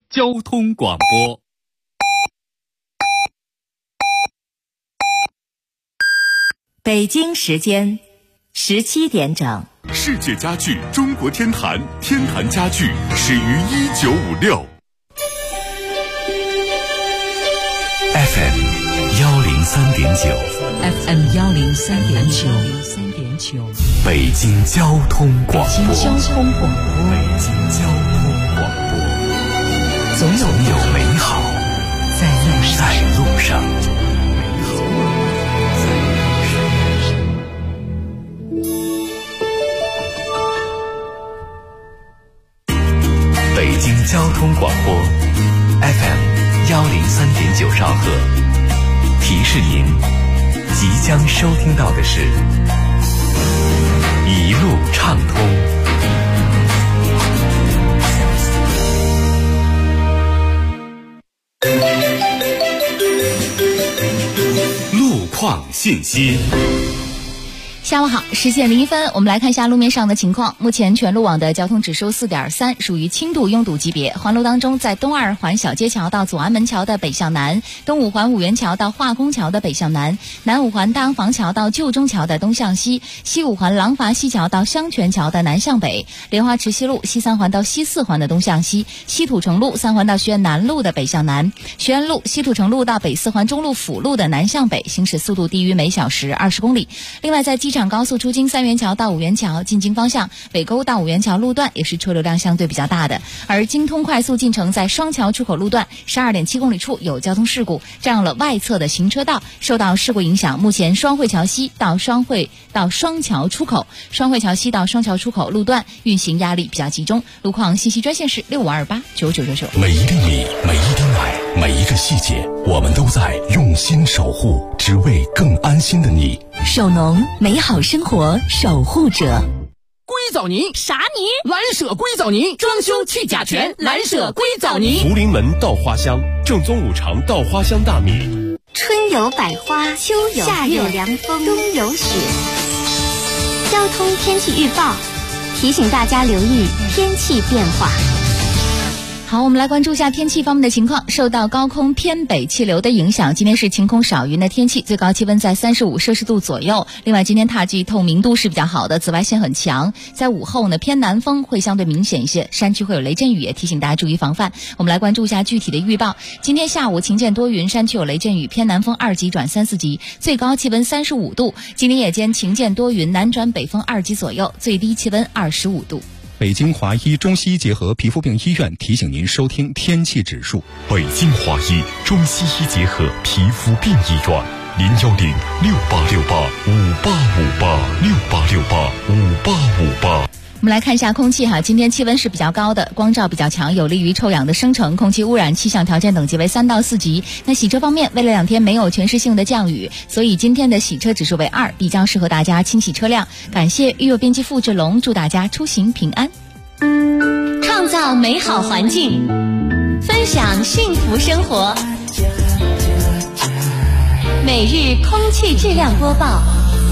交通广播。 北京时间17点整。 世界家具中国天坛，天坛家具始于1956。 FM 103.9 FM 103.9 北京交通广播。 北京交通广播。 总有美好在路上。北京交通广播 FM 103.9兆赫，提示您即将收听到的是一路畅通。 路况信息。 下午好，10点01分，我们来看一下路面上的情况。目前全路网的交通指数4.3，属于轻度拥堵级别。环路当中，在东二环小街桥到左安门桥的北向南，东五环五元桥到化工桥的北向南，南五环大洋房桥到旧中桥的东向西，西五环廊坊西桥到香泉桥的南向北，莲花池西路西三环到西四环的东向西，西土城路三环到学院南路的北向南，学院路西土城路到北四环中路辅路的南向北，行驶速度低于每小时20公里。另外，在机场高速出京三元桥到五元桥进京方向，北沟到五元桥路段也是车流量相对比较大的。而京通快速进城在双桥出口路段12.7公里处有交通事故，占用了外侧的行车道，受到事故影响，目前双汇桥西到双桥出口路段运行压力比较集中。路况信息专线是65289999。 每一粒米，每一滴奶，每一个细节，我们都在用心守护，只为更安心的你。 首农，美好生活守护者。 硅藻泥啥泥？ 蓝舍硅藻泥，装修去甲醛，蓝舍硅藻泥。 福临门稻花香，正宗5常稻花香大米。 春有百花，秋有夏有凉风，冬有雪。交通天气预报提醒大家留意天气变化。 好，我们来关注一下天气方面的情况。受到高空偏北气流的影响，今天是晴空少云的天气，最高气温在35摄氏度左右。另外，今天大气透明度是比较好的，紫外线很强。在午后呢，偏南风会相对明显一些，山区会有雷阵雨，也提醒大家注意防范。我们来关注一下具体的预报。今天下午晴间多云，山区有雷阵雨，偏南风2级转3、4级，最高气温35度。今天夜间晴间多云，南转北风2级左右，最低气温25度。 北京华医中西医结合皮肤病医院提醒您收听天气指数。 北京华医中西医结合皮肤病医院，0868585858，68585858。 我们来看一下空气哈，今天气温是比较高的，光照比较强，有利于臭氧的生成，空气污染气象条件等级为3到4级。那洗车方面，为了2天没有全市性的降雨，所以今天的洗车指数为2，比较适合大家清洗车辆。感谢育幼编辑付志龙，祝大家出行平安。 创造美好环境，分享幸福生活。每日空气质量播报。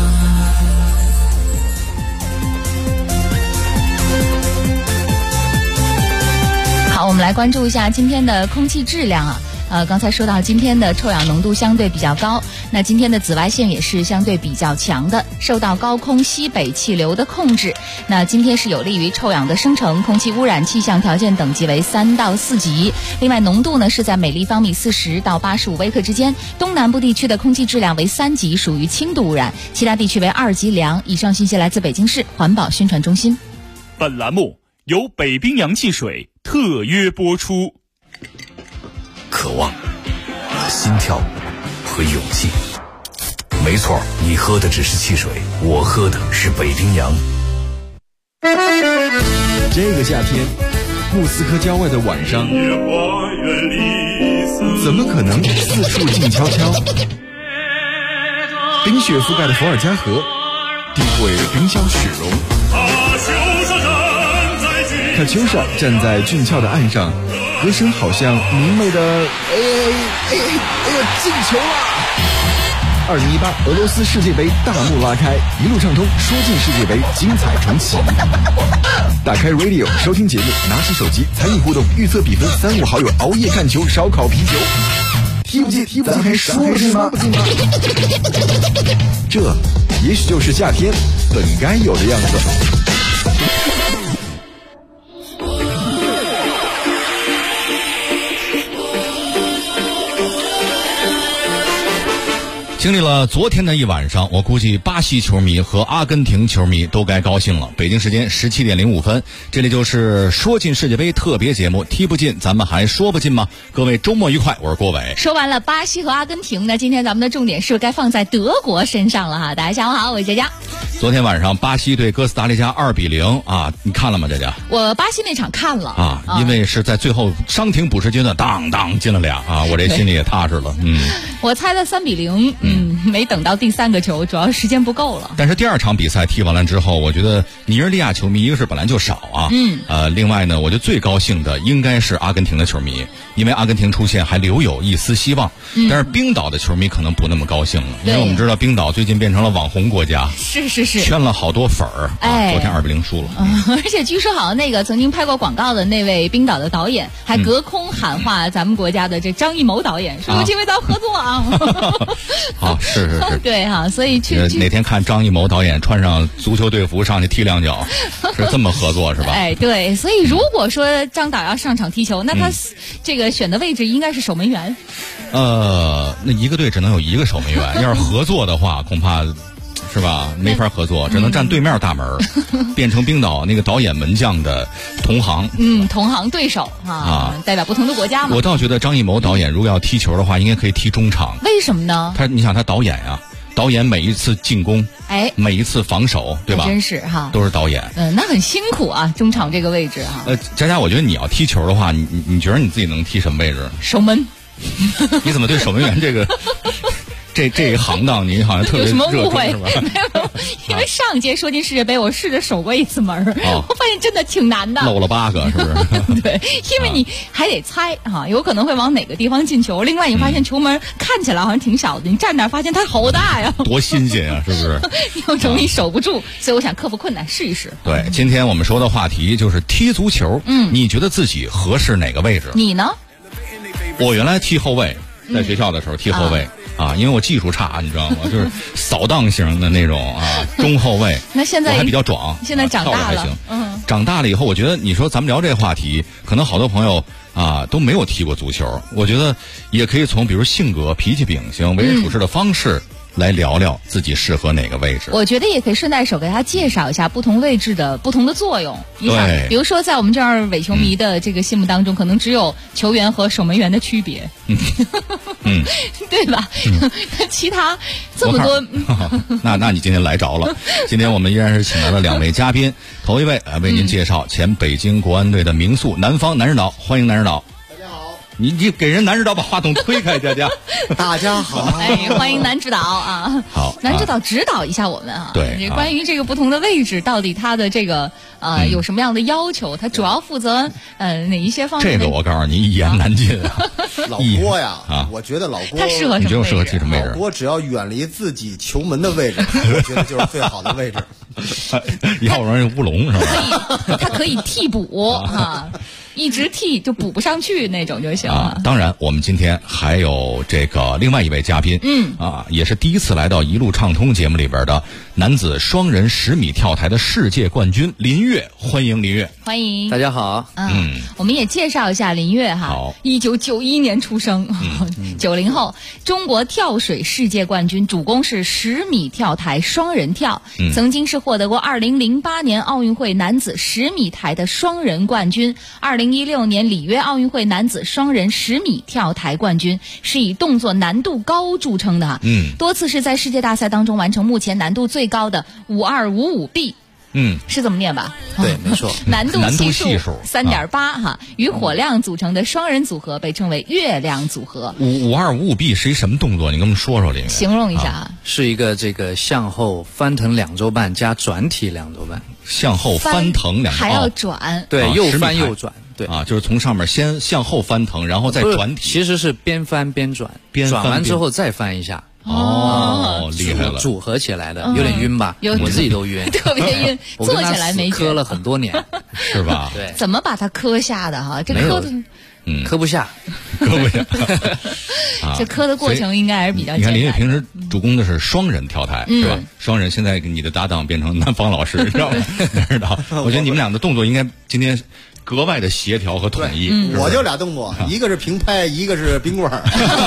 好，我们来关注一下今天的空气质量啊。刚才说到今天的臭氧浓度相对比较高，那今天的紫外线也是相对比较强的，受到高空西北气流的控制，那今天是有利于臭氧的生成，空气污染气象条件等级为3到4级。另外浓度呢是在每立方米40到85微克之间，东南部地区的空气质量为3级，属于轻度污染，其他地区为2级良。以上信息来自北京市环保宣传中心。 本栏目由北冰洋汽水特约播出。 渴望、心跳和勇气，没错，你喝的只是汽水，我喝的是北冰洋。 这个夏天，莫斯科郊外的晚上，怎么可能四处静悄悄？冰雪覆盖的伏尔加河，地会冰消雪融。卡秋莎站在俊俏的岸上，歌声好像明媚的，哎呀，进球了！ 2018俄罗斯世界杯大幕拉开，一路畅通，说进世界杯，精彩重启。打开 Radio 收听节目，拿起手机参与互动，预测比分，3、5好友熬夜看球，烧烤啤酒。踢不进，咱还说不进吗？这也许就是夏天本该有的样子。 经历了昨天的一晚上，我估计巴西球迷和阿根廷球迷都该高兴了。北京时间17点05分，这里就是说进世界杯特别节目，踢不进咱们还说不进吗？各位周末愉快，我是郭伟。 说完了巴西和阿根廷呢，今天咱们的重点是不是该放在德国身上了哈？大家下午好，我是佳佳。 昨天晚上巴西对哥斯达黎加2-0啊，你看了吗？佳佳？ 我巴西那场看了啊，因为是在最后伤停补时阶段，当当进了俩啊，我这心里也踏实了。 我猜了3-0，没等到第3个球，主要时间不够了。 但是第2场比赛踢完了之后，我觉得尼日利亚球迷一个是本来就少啊，另外呢，我觉得最高兴的应该是阿根廷的球迷，因为阿根廷出现还留有一丝希望。但是冰岛的球迷可能不那么高兴了，因为我们知道冰岛最近变成了网红国家， 是圈了好多粉儿。昨天2-0输了。 而且据说好像那个曾经拍过广告的那位冰岛的导演还隔空喊话咱们国家的这张艺谋导演，说有机会咱合作啊。 好，是对哈，所以哪天看张艺谋导演穿上足球队服上去踢2脚，是这么合作是吧？ 哎，对，所以如果说张导要上场踢球，那他这个选的位置应该是守门员。 那一个队只能有一个守门员，要是合作的话，恐怕是吧？没法合作，只能站对面大门，变成冰岛那个导演门将的同行。 同行对手啊，代表不同的国家嘛。 我倒觉得张艺谋导演如果要踢球的话，应该可以踢中场。 为什么呢？ 你想他导演呀，导演每一次进攻，每一次防守，对吧？ 真是哈， 都是导演。 那很辛苦啊，中场这个位置哈。 佳佳，我觉得你要踢球的话，你觉得你自己能踢什么位置？ 守门。 你怎么对守门员这个？这一行当你好像特别有什么误会是吧？ 没有，因为上一届说进世界杯，我试着守过一次门，我发现真的挺难的， 漏了8个，是不是？ 对，因为你还得猜哈，有可能会往哪个地方进球。另外，你发现球门看起来好像挺小的，你站那儿发现它好大呀， 多新鲜啊，是不是？ 又容易守不住，所以我想克服困难试一试。 对，今天我们说的话题就是踢足球。你觉得自己合适哪个位置？ 你呢？ 我原来踢后卫，在学校的时候踢后卫。因为我技术差，你知道吗？就是扫荡型的那种中后卫。 那现在我还比较壮， 现在长大了， 长大了以后，我觉得你说咱们聊这个话题，可能好多朋友都没有踢过足球。我觉得也可以从比如性格、脾气秉性、为人处事的方式来聊聊自己适合哪个位置。 我觉得也可以顺带手给他介绍一下不同位置的不同的作用。你想，比如说在我们这儿伪球迷的这个心目当中，可能只有球员和守门员的区别，对吧？其他这么多， 那你今天来着了。今天我们依然是请来了2位嘉宾，头一位为您介绍前北京国安队的名宿南方男指导，欢迎男指导。你给人男指导把话筒推开，佳佳。 大家好， 欢迎男指导啊！ 好， 男指导指导一下我们啊。 对， 关于这个不同的位置，到底他的这个有什么样的要求？他主要负责哪一些方面？ 这个我告诉你，一言难尽啊。 老郭呀，我觉得老郭他适合什么位置？ 你就适合踢什么位置？ 老郭只要远离自己球门的位置，我觉得就是最好的位置。 要不然乌龙是吧？ 他可以替补啊。一直踢就补不上去那种就行了。 当然，我们今天还有这个另外一位嘉宾，也是第一次来到一路畅通节目里边的男子双人10米跳台的世界冠军林跃，欢迎林跃。 欢迎， 大家好。 我们也介绍一下林跃哈。 好 ，1991年出生，90后，中国跳水世界冠军，主攻是10米跳台双人跳，曾经是获得过2008年奥运会男子10米台的双人冠军，2016年里约奥运会男子双人10米跳台冠军，是以动作难度高著称的多次是在世界大赛当中完成目前难度最高的5255B。是这么念吧？ 对，没错。 难度系数3.8哈，与火亮组成的双人组合被称为月亮组合。 5255B 是一什么动作？你跟我们说说这个。 形容一下是一个这个向后翻腾2周半加转体2周半。 向后翻腾2周半还要转， 对，右翻右转。对就是从上面先向后翻腾，然后再转体。 其实是边翻边转，转完之后再翻一下。 哦，厉害了， 组合起来的，有点晕吧？我自己都晕， 特别晕，坐起来没磕了很多年， 是吧？ 对， 怎么把它磕下的哈？这磕的。 磕不下， 磕不下。 这磕的过程应该还是比较简单。 你看林月平时主攻的是双人跳台，是吧？双人，现在你的搭档变成南方老师，知道吗？知道。我觉得你们俩的动作应该今天格外的协调和统一。 我就俩动作，一个是平拍，一个是冰棍儿。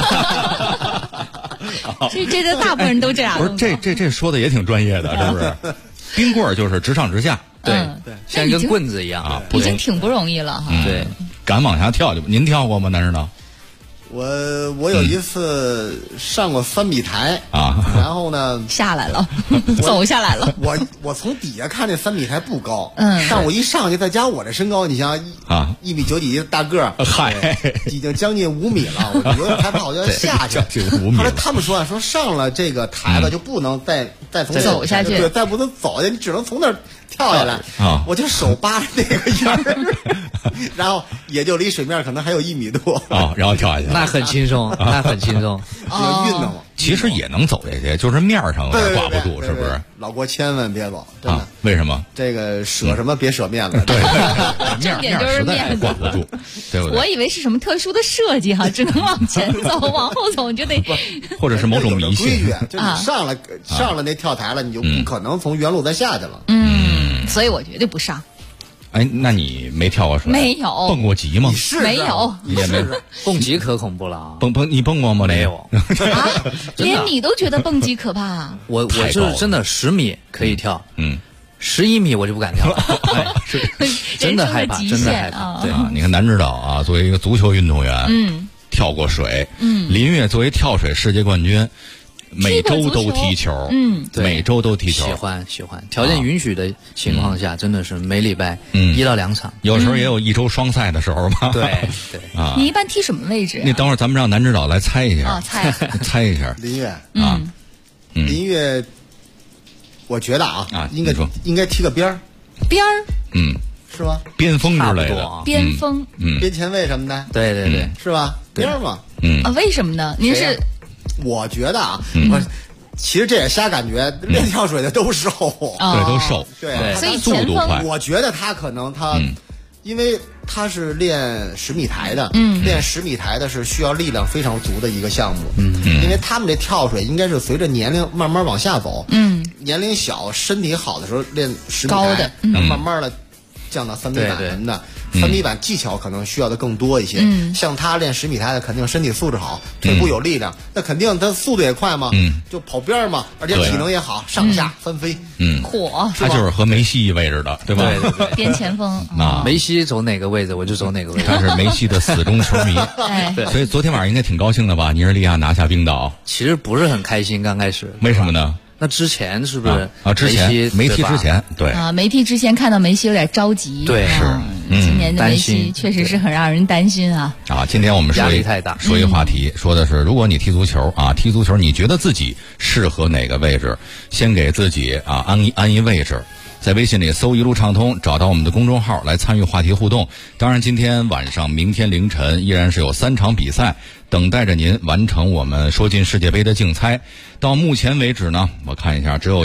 这大部分人都这样。 不是，这说的也挺专业的，是不是？冰棍儿就是直上直下， 对，像一根棍子一样啊， 已经挺不容易了哈。 对。 敢往下跳就，您跳过吗？男指导？ 我有一次上过3米台啊， 然后呢下来了，走下来了。 我从底下看这3米台不高，但我一上去，再加我这身高，你想1米9几大个儿， 嗨， 已经将近5米了，我有点害怕，我就要下去。后来他们说上了这个台子就不能再从走下去， 对，再不能走下，你只能从那儿跳下来啊！我就手扒着那个沿儿，然后也就离水面可能还有1米多啊，然后跳下去， 那很轻松，那很轻松， 运动其实也能走这些，就是面上挂不住，是不是？ 老郭千万别走，真的。 为什么？ 这个舍什么别舍面子， 对， 重点就是面子挂不住，对不对？ 我以为是什么特殊的设计哈，只能往前走，往后走你就得， 或者是某种迷信， 就是上了那跳台了，你就不可能从原路再下去了。 所以我绝对不上。 哎，那你没跳过水？ 没有。 蹦过极吗？ 没有。 也没蹦极可恐怖了。 你蹦过吗？ 没有。 连你都觉得蹦极可怕？ 我就是真的10米可以跳，11米我就不敢跳了，真的害怕，真的害怕。 对啊，你看南指导啊，作为一个足球运动员，跳过水。林月作为跳水世界冠军。每周都踢球，每周都踢球， 喜欢。条件允许的情况下，真的是每礼拜1到2场， 有时候也有1周双赛的时候吧。 对啊。 你一般踢什么位置？ 那等会儿咱们让南指导来猜一下，猜一下。 林月啊， 林月，我觉得应该踢个边儿，是吧？ 边锋之类的， 边锋， 边前卫什么的， 对， 是吧？边儿嘛， 为什么呢？您是？ 我觉得其实这也瞎感觉，练跳水的都瘦， 对，都瘦， 对， 所以速度快。 我觉得他可能因为他是练10米台的，练10米台的是需要力量非常足的一个项目，因为他们这跳水应该是随着年龄慢慢往下走，年龄小、身体好的时候练10米台，然后慢慢的降到3米板什么的。3米板技巧可能需要的更多一些，像他练10米台的，肯定身体素质好，腿部有力量，那肯定他速度也快嘛，就跑边嘛，而且体能也好，上下翻飞， 火， 他就是和梅西一位置的，对吧？ 对， 边前锋啊， 梅西走哪个位置我就走哪个位置， 他是梅西的死忠球迷，所以昨天晚上应该挺高兴的吧？尼日利亚拿下冰岛， 其实不是很开心，刚开始， 为什么呢？ 那之前是不是之前没踢之前，对没踢之前看到梅西有点着急， 对， 是今年的梅西确实是很让人担心啊。 今天我们压力太大， 说一话题，说的是如果你踢足球踢足球你觉得自己适合哪个位置，先给自己安一位置。在微信里搜一路畅通，找到我们的公众号来参与话题互动。当然今天晚上明天凌晨依然是有3场比赛等待着您完成我们说进世界杯的竞猜。到目前为止呢，我看一下只有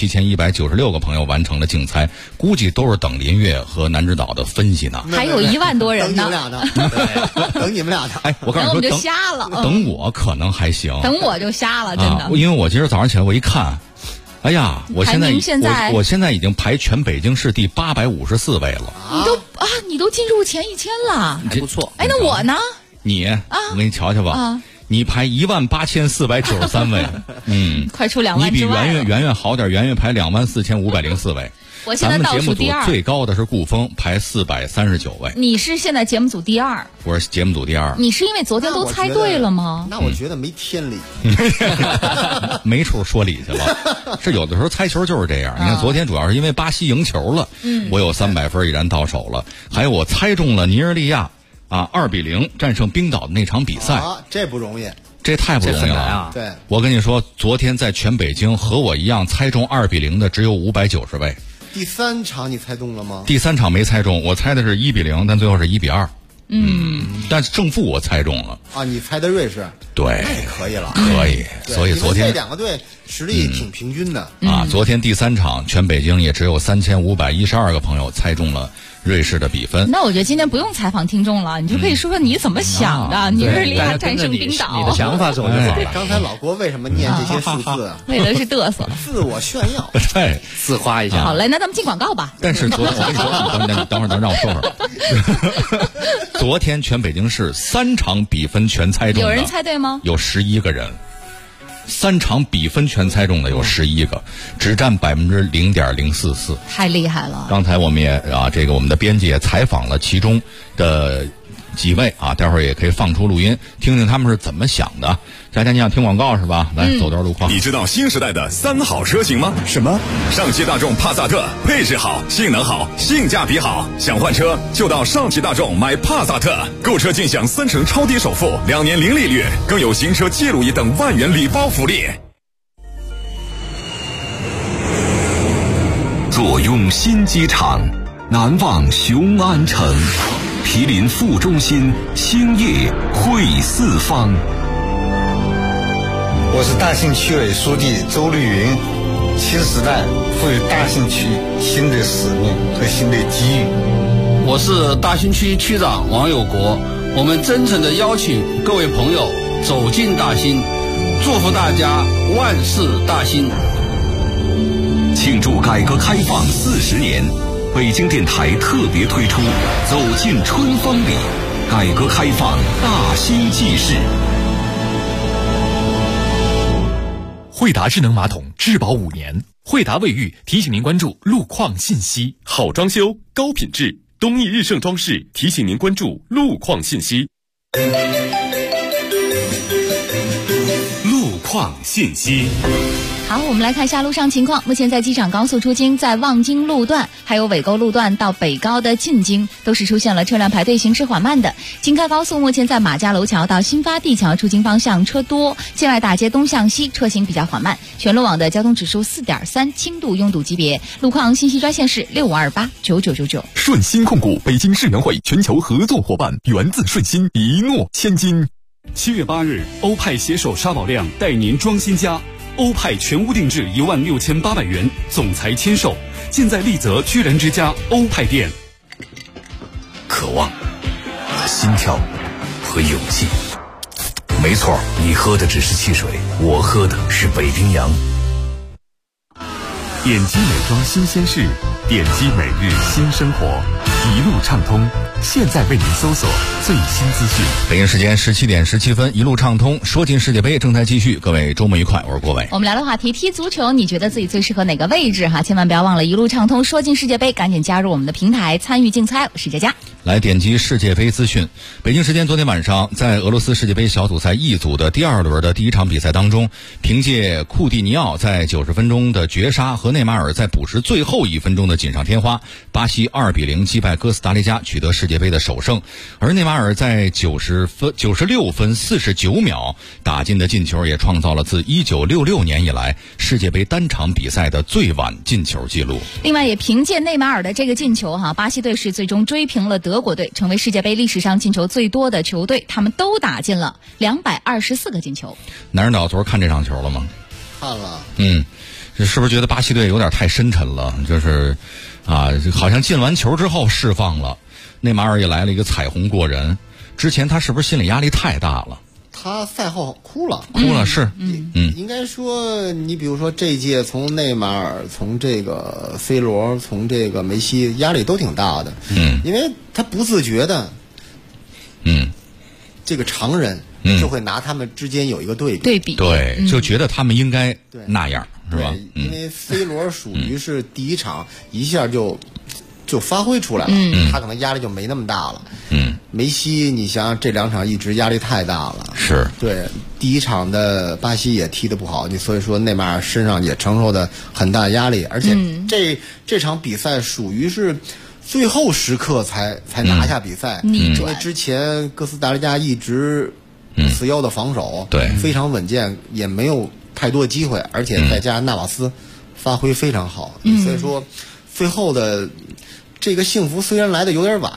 17196个朋友完成了竞猜，估计都是等林月和南指导的分析呢。 还有1万多人呢， 等你们俩的。 哎，我告诉你说， 我们就瞎了。 等我可能还行， 等我就瞎了，真的。 因为我今儿早上起来我一看，哎呀，我现在已经排全北京市第854位了。 你都进入前1000了， 还不错。 哎，那我呢？ 你我给你瞧瞧吧。你排18493位， 快出2万之外了。 你比圆圆好点，圆圆排24504位。 我现在倒数第2。 咱们节目组最高的是顾峰，排439位。 你是现在节目组第2。 我是节目组第2。 你是因为昨天都猜对了吗？ 那我觉得没天理， 没处说理去了。是有的时候猜球就是这样。你看昨天主要是因为巴西赢球了，我有300分已然到手了，还有我猜中了尼日利亚2-0战胜冰岛的那场比赛， 这不容易， 这太不容易了。 对， 我跟你说，昨天在全北京和我一样猜中2-0的只有590位。 第3场你猜中了吗？ 第3场没猜中，我猜的是1-0，但最后是1-2。但是正负我猜中了你猜的瑞士。 对， 那也可以了， 可以。所以昨天这两个队实力挺平均的昨天第3场，全北京也只有3512个朋友猜中了瑞士的比分。 那我觉得今天不用采访听众了，你就可以说说你怎么想的。尼日利亚战胜冰岛， 你的想法走就好了。 刚才老郭为什么念这些数字？ 为的是嘚瑟， 自我炫耀， 对， 自夸一下。 好嘞，那咱们进广告吧。 但是昨天我跟你说，等会儿让我说会儿。昨天全北京市3场比分全猜中的， 有人猜对吗？ 有11个人。3场比分全猜中的有11个，只占0.044%， 太厉害了。 刚才我们也我们的编辑也采访了其中的几位待会儿也可以放出录音，听听他们是怎么想的。佳佳，你想听广告是吧？来，走段路况。 你知道新时代的3好车型吗？什么？上汽大众帕萨特，配置好，性能好，性价比好。想换车就到上汽大众买帕萨特，购车尽享3成超低首付，2年零利率，更有行车记录仪等万元礼包福利。 坐拥新机场，难忘雄安城，毗邻副中心，兴业汇四方。 我是大兴区委书记周绿云。新时代赋予大兴区新的使命和新的机遇。 我是大兴区区长王有国。我们真诚地邀请各位朋友走进大兴，祝福大家万事大兴。 庆祝改革开放40年，北京电台特别推出走进春风里，改革开放大兴纪事。 惠达智能马桶质保5年，惠达卫浴提醒您关注路况信息。 好装修高品质，东义日盛装饰提醒您关注路况信息。 路况信息。 好，我们来看一下路上情况。目前在机场高速出京，在望京路段还有纬沟路段到北高的进京都是出现了车辆排队，行驶缓慢的。京开高速目前在马家楼桥到新发地桥出京方向车多，建外大街东向西车行比较缓慢。全路网的交通指数4.3，轻度拥堵级别。路况信息专线是65289999。 顺鑫控股北京世园会全球合作伙伴，源自顺鑫，一诺千金。 7月8日，欧派携手沙宝亮带您装新家。欧派全屋定制16800元，总裁签售，现在丽泽居然之家欧派店。 渴望、心跳和勇气。没错，你喝的只是汽水，我喝的是北冰洋。 点击美妆新鲜事，点击每日新生活，一路畅通。现在为您搜索最新资讯。 北京时间17点17分，一路畅通，说进世界杯正在继续。各位周末愉快，我是郭伟。 我们聊的话题，踢足球，你觉得自己最适合哪个位置哈？千万不要忘了一路畅通，说进世界杯，赶紧加入我们的平台参与竞猜。我是佳佳。 来点击世界杯资讯。北京时间昨天晚上，在俄罗斯世界杯小组赛 E 组的第2轮的第1场比赛当中，凭借库蒂尼奥在90分钟的绝杀和内马尔在补时最后1分钟的锦上添花，巴西2比0击败哥斯达黎加，取得世界杯的首胜。而内马尔在96分49秒打进的进球，也创造了自1966年以来世界杯单场比赛的最晚进球纪录。 另外，也凭借内马尔的这个进球巴西队是最终追平了德国队，成为世界杯历史上进球最多的球队，他们都打进了224个进球。 男人岛昨儿看这场球了吗？ 看了。 是不是觉得巴西队有点太深沉了？就是好像进完球之后释放了，内马尔也来了一个彩虹过人。之前他是不是心理压力太大了？ 他赛后哭了是。 应该说，你比如说这一届从内马尔，从这个 C 罗，从这个梅西，压力都挺大的。因为他不自觉的，这个常人就会拿他们之间有一个对比， 对，就觉得他们应该那样，是吧？ 因为 C 罗属于是第一场一下就发挥出来了，他可能压力就没那么大了。梅西，你想想这2场一直压力太大了， 是对。第一场的巴西也踢得不好，所以说内马尔身上也承受的很大压力，而且这场比赛属于是最后时刻才拿下比赛，因为之前哥斯达黎加一直死腰的防守，非常稳健，也没有太多机会，而且再加上纳瓦斯发挥非常好，所以说最后的这个幸福虽然来的有点晚，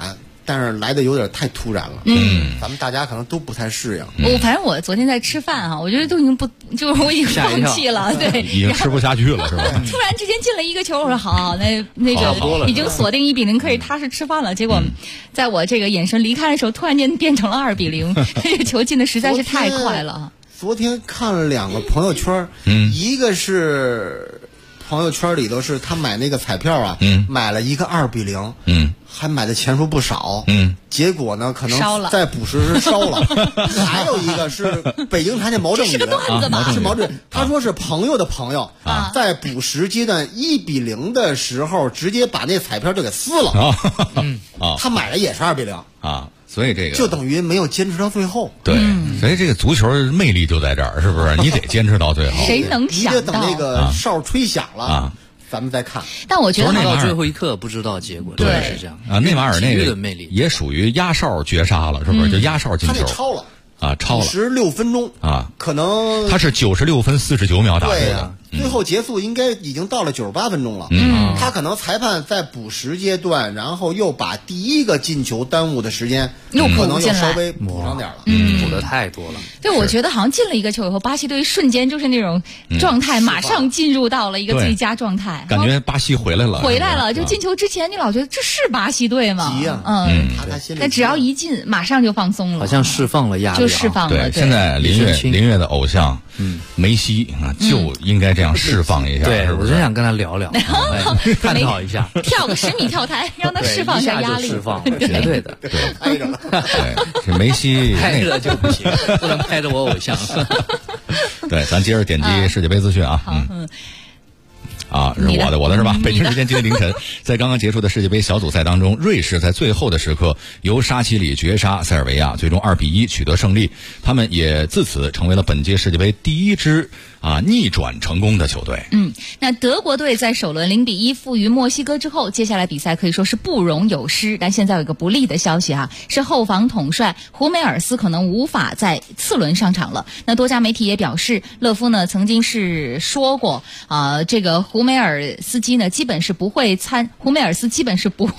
但是来的有点太突然了。咱们大家可能都不太适应。 反正我昨天在吃饭啊，我觉得都已经就是我已经放弃了，对， 已经吃不下去了，是吧？ 突然之间进了一个球，我说好，那个已经锁定1-0，可以踏实吃饭了。结果在我这个眼神离开的时候，突然间变成了2-0，这个球进的实在是太快了。 昨天看了2个朋友圈，一个是朋友圈里头是他买那个彩票啊，买了一个2-0，还买的钱数不少，结果呢可能在补时时烧了。还有一个是北京团的毛正宇， 是个段子吧？ 是毛正宇，他说是朋友的朋友在补时阶段1-0的时候，直接把那彩票就给撕了。他买的也是2-0 啊。所以这个就等于没有坚持到最后。 对，所以这个足球魅力就在这儿，是不是？你得坚持到最后。 谁能想到？ 你得等那个哨吹响了咱们再看。 但我觉得到最后一刻不知道结果， 对， 是这样啊。内马尔那个魅力也属于压哨绝杀了，是不是？就压哨进球。 他那超了啊，超了 16分钟啊， 可能他是96分49秒打的。 对呀。最后结束应该已经到了98分钟了。他可能裁判在补时阶段，然后又把第一个进球耽误的时间可能又稍微补上点了。 补的太多了。 对，我觉得好像进了一个球以后，巴西队瞬间就是那种状态，马上进入到了一个最佳状态， 感觉巴西回来了。 就进球之前，你老觉得这是巴西队吗？ 急呀， 但只要一进，马上就放松了， 好像释放了压力， 就释放了。 对，现在林月的偶像梅西啊，就应该这样释放一下。 对， 是不是？ 我真想跟他聊聊，探讨一下， 跳个10米跳台，让他释放一下压力。 释放，绝对的。 对，拍着了。对，这梅西拍着就不行，不能拍着我偶像。 对，咱接着点击世界杯资讯啊。是我的是吧？北京时间今天凌晨，在刚刚结束的世界杯小组赛当中，瑞士在最后的时刻由沙奇里绝杀塞尔维亚，最终2-1取得胜利。他们也自此成为了本届世界杯第一支逆转成功的球队。 那德国队在首轮0-1负于墨西哥之后，接下来比赛可以说是不容有失。但现在有一个不利的消息是后防统帅胡梅尔斯可能无法在次轮上场了。那多家媒体也表示，勒夫呢曾经是说过这个胡梅尔斯基基本是不会参。胡梅尔斯基本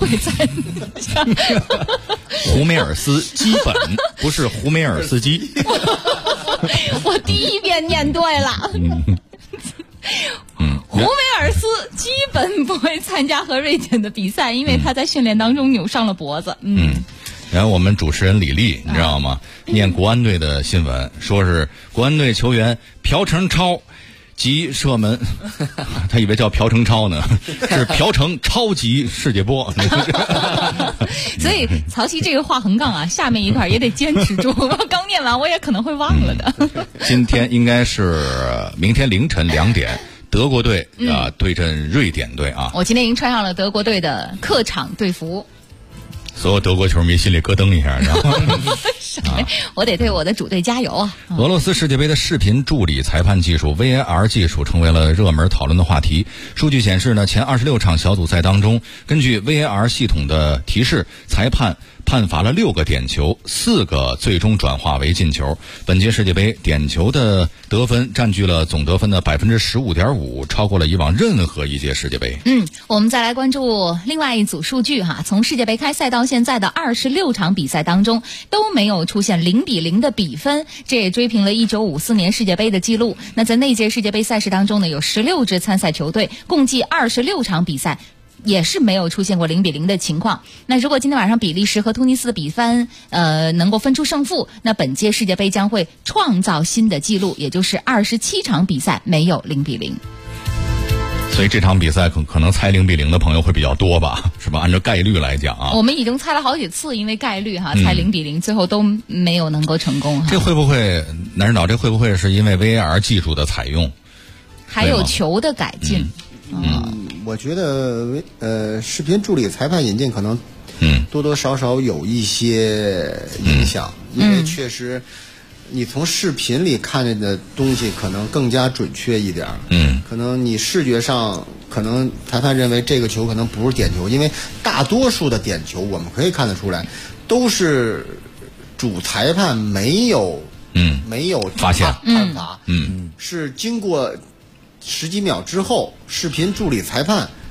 胡梅尔斯基本不是胡梅尔斯基。 我第一遍念对了。胡梅尔斯基本不会参加和瑞典的比赛，因为他在训练当中扭伤了脖子。 然后我们主持人李丽，你知道吗？念国安队的新闻，说是国安队球员朴成超及射门，他以为叫朴成超呢，是朴成超级世界波。 所以曹琦这个画横杠下面一块也得坚持住。刚念完我也可能会忘了的。 今天应该是明天凌晨2点，德国队对阵瑞典队啊。 我今天已经穿上了德国队的客场队服。 所有德国球迷心里咯噔一下，然后我得对我的主队加油啊！ 俄罗斯世界杯的视频助理裁判技术 VAR 技术成为了热门讨论的话题。数据显示呢，前26场小组赛当中，根据 VAR 系统的提示，裁判判罚了6个点球，4个最终转化为进球。本届世界杯点球的得分占据了总得分的 15.5%， 超过了以往任何一届世界杯。 我们再来关注另外一组数据从世界杯开赛到现在的26场比赛当中都没有出现0-0的比分，这也追平了1954年世界杯的记录。那在那届世界杯赛事当中呢，有16支参赛球队，共计26场比赛也是没有出现过0-0的情况。那如果今天晚上比利时和突尼斯的比分能够分出胜负，那本届世界杯将会创造新的记录，也就是27场比赛没有0-0。 所以这场比赛可能猜0-0的朋友会比较多吧，是吧？按照概率来讲我们已经猜了好几次，因为概率猜0-0，最后都没有能够成功这会不会南指导？这会不会是因为 VAR 技术的采用， 还有球的改进？ 我觉得视频助理裁判引进可能多多少少有一些影响，因为确实你从视频里看见的东西可能更加准确一点。可能你视觉上可能裁判认为这个球可能不是点球，因为大多数的点球我们可以看得出来都是主裁判没有发现判罚，是经过10几秒之后，视频助理裁判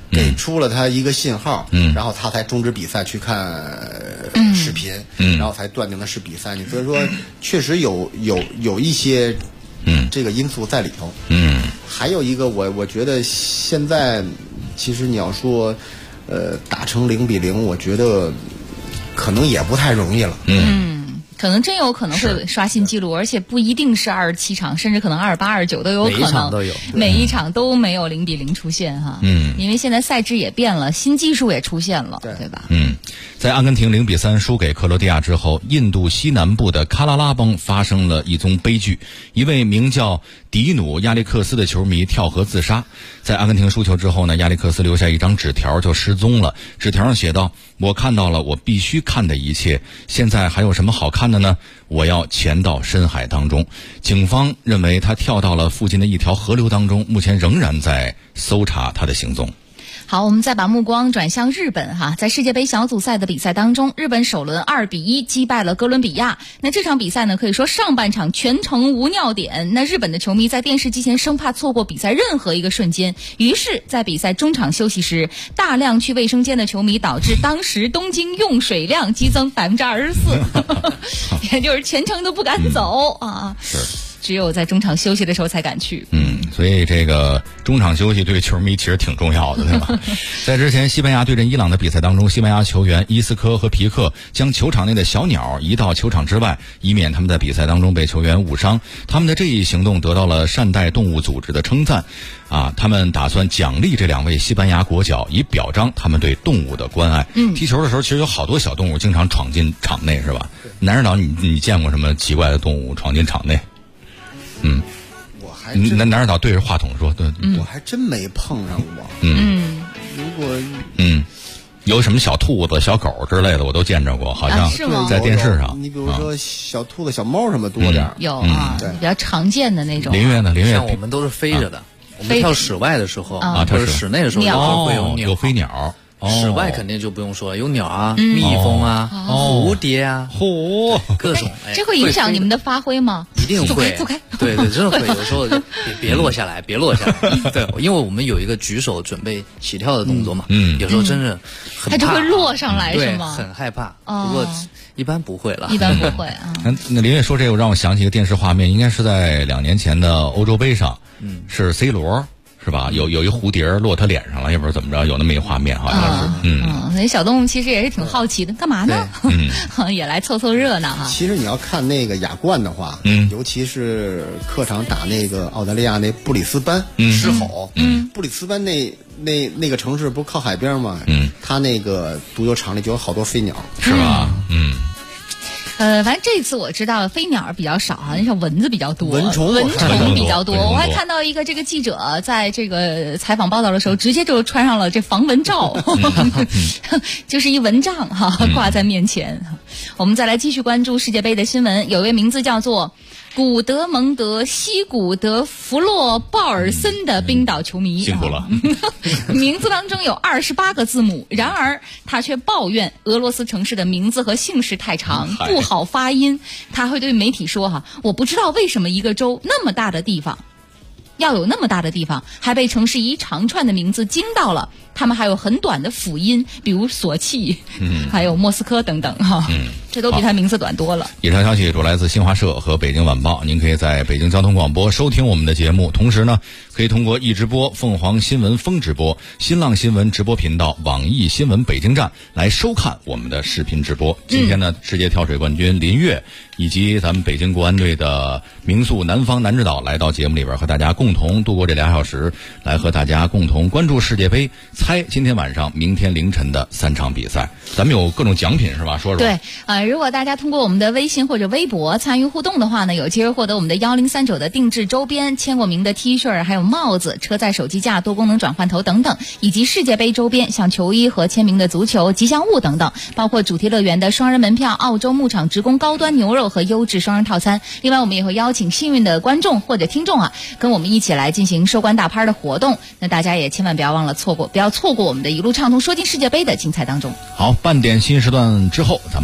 给出了他一个信号，然后他才终止比赛去看视频，然后才断定的是比赛。所以说，确实有一些这个因素在里头。还有一个我觉得现在其实你要说打成0-0，我觉得可能也不太容易了。 可能真有可能会刷新纪录，而且不一定是27场，甚至可能28、29都有可能。 每一场都有， 每一场都没有0-0出现哈。因为现在赛制也变了，新技术也出现了，对吧？ 在阿根廷0-3输给克罗地亚之后，印度西南部的喀拉拉邦发生了一宗悲剧，一位名叫迪努·亚历克斯的球迷跳河自杀。在阿根廷输球之后呢，亚历克斯留下一张纸条就失踪了。纸条上写道：我看到了我必须看的一切，现在还有什么好看的呢？我要潜到深海当中。警方认为他跳到了附近的一条河流当中，目前仍然在搜查他的行踪。 好，我们再把目光转向日本哈，在世界杯小组赛的比赛当中，日本首轮2-1击败了哥伦比亚。那这场比赛呢，可以说上半场全程无尿点。那日本的球迷在电视机前生怕错过比赛任何一个瞬间，于是，在比赛中场休息时，大量去卫生间的球迷导致当时东京用水量激增24%，也就是全程都不敢走啊。是。只有在中场休息的时候才敢去。 所以这个中场休息对球迷其实挺重要的，对吧？在之前西班牙对阵伊朗的比赛当中，西班牙球员伊斯科和皮克将球场内的小鸟移到球场之外，以免他们在比赛当中被球员误伤。他们的这一行动得到了善待动物组织的称赞。他们打算奖励这2位西班牙国脚，以表彰他们对动物的关爱。踢球的时候，其实有好多小动物经常闯进场内，是吧？南指导，你见过什么奇怪的动物闯进场内？ 我还南指导对着话筒说，对， 我还真没碰上过。如果有什么小兔子、小狗之类的，我都见着过，好像在电视上。 你比如说小兔子、小猫什么多点有啊，比较常见的那种。 林月呢？林月像我们都是飞着的，我们跳室外的时候或者室内的时候会有鸟， 有飞鸟。 室外肯定就不用说了，有鸟啊、蜜蜂啊、蝴蝶啊，各种。 这会影响你们的发挥吗？ 一定会。 走开。 对，真的会。有时候别落下来，别落下来。对，因为我们有一个举手准备起跳的动作嘛。有时候真是很怕， 它就会落上来是吗？ 很害怕。不过一般不会了。 一般不会啊。 那林月说这个让我想起一个电视画面，应该是在2年前的欧洲杯上，是 C 罗。是吧？有一蝴蝶落他脸上了，也不知道怎么着，有那么一个画面，好像是。 所以小动物其实也是挺好奇的，干嘛呢？也来凑凑热闹哈。 其实你要看那个亚冠的话，尤其是客场打那个澳大利亚那布里斯班狮吼，布里斯班那个城市不是靠海边吗？它那个足球场里就有好多飞鸟， 是吧？ 反正这次我知道飞鸟比较少哈，像蚊子比较多， 蚊虫比较多。我还看到一个这个记者在这个采访报道的时候，直接就穿上了这防蚊罩，就是一蚊帐哈，挂在面前。我们再来继续关注世界杯的新闻，有一位名字叫做古德蒙德·西古德弗洛鲍尔森的冰岛球迷， 辛苦了。 名字当中有28个字母，然而他却抱怨俄罗斯城市的名字和姓氏太长，不好发音。他会对媒体说我不知道为什么一个州那么大的地方要有那么大的地方，还被城市一长串的名字惊到了。他们还有很短的辅音，比如索契，还有莫斯科等等这都比他名字短多了。 以上消息主来自新华社和北京晚报，您可以在北京交通广播收听我们的节目，同时呢，可以通过易直播、凤凰新闻风直播、新浪新闻直播频道、网易新闻北京站来收看我们的视频直播。今天呢，世界跳水冠军林月以及咱们北京国安队的名宿南方男指导来到节目里边，和大家共同度过这2小时，来和大家共同关注世界杯，猜今天晚上、明天凌晨的3场比赛。咱们有各种奖品是吧？说说。 对，如果大家通过我们的微信或者微博参与互动的话呢，有机会获得我们的103的定制周边、签过名的 T 恤，还有帽子、车载手机架、多功能转换头等等，以及世界杯周边，像球衣和签名的足球吉祥物等等，包括主题乐园的双人门票、澳洲牧场职工高端牛肉和优质双人套餐。另外，我们也会邀请幸运的观众或者听众跟我们一起来进行收官大拍的活动。那大家也千万不要错过我们的一路畅通说进世界杯的精彩当中。 好，半点新时段之后，咱们回来接着。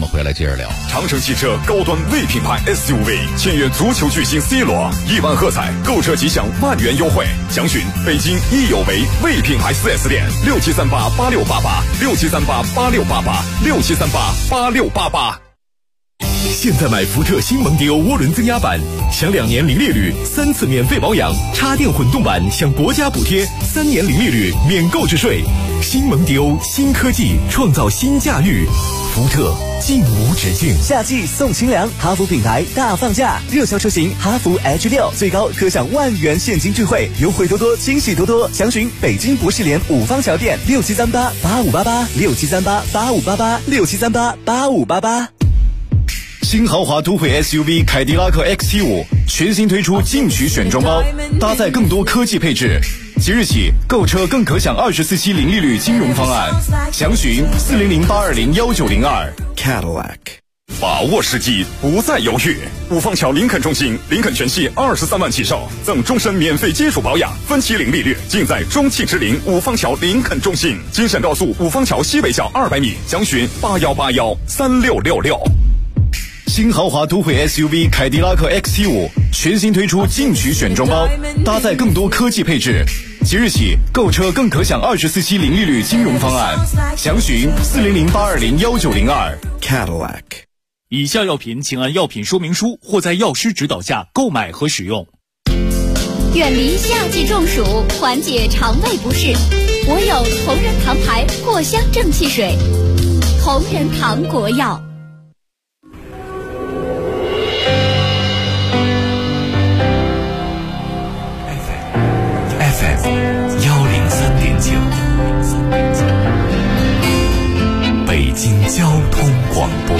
接着聊。 长城汽车高端 V 品牌 SUV 签约足球巨星 C 罗，1万喝彩，购车即享万元优惠。详询北京益友为 V 品牌 4S 店，67388688，67388688，67388688。 现在买福特新蒙迪欧涡轮增压版，享2年零利率，3次免费保养；插电混动版享国家补贴，3年零利率，免购置税。新蒙迪欧，新科技创造新驾驭，福特尽无止境。 夏季送清凉，哈弗品牌大放价，热销车型哈弗 H6最高可享万元现金智慧，优惠多多，惊喜多多。详询北京博士联五方桥店67388588，67388588，67388588。 新豪华都会 SUV 凯迪拉克 XT5全新推出进取选装包，搭载更多科技配置。即日起购车更可享24期零利率金融方案，详询40082019002。 Cadillac， 把握时机，不再犹豫。五方桥林肯中心，林肯全系23万起售，赠终身免费基础保养，分期零利率，尽在中汽之林五方桥林肯中心。京沈高速五方桥西北角200米，详询81813666。 新豪华都会 SUV 凯迪拉克 XT5全新推出进取选装包，搭载更多科技配置。即日起购车更可享24期零利率金融方案，详询40082019002。 Cadillac。 以下药品请按药品说明书或在药师指导下购买和使用。 远离夏季中暑，缓解肠胃不适，我有同仁堂牌藿香正气水。同仁堂国药。 103.9，北京交通广播。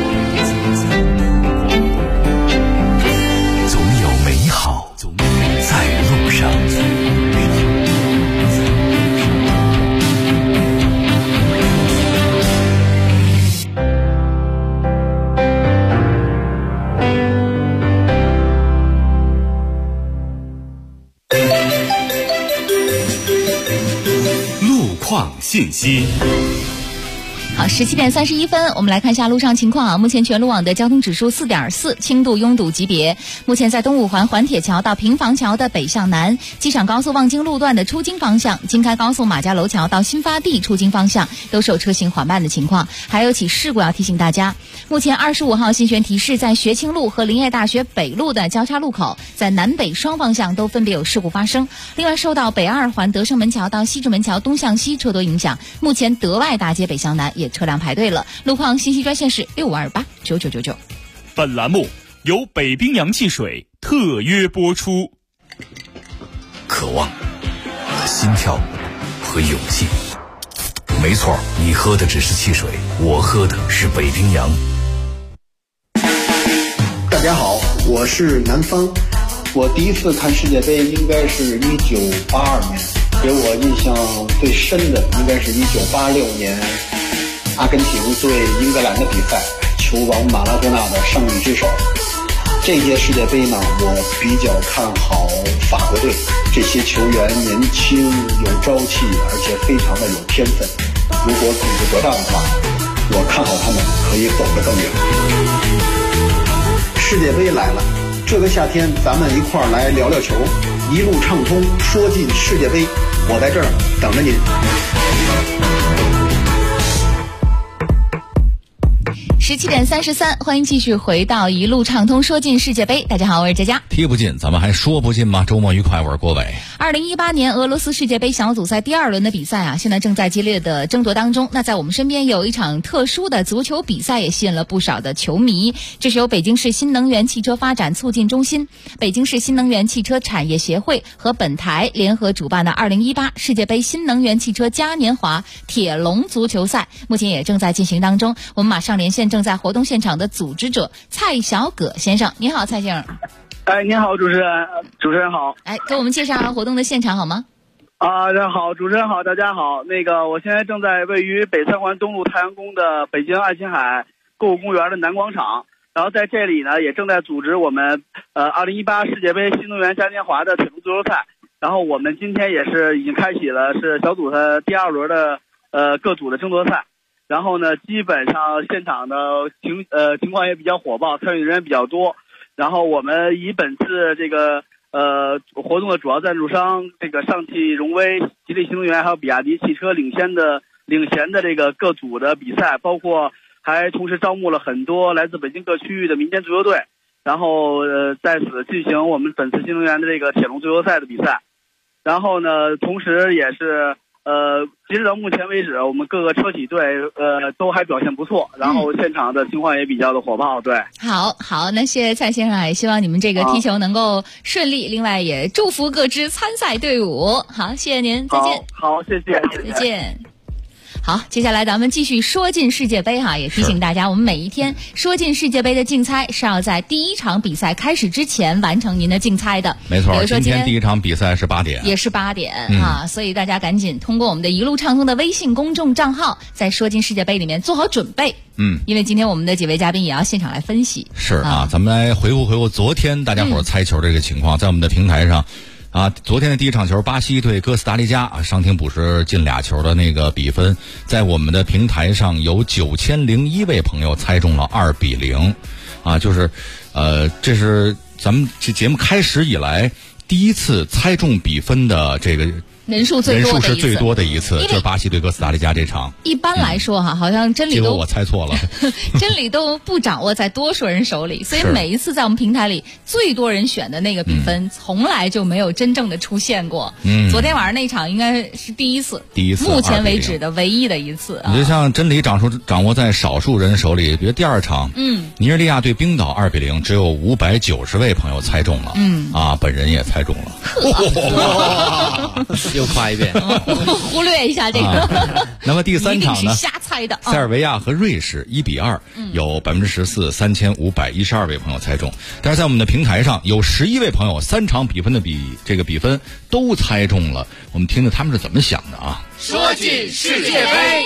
总有美好在路上。 信息。 好，17点31分，我们来看一下路上情况啊。目前全路网的交通指数4.4，轻度拥堵级别。目前在东五环环铁桥到平房桥的北向南，机场高速望京路段的出京方向，京开高速马家楼桥到新发地出京方向都是有车行缓慢的情况。还有起事故要提醒大家，目前25号新悬提示，在学庆路和林业大学北路的交叉路口，在南北双方向都分别有事故发生。另外，受到北2环德胜门桥到西直门桥东向西车多影响，目前德外大街北向南也车辆排队了。路况信息专线是6528999999。 本栏目由北冰洋汽水特约播出。 渴望、心跳和勇气。没错，你喝的只是汽水，我喝的是北冰洋。 大家好，我是南方。我第一次看世界杯应该是1982年，给我印象最深的应该是1986年阿根廷对英格兰的比赛，球王马拉多纳的胜利之手。这届世界杯呢，我比较看好法国队，这些球员年轻有朝气，而且非常的有天分。如果组织得当的话，我看好他们可以走得更远。世界杯来了，这个夏天咱们一块儿来聊聊球，一路畅通，说进世界杯，我在这儿等着您。 17点33，欢迎继续回到一路畅通说进世界杯。大家好，我是佳佳。 踢不进，咱们还说不进吗？周末愉快，我是郭伟。 2018年俄罗斯世界杯小组赛第2轮的比赛啊，现在正在激烈的争夺当中。那在我们身边有一场特殊的足球比赛，也吸引了不少的球迷。这是由北京市新能源汽车发展促进中心、北京市新能源汽车产业协会和本台联合主办的2018世界杯新能源汽车嘉年华铁龙足球赛，目前也正在进行当中。我们马上连线正在活动现场的组织者蔡小葛先生。你好，蔡先生。 您好，主持人好。 给我们介绍活动的现场好吗？ 大家好，主持人好，大家好。我现在正在位于北3环东路太阳宫的北京爱琴海购物公园的南广场，然后在这里呢，也正在组织我们2018世界杯新能源嘉年华的铁龙足球赛。然后我们今天也是已经开启了是小组的第2轮的各组的争夺赛。 然后呢，基本上现场的情况也比较火爆，参与人也比较多。然后我们以本次这个活动的主要赞助商这个上汽荣威、吉利新能源还有比亚迪汽车领衔的这个各组的比赛，包括还同时招募了很多来自北京各区域的民间足球队，然后在此进行我们本次新能源的这个铁笼足球赛的比赛。然后呢，同时也是截止到目前为止，我们各个车企队都还表现不错，然后现场的情况也比较的火爆。对， 好，那谢谢蔡先生，也希望你们这个踢球能够顺利。另外也祝福各支参赛队伍。好，谢谢您，再见。 好，谢谢， 再见。好，接下来咱们继续说进世界杯哈，也提醒大家，我们每一天说进世界杯的竞猜是要在第一场比赛开始之前完成您的竞猜的。 没错， 比如说今天第一场比赛是8点， 也是8点啊，所以大家赶紧通过我们的一路畅通的微信公众账号，在说进世界杯里面做好准备。因为今天我们的几位嘉宾也要现场来分析。 是啊，咱们来回顾昨天大家伙猜球这个情况，在我们的平台上。昨天的第一场球，巴西对哥斯达黎加伤停补时进2球的那个比分，在我们的平台上有9001位朋友猜中了2-0，就是这是咱们这节目开始以来第一次猜中比分的这个。人数是最多的一次，就是巴西对哥斯达黎加这场。 一般来说好像真理都， 结果我猜错了， 真理都不掌握在多数人手里，所以每一次在我们平台里最多人选的那个比分，从来就没有真正的出现过。昨天晚上那场应该是第一次，目前为止的唯一的一次。 你就像真理掌握在少数人手里，比如第二场，尼日利亚对冰岛2-0，只有590位朋友猜中了，本人也猜中了。又夸一遍， 忽略一下这个。 那么第三场呢？ 一定是瞎猜的。 塞尔维亚和瑞士1-2，有14%，3512位朋友猜中。但是在我们的平台上有11位朋友3场比分的这个比分都猜中了。我们听听他们是怎么想的啊？ 说进世界杯。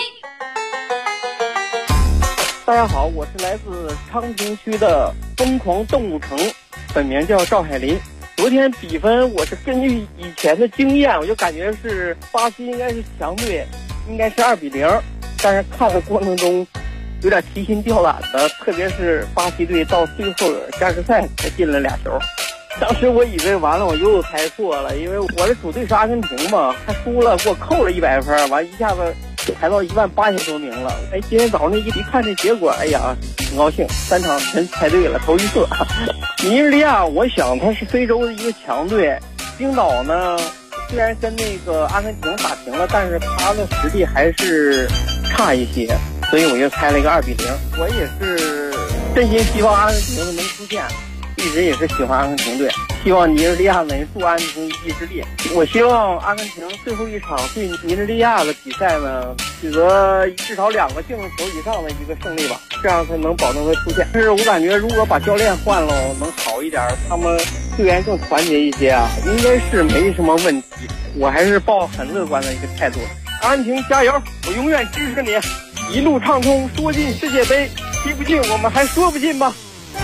大家好，我是来自昌平区的疯狂动物城，本名叫赵海林。昨天比分我是根据以前的经验，我就感觉是巴西应该是强队，应该是2-0，但是看的过程中有点提心吊胆的，特别是巴西队到最后加时赛才进了2球。当时我以为完了，我又猜错了，因为我的主队是阿根廷嘛，他输了，给我扣了100分，完一下子就排到18000多名了。今天早上一看这结果，哎呀，挺高兴，3场全猜对了，头一次。尼日利亚，我想他是非洲的一个强队。冰岛呢，虽然跟那个阿根廷打平了，但是他的实力还是差一些，所以我就猜了一个2-0。我也是真心希望阿根廷能出现。一直也是喜欢阿根廷队，希望尼日利亚能助阿根廷一臂之力。我希望阿根廷最后一场对尼日利亚的比赛呢，取得至少2个净球以上的一个胜利吧，这样才能保证他出现。但是我感觉如果把教练换了，能好一点，他们队员更团结一些啊，应该是没什么问题。我还是抱很乐观的一个态度。阿根廷加油，我永远支持你，一路畅通，说进世界杯，踢不进我们还说不进吧。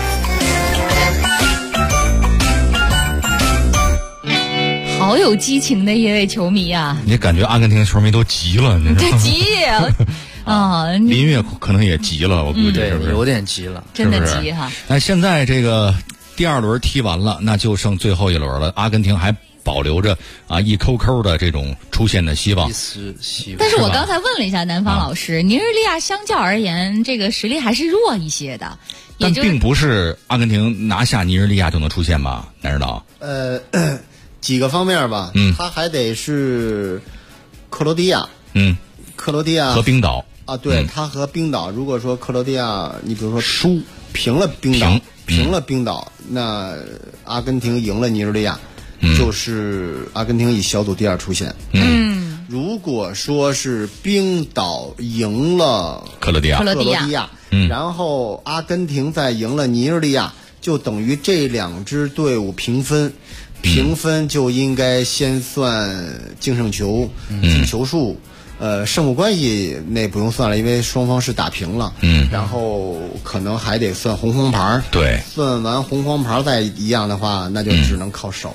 好有激情的一位球迷啊！ 你感觉阿根廷球迷都急了， 对，急啊！ 林月可能也急了，我估计是不是有点急了， 真的急哈。 那现在这个第2轮踢完了，那就剩最后1轮了。阿根廷还保留着一扣扣的这种出现的希望。 但是我刚才问了一下南方老师，尼日利亚相较而言，这个实力还是弱一些的。 但并不是阿根廷拿下尼日利亚就能出现吧？南指导？ 几个方面吧，他还得是克罗地亚，克罗地亚和冰岛啊，对，他和冰岛，如果说克罗地亚，你比如说平了冰岛，那阿根廷赢了尼日利亚，就是阿根廷以小组第2出现。如果说是冰岛赢了克罗地亚，然后阿根廷再赢了尼日利亚，就等于这2支队伍平分就应该先算净胜球、进球数，胜负关系那不用算了，因为双方是打平了。然后可能还得算红黄牌。 对， 算完红黄牌再一样的话，那就只能靠手了。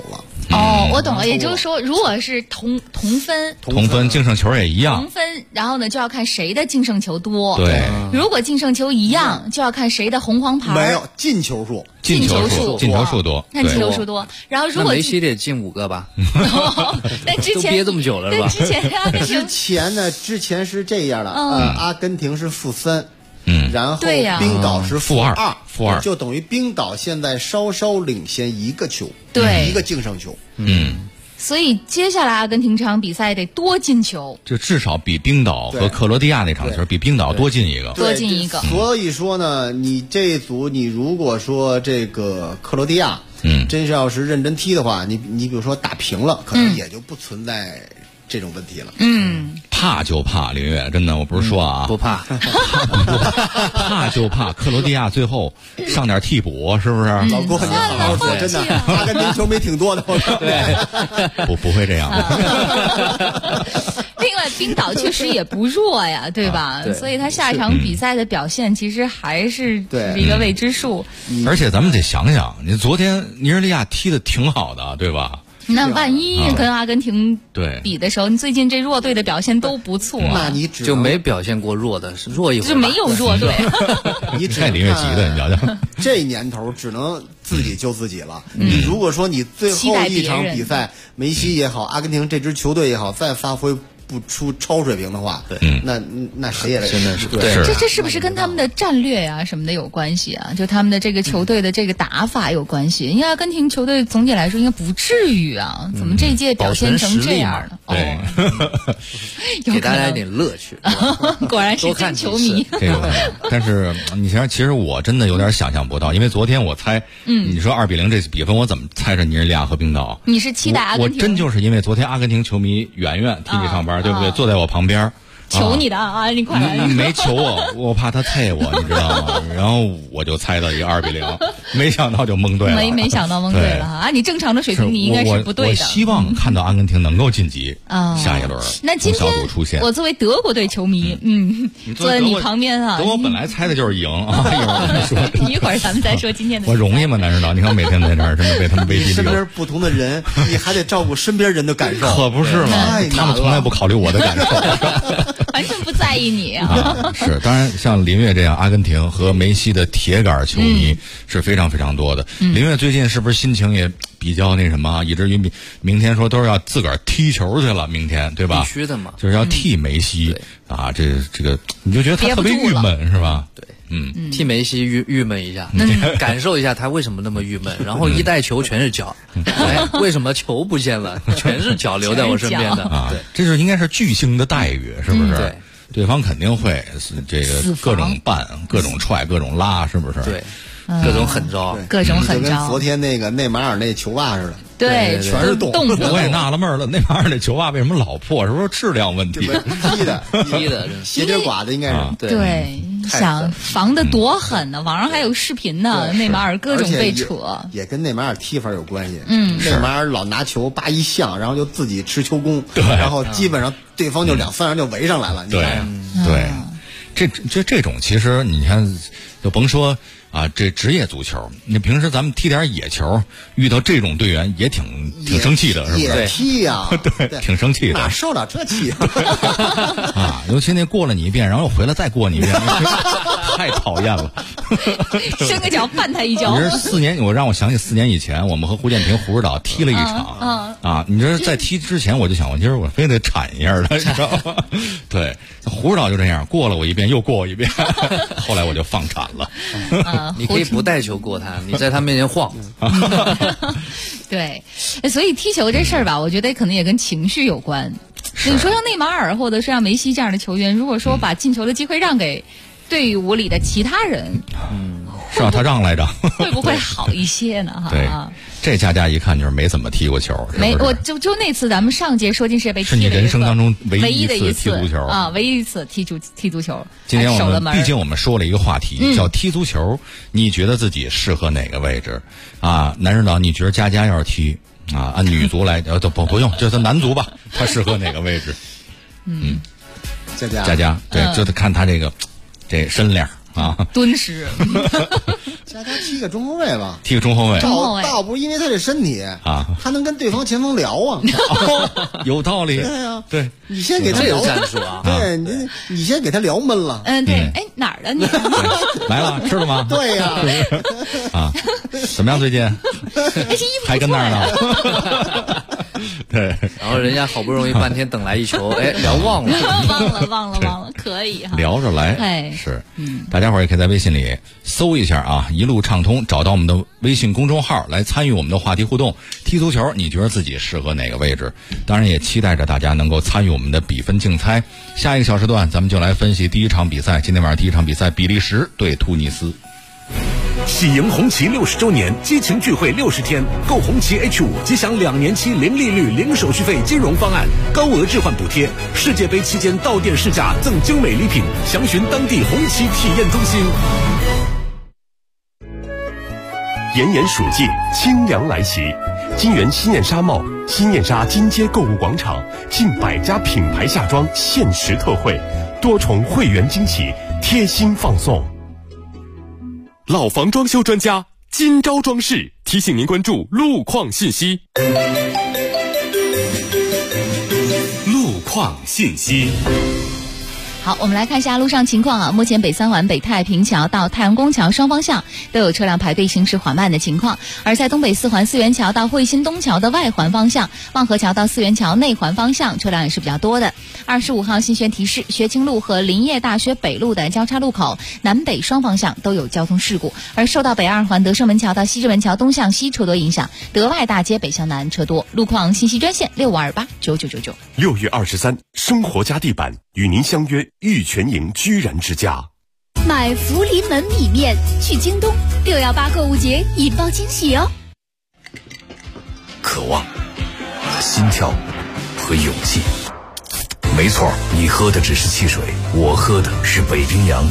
哦，我懂了，也就是说，如果是同分净胜球也一样， 同分，然后呢就要看谁的净胜球多。 对， 如果净胜球一样，就要看谁的红黄牌。 没有进球数， 进球数多， 看进球数多。然后如果梅西得进5个吧？ 但之前都憋这么久了是吧？ 之前是这样的，阿根廷是-3。然后对呀， 冰岛是-2， 就等于冰岛现在稍稍领先1个球， 对 ，1个净胜球。 所以接下来阿根廷这场比赛得多进球， 就至少比冰岛和克罗地亚那场球比冰岛多进一个， 多进一个。 所以说呢，你这一组你如果说这个克罗地亚，真是要是认真踢的话，你比如说打平了，可能也就不存在这种问题了。 怕就怕林月，真的，我不是说啊， 不怕， 怕就怕克罗地亚最后上点替补，是不是？ 老郭，你好好说，真的，阿根廷球迷挺多的， 对，不会这样的。 另外，冰岛确实也不弱呀，对吧？所以他下场比赛的表现其实还是一个未知数。 而且咱们得想想，你昨天尼日利亚踢得挺好的，对吧？ 那万一跟阿根廷比的时候，你最近这弱队的表现都不错， 那你就没表现过弱的，是弱一会儿， 就没有弱队。 你太林月急的，你瞧瞧， 这年头只能自己救自己了。你如果说你最后一场比赛，梅西也好，阿根廷这支球队也好，再发挥不出超水平的话，那谁也真的是对。 这是不是跟他们的战略啊什么的有关系啊？就他们的这个球队的这个打法有关系？因为阿根廷球队总体来说应该不至于啊，怎么这一届表现成这样呢？ 对， 给大家一点乐趣。 果然是真球迷。 但是你想，其实我真的有点想象不到，因为昨天我猜，你说2-0这比分，我怎么猜着尼日利亚和冰岛？ 你是期待阿根廷？ 我真就是因为昨天阿根廷球迷圆圆替你上班。对不对？坐在我旁边， 求你的啊！你快来！ 没求我怕他啐我，你知道吗？然后我就猜到一个2-0，没想到就蒙对了。 没想到蒙对了啊！你正常的水平你应该是不对的。 我希望看到阿根廷能够晋级下一轮。 那今天我作为德国队球迷，坐在你旁边啊。 我本来猜的就是赢啊！ 一会儿咱们再说今天的。 我容易吗？难知道？你看每天在这儿真的被他们威逼利诱。 身边不同的人，你还得照顾身边人的感受。 可不是嘛？他们从来不考虑我的感受。 完全不在意你啊！ 是，当然像林月这样阿根廷和梅西的铁杆球迷是非常非常多的。林月最近是不是心情也比较那什么，以至于明天说都是要自个儿踢球去了，明天对吧？ 必须的嘛， 就是要替梅西啊！这个你就觉得他特别郁闷是吧？ 对。替梅西郁闷一下，感受一下他为什么那么郁闷。然后一带球全是脚，为什么球不见了？全是脚留在我身边的啊！这就应该是巨星的待遇，是不是？对方肯定会这个各种绊、各种踹、各种拉，是不是？ 对，各种狠招， 各种狠招， 就跟昨天那个内马尔那球袜似的。 对， 全是洞。 我也纳了闷了，内马尔那球袜为什么老破？是不是质量问题？ 踢的，斜着刮的应该是。 对，想防得多狠呢！网上还有视频呢，内马尔各种被扯。 也跟内马尔踢法有关系。内马尔老拿球叭一向，然后就自己持球攻，然后基本上对方就2-3人就围上来了。 对，这种其实你看，就甭说。啊，这职业足球，你平时咱们踢点野球，遇到这种队员也挺生气的，是不是？ 野踢呀， 对，挺生气的。 哪受了这气啊？尤其那过了你一遍，然后回来再过你一遍，太讨厌了。 伸个脚绊他一脚。 你这4年，让我想起4年以前，我们和胡建平、胡指导踢了一场啊。你这在踢之前，我就想，我今儿我非得铲一下他，你知道吗？对，胡指导就这样，过了我一遍，又过我一遍，后来我就放铲了。 你可以不带球过他，你在他面前晃。 对，所以踢球这事儿吧，我觉得可能也跟情绪有关。你说像内马尔或者是像梅西这样的球员，如果说把进球的机会让给队伍里的其他人， 是让他让来着， 会不会好一些呢？ 对，这佳一看就是没怎么踢过球， 没，我就那次咱们上届说进世界杯， 是你人生当中唯一的一次踢足球啊，唯一一次踢足球。 今天毕竟我们说了一个话题，叫踢足球，你觉得自己适合哪个位置啊？男指导，你觉得佳要是踢啊，按女足来都不用，就是男足吧，他适合哪个位置？ 佳对，就得看他这身量。啊， 敦实， 佳佳踢个中后卫吧， 踢个中后卫， 倒不是因为他这身体啊， 他能跟对方前锋聊啊， 有道理。 对呀， 对， 你先给他聊战术啊， 对你先给他聊闷了。 对，哎，哪儿的你？ 来了，吃了吗？ 对呀， 啊，怎么样最近？还跟那儿呢？对， 然后人家好不容易半天等来一球，哎，聊忘了， 忘了，可以哈， 聊着来， 哎， 是，大家伙儿也可以在微信里搜一下啊，一路畅通，找到我们的微信公众号来参与我们的话题互动。踢足球，你觉得自己适合哪个位置？当然也期待着大家能够参与我们的比分竞猜。下一个小时段，咱们就来分析第一场比赛。今天晚上第一场比赛，比利时对突尼斯。 喜迎红旗60周年，激情聚会60天，购红旗 H5 即享2年期零利率、零手续费金融方案，高额置换补贴。世界杯期间到店试驾赠精美礼品，详询当地红旗体验中心。 炎炎暑季，清凉来袭，金源新燕纱帽、新燕纱金街购物广场近100家品牌夏装限时特惠，多重会员惊喜，贴心放送。老房装修专家金招装饰提醒您关注路况信息。路况信息。 好，我们来看一下路上情况啊。目前北三环北太平桥到太阳宫桥双方向都有车辆排队行驶缓慢的情况，而在东北四环四元桥到汇鑫东桥的外环方向，望河桥到四元桥内环方向车辆也是比较多的。25号新宣提示，学清路和林业大学北路的交叉路口南北双方向都有交通事故，而受到北二环德胜门桥到西直门桥东向西车多影响，德外大街北向南车多。路况信息专线65289999。 6月23，生活家地板与您相约玉泉营居然之家。 买福临门米面去京东，618购物节引爆惊喜哦！ 渴望、心跳和勇气。没错，你喝的只是汽水，我喝的是北冰洋。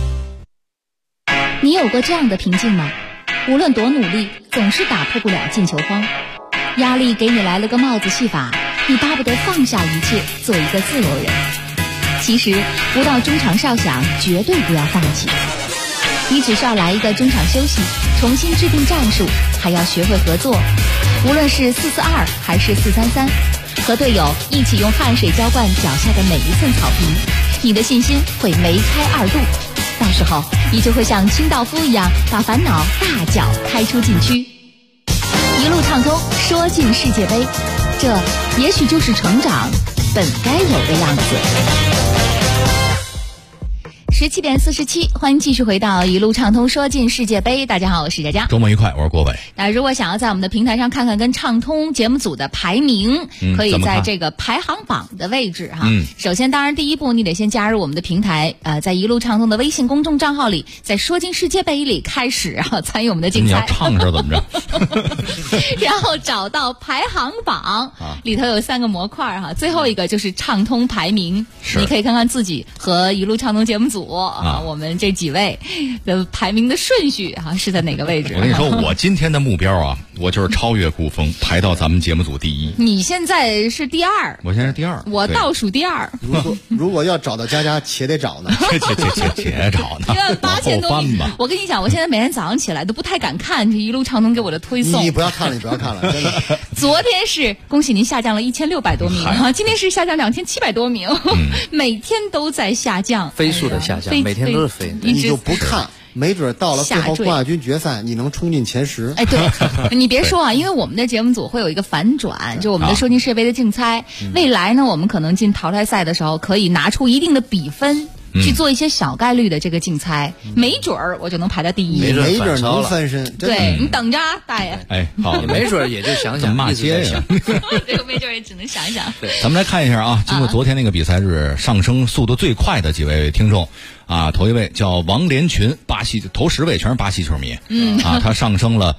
你有过这样的平静吗？无论多努力，总是打破不了进球荒。压力给你来了个帽子戏法，你巴不得放下一切，做一个自由人。其实不到中场哨响，绝对不要放弃。你只需要来一个中场休息，重新制定战术，还要学会合作。无论是4-4-2还是4-3-3，和队友一起用汗水浇灌脚下的每一寸草坪，你的信心会梅开2度。到时候你就会像清道夫一样，把烦恼大脚开出禁区，一路畅通，说进世界杯。这也许就是成长本该有的样子。17点47，欢迎继续回到一路畅通说进世界杯。大家好，我是佳佳。 周末愉快，我是郭伟。 那如果想要在我们的平台上看看跟畅通节目组的排名，可以在这个排行榜的位置哈。首先，当然第一步你得先加入我们的平台，在一路畅通的微信公众账号里，在说进世界杯里开始参与我们的竞赛。 你要唱着怎么着？ 然后找到排行榜，里头有3个模块哈，最后一个就是畅通排名，你可以看看自己和一路畅通节目组我们这几位的排名的顺序是在哪个位置。 我跟你说，我今天的目标我就是超越顾峰，排到咱们节目组第1。 你现在是第2， 我现在是第2， 我倒数第2。 如果要找到佳佳，且得找呢， 且找呢， 因为8000多名。我跟你讲，我现在每天早上起来都不太敢看这一路畅通给我的推送。 你不要看了，真的。 昨天是恭喜您下降了1600多名，今天是下降2700多名，每天都在下降， 飞速的下降，每天都是飞。 你就不看，没准到了最后冠亚军决赛，你能冲进前10。 哎，对，你别说因为我们的节目组会有一个反转，就我们的说进世界杯的竞猜。未来呢，我们可能进淘汰赛的时候，可以拿出一定的比分。去做一些小概率的这个竞猜，没准儿我就能排到第1， 没准儿能翻身。 对，你等着大爷。 哎，好， 没准儿也就想想骂街呀， 这个没准儿也只能想想。 对，咱们来看一下经过昨天那个比赛日上升速度最快的几位听众头一位叫王连群，巴西头10位全是巴西球迷，他上升了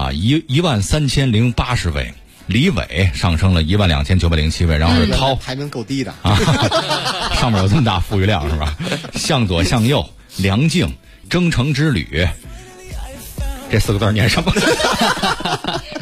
13080位。李伟上升了12907位，然后是涛， 排名够低的上面有这么大富裕量是吧？向左向右，梁静，征程之旅，这4个字念什么？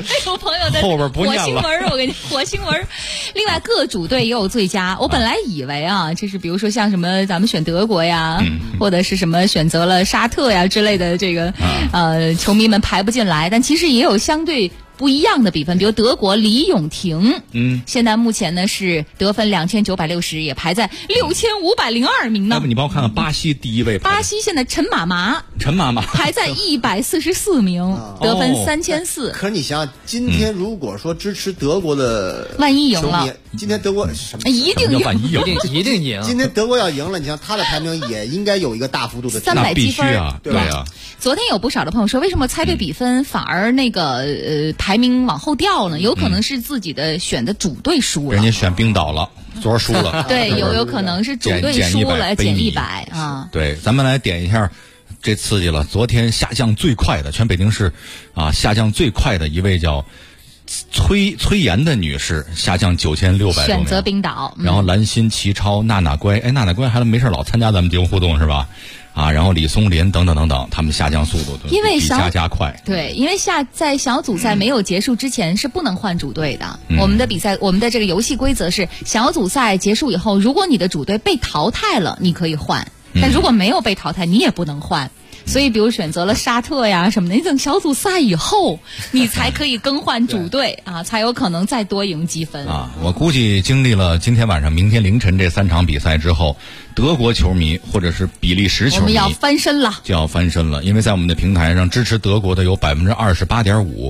朋友的后边不念了火星文，我跟你火星文。另外各主队也有最佳，我本来以为啊，就是比如说像什么咱们选德国呀，或者是什么选择了沙特呀之类的，这个球迷们排不进来，但其实也有相对不一样的比分，比如德国李永廷，现在目前呢是得分2960，也排在6502名呢。 要不你帮我看看巴西第一位？ 巴西现在陈妈妈排在144名，得分3400。 可你想想，今天如果说支持德国的万一赢了， 今天德国一定赢， 一定赢。 今天德国要赢了，你像他的排名也应该有一个大幅度的 300积分啊，对啊。 昨天有不少的朋友说，为什么猜对比分反而那个排名往后掉呢？有可能是自己的选的主队输了， 人家选冰岛了，昨儿输了。 对，有可能是主队输了，减100啊。 对，咱们来点一下，这刺激了。昨天下降最快的，全北京市下降最快的一位叫崔岩的女士，下降9600多名， 选择冰岛。 然后兰心、齐超、娜娜乖，娜娜乖还没事老参加咱们节目互动是吧？然后李松林等等，他们下降速度因为加快。 对，因为在小组赛没有结束之前是不能换主队的。我们的比赛，我们的这个游戏规则是，小组赛结束以后，如果你的主队被淘汰了，你可以换，但如果没有被淘汰，你也不能换。所以比如选择了沙特呀什么的，你等小组赛以后你才可以更换主队才有可能再多赢积分我估计经历了今天晚上明天凌晨这3场比赛之后，德国球迷或者是比利时球迷， 我们要翻身了， 就要翻身了。因为在我们的平台上支持德国的有28.5%，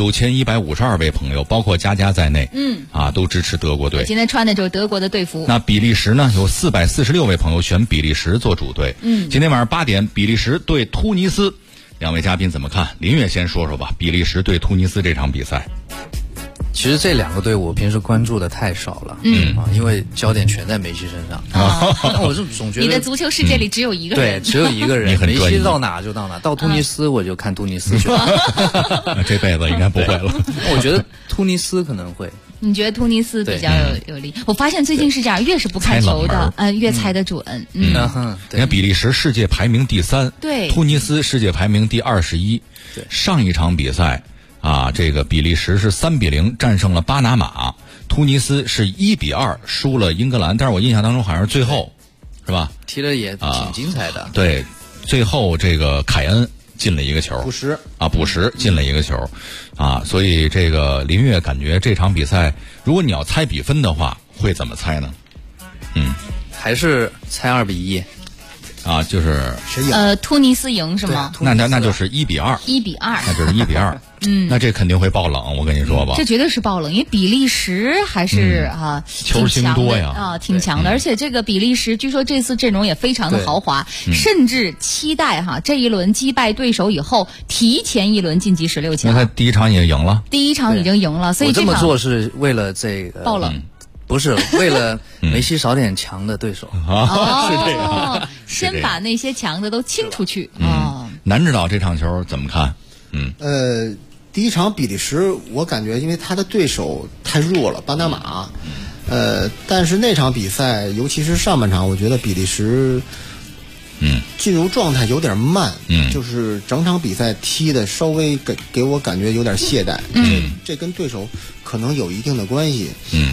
9152位朋友，包括佳佳在内都支持德国队。 今天穿的就是德国的队服。 那比利时呢，有446位朋友选比利时做主队。今天晚上8点，比利时对突尼斯，两位嘉宾怎么看？林月先说说吧，比利时对突尼斯这场比赛。 其实这两个队我平时关注的太少了，因为焦点全在梅西身上。我是总觉得你的足球世界里只有一个人， 对，只有一个人，梅西到哪就到哪。到突尼斯我就看突尼斯去了。 这辈子应该不会了。 我觉得突尼斯可能会。 你觉得突尼斯比较有利？我发现最近是这样，越是不看球的，越猜得准。 你看比利时世界排名第3， 对， 突尼斯世界排名第21。上一场比赛这个比利时是3-0战胜了巴拿马，突尼斯是1-2输了英格兰。但是我印象当中好像是最后，是吧？ 踢得也挺精彩的。 对，最后这个凯恩进了一个球，补时进了一个球，所以这个林月感觉这场比赛，如果你要猜比分的话，会怎么猜呢？ 还是猜2-1。 就是突尼斯赢是吗？ 那就是1-2，那就是1-2。那这肯定会爆冷，我跟你说吧。 这绝对是爆冷，因为比利时还是球星多呀， 挺强的。而且这个比利时据说这次阵容也非常的豪华，甚至期待这一轮击败对手以后，提前一轮晋级16强。 那他第一场也赢了， 第一场已经赢了，所以我这么做是为了这个爆冷。 不是为了梅西少点强的对手是这样， 先把那些强的都清出去。 南指导这场球怎么看？ 第一场比利时，我感觉因为他的对手太弱了，巴拿马。但是那场比赛，尤其是上半场，我觉得比利时进入状态有点慢，就是整场比赛踢的稍微给我感觉有点懈怠，这跟对手可能有一定的关系。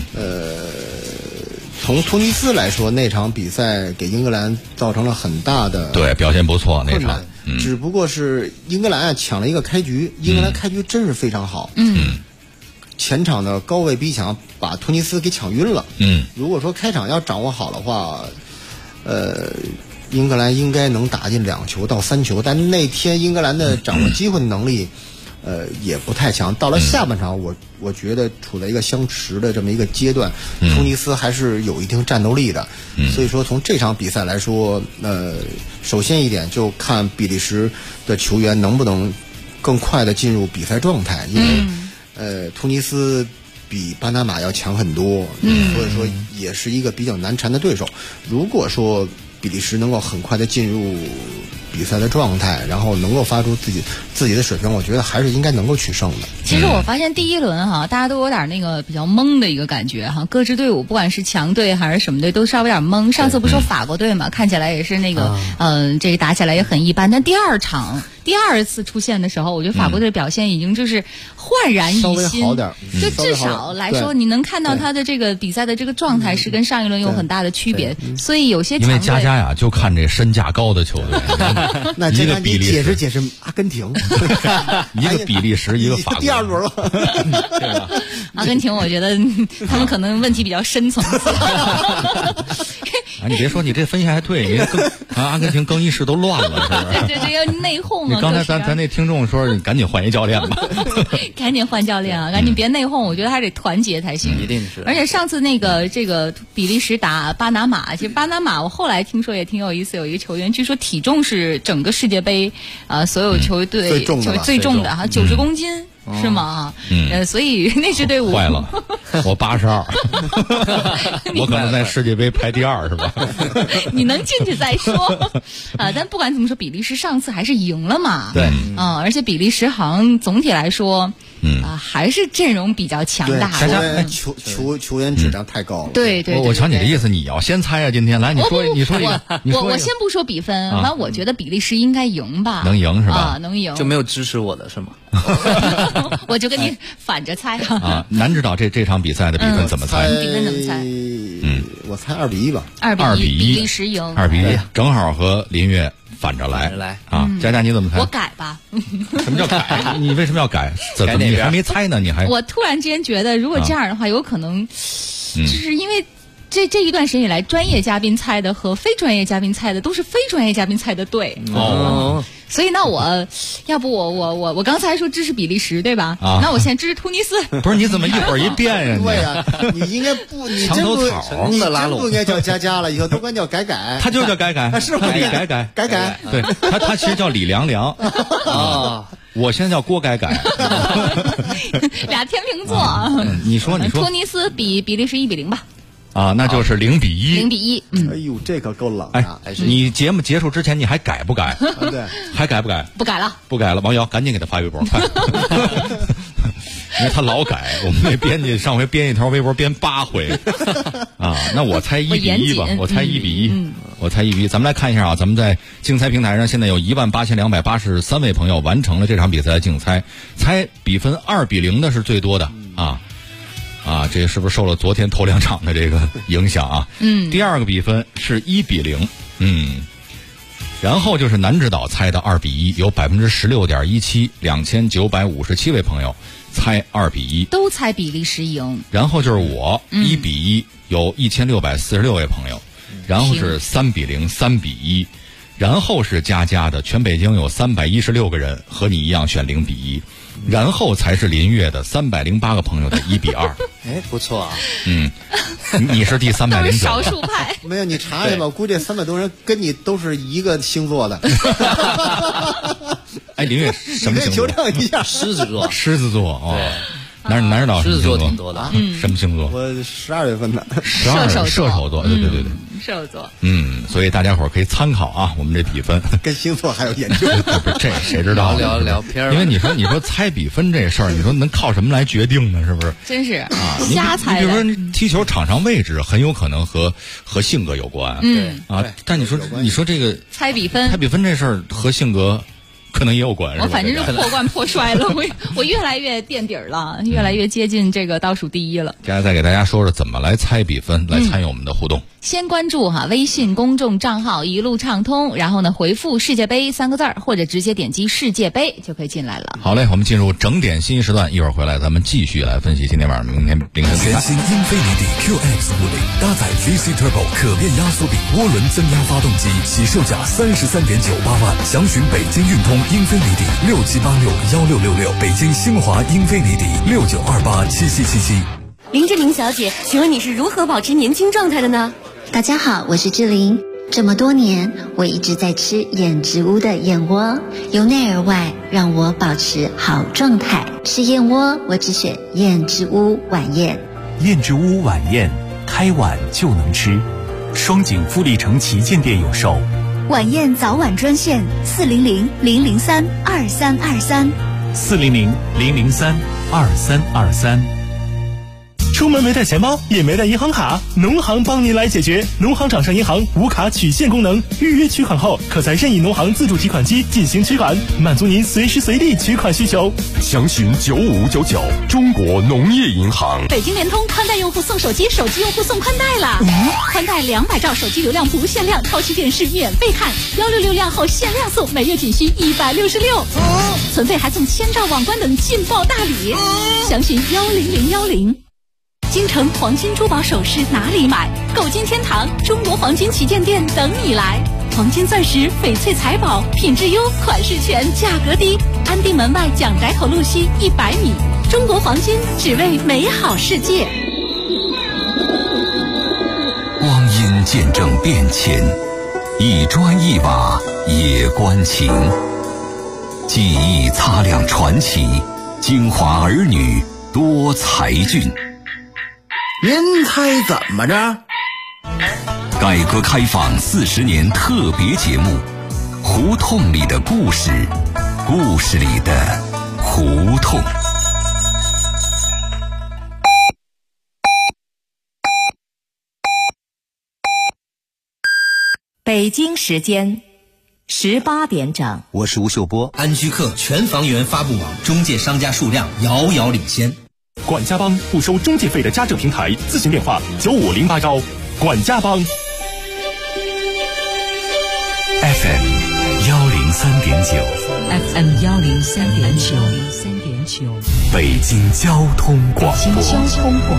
从突尼斯来说，那场比赛给英格兰造成了很大的表现不错那场， 只不过是英格兰抢了一个开局，英格兰开局真是非常好，前场的高位逼抢把突尼斯给抢晕了。如果说开场要掌握好的话，英格兰应该能打进2球到3球，但是那天英格兰的掌握机会能力，也不太强。到了下半场，我觉得处在一个相持的这么一个阶段，突尼斯还是有一定战斗力的。所以说从这场比赛来说，首先一点就看比利时的球员能不能更快的进入比赛状态，因为突尼斯比巴拿马要强很多，所以说也是一个比较难缠的对手。如果说比利时能够很快的进入比赛的状态，然后能够发出自己的水平，我觉得还是应该能够取胜的。 其实我发现第一轮大家都有点那个比较懵的一个感觉各支队伍不管是强队还是什么队都稍微有点懵。上次不是说法国队嘛，看起来也是那个这个打起来也很一般，但第二场第2次出现的时候，我觉得法国队的表现已经就是焕然一新， 稍微好点， 就至少来说，你能看到他的这个比赛的这个状态是跟上一轮有很大的区别。所以有些因为佳佳呀，就看这身价高的球队， 那一个比利时解释阿根廷， 一个比利时，一个法国， 第2轮了。 阿根廷，我觉得他们可能问题比较深层次。 你别说，你这分析还对，你阿根廷更衣室都乱了，是不是？这个内讧啊！ 你刚才咱那听众说，你赶紧换一教练吧， 赶紧换教练啊！赶紧别内讧，我觉得还得团结才行。 一定是。 而且上次这个比利时打巴拿马，其实巴拿马我后来听说也挺有意思，有一个球员据说体重是整个世界杯所有球队最重的哈，90公斤。是吗？所以那支队伍坏了，我82，我可能在世界杯排第2，是吧？ 你能进去再说但不管怎么说，比利时上次还是赢了嘛。 对， 而且比利时好像总体来说，还是阵容比较强大的。 球员质量太高了。 对， 我瞧你的意思，你要先猜啊，今天来，你说一个， 我先不说比分，反正我觉得比利时应该赢吧？ 能赢是吧？ 能赢， 就没有支持我的是吗？ 我就跟你反着猜啊！难知道这场比赛的比分怎么猜？ 比分怎么猜？ 我猜2-1吧。 2-1，比利时赢。 2-1，正好和林月反着来啊！佳佳你怎么猜？ 我改吧。 什么叫改？你为什么要改？怎么你还没猜呢？你还？ 我突然之间觉得，如果这样的话，有可能就是因为这一段时间以来，专业嘉宾猜的和非专业嘉宾猜的都是非专业嘉宾猜的对。所以那要不我刚才说支持比利时对吧？那我现在支持突尼斯。 不是你怎么一会儿一变呀？ 对呀，你应该不，你真不应该叫佳佳了，以后都管叫改。 他就叫改， 是吧？ 李改。对他其实叫李凉啊。我现在叫郭改， 俩天秤座。 你说， 突尼斯比比利时1-0吧。 那就是0-1。 0-1。 哎呦，这可够冷啊！你节目结束之前你还改不改？ 对， 还改不改？ 不改了。 不改了，王瑶赶紧给他发微博，快！因为他老改，我们那编辑上回编一条微博编8回那我猜1-1吧，我猜1-1，我猜1-1。咱们来看一下啊，咱们在竞猜平台上现在有18283位朋友完成了这场比赛的竞猜，猜比分2-0的是最多的这是不是受了昨天头2场的这个影响啊？第2个比分是1-0，然后就是南指导猜的2-1，有16.17%，2957位朋友猜2-1， 都猜比利时赢。 然后就是我1-1，有1646位朋友，然后是3-0，3-1，然后是佳佳的，全北京有316个人和你一样选0-1。然后才是林月的308个朋友的1-2。 哎，不错啊。 你是第309。 都是少数派。 没有，你查一下吧，估计300多人跟你都是一个星座的。 哎，林月什么星座？ 求证一下。 狮子座。 狮子座哦。哪知道狮子座挺多的什么星座？ 我12月份的。 射手座。对。 射手座。 所以大家伙可以参考啊，我们这比分跟星座还有研究。 不是这谁知道？ 聊偏了。 因为你说猜比分这事儿，你说能靠什么来决定呢？是不是？ 真是瞎猜的。 你比如说踢球场上位置很有可能和性格有关。但你说这个猜比分这事儿和性格可能也有关。 我反正是破罐破摔了，我越来越垫底儿了，越来越接近这个倒数第1了。 接下来再给大家说说怎么来猜比分，来参与我们的互动。 先关注微信公众账号一路畅通，然后呢回复世界杯3个字，或者直接点击世界杯就可以进来了。 好嘞，我们进入整点新时段，一会儿回来咱们继续来分析今天晚上明天凌晨全新英菲尼迪 QX50搭载 VC Turbo 可变压缩比涡轮增压发动机，起售价33.98万，详询北京运通英菲尼迪67861666，北京星华英菲尼迪69287777。 林志玲小姐，请问你是如何保持年轻状态的呢？ 大家好，我是志玲。这么多年，我一直在吃燕之屋的燕窝，由内而外让我保持好状态。吃燕窝，我只选燕之屋晚宴。 燕之屋晚宴，开碗就能吃。双井富力城旗舰店有售。 晚宴早晚专线400-003-2323。 400-003-2323。 出门没带钱包，也没带银行卡，农行帮您来解决。农行掌上银行无卡取现功能，预约取款后，可在任意农行自助提款机进行取款，满足您随时随地取款需求。 详询9599，中国农业银行。 北京联通宽带用户送手机，手机用户送宽带了。宽带200兆手机流量不限量，超级电视免费看，166量后限量送，每月仅需166。存费还送1000兆网关等劲爆大礼，详询10010。京城黄金珠宝首饰哪里买？购金天堂中国黄金旗舰店等你来。黄金钻石、翡翠财宝，品质优，款式全，价格低。安定门外蒋宅口路西100米。中国黄金，只为美好世界。 光阴见证变迁，一砖一瓦也关情。记忆擦亮传奇，京华儿女多才俊。 您猜怎么着？ 改革开放40年特别节目，胡同里的故事，故事里的胡同。 北京时间18点整。 我是吴秀波。安居客全房源发布网中介商家数量遥遥领先。 管家帮不收中介费的家政平台，咨询电话9508招。管家帮。 FM 103.9 FM 103.9 北京交通广播。 北京交通广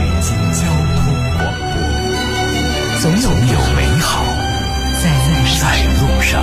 播。总有美好在路上。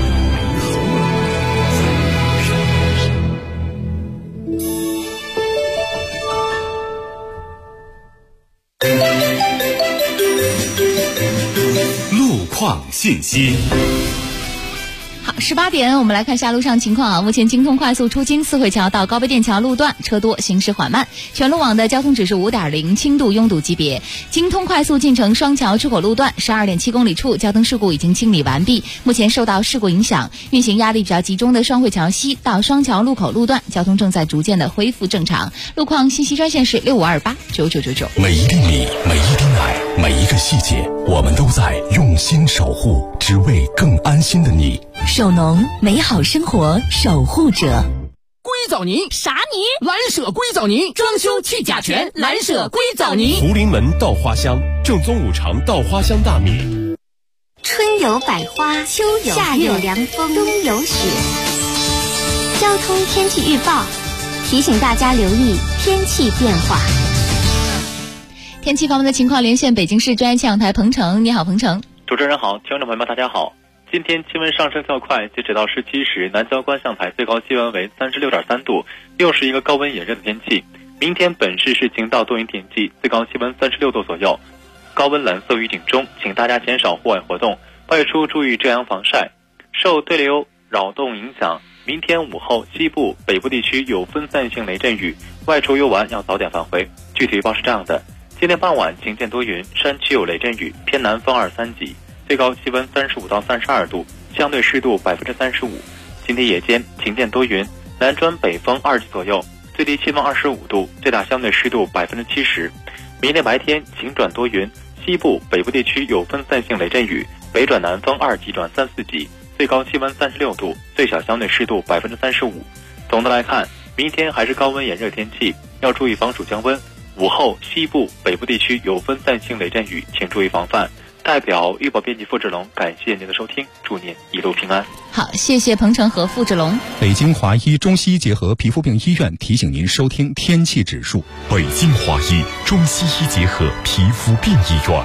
路况信息。 好，18点，我们来看下路上情况啊。目前京通快速出京四惠桥到高碑店桥路段车多，行驶缓慢。全路网的交通指数5.0，轻度拥堵级别。京通快速进城双桥出口路段12.7公里处交通事故已经清理完毕，目前受到事故影响，运行压力比较集中的双惠桥西到双桥路口路段交通正在逐渐的恢复正常。路况信息专线是65289999。 每一厘米，每一滴奶，每一个细节，我们都在用心守护，只为更安心的你。 首农，美好生活守护者。 硅藻泥啥泥？蓝舍硅藻泥，装修去甲醛，蓝舍硅藻泥。 福临门稻花香，正宗5常稻花香大米。 春有百花，秋有夏有凉风，冬有雪。交通天气预报提醒大家留意天气变化。 天气方面的情况，连线北京市专业气象台彭程。你好，彭程。 主持人好，听众朋友们大家好。今天气温上升较快，截止到17时，南郊观象台最高气温为36.3度，又是一个高温炎热的天气。明天本市是晴到多云天气，最高气温36度左右，高温蓝色预警中，请大家减少户外活动，外出注意遮阳防晒。受对流扰动影响，明天午后西部、北部地区有分散性雷阵雨，外出游玩要早点返回。具体预报是这样的：今天傍晚晴间多云，山区有雷阵雨，偏南风2、3级。最高气温35到32度，相对湿度35%。今天夜间晴间多云，南转北风2级左右，最低气温25度，最大相对湿度70%。明天白天晴转多云，西部、北部地区有分散性雷阵雨，北转南风2级转3、4级，最高气温36度，最小相对湿度35%。总的来看，明天还是高温炎热天气，要注意防暑降温。午后西部、北部地区有分散性雷阵雨，请注意防范。代表预报编辑付志龙感谢您的收听，祝您一路平安。 好，谢谢彭程和付志龙。 北京华医中西医结合皮肤病医院提醒您收听天气指数。 北京华医中西医结合皮肤病医院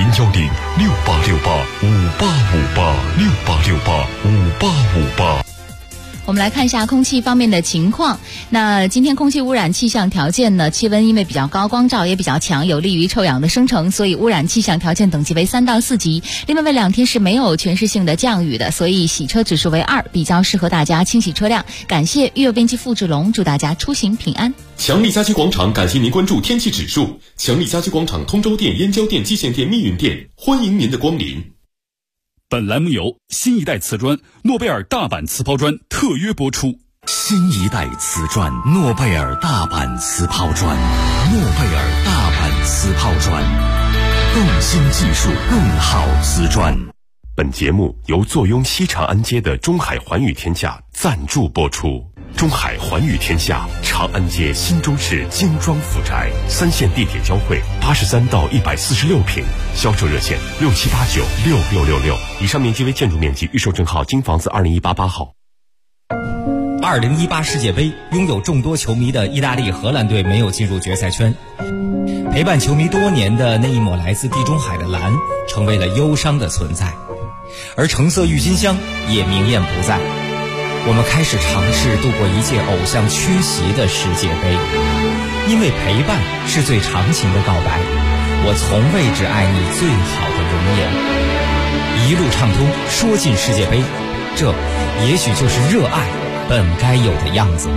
，0106868585858685858。 我们来看一下空气方面的情况。那今天空气污染气象条件呢，气温因为比较高，光照也比较强，有利于臭氧的生成，所以污染气象条件等级为3到4级。另外为2天是没有全市性的降雨的，所以洗车指数为2，比较适合大家清洗车辆。感谢预报编辑付志龙，祝大家出行平安。 强力家居广场感谢您关注天气指数。强力家居广场通州店、燕郊店、蓟县店、密云店，欢迎您的光临。 本栏目由新一代瓷砖诺贝尔大阪瓷抛砖特约播出。 新一代瓷砖，诺贝尔大阪瓷抛砖，诺贝尔大阪瓷抛砖，更新技术，更好瓷砖。 本节目由坐拥西长安街的中海环宇天下赞助播出。中海环宇天下，长安街新中市精装府宅，3线地铁交汇，83到146平，销售热线67896666。以上面积为建筑面积，预售证号京房子2018-8号。 2018世界杯，拥有众多球迷的意大利、荷兰队没有进入决赛圈，陪伴球迷多年的那一抹来自地中海的蓝，成为了忧伤的存在，而橙色郁金香也明艳不在。我们开始尝试度过一届偶像缺席的世界杯，因为陪伴是最长情的告白。我从未只爱你最好的容颜，一路畅通，说进世界杯，这也许就是热爱本该有的样子。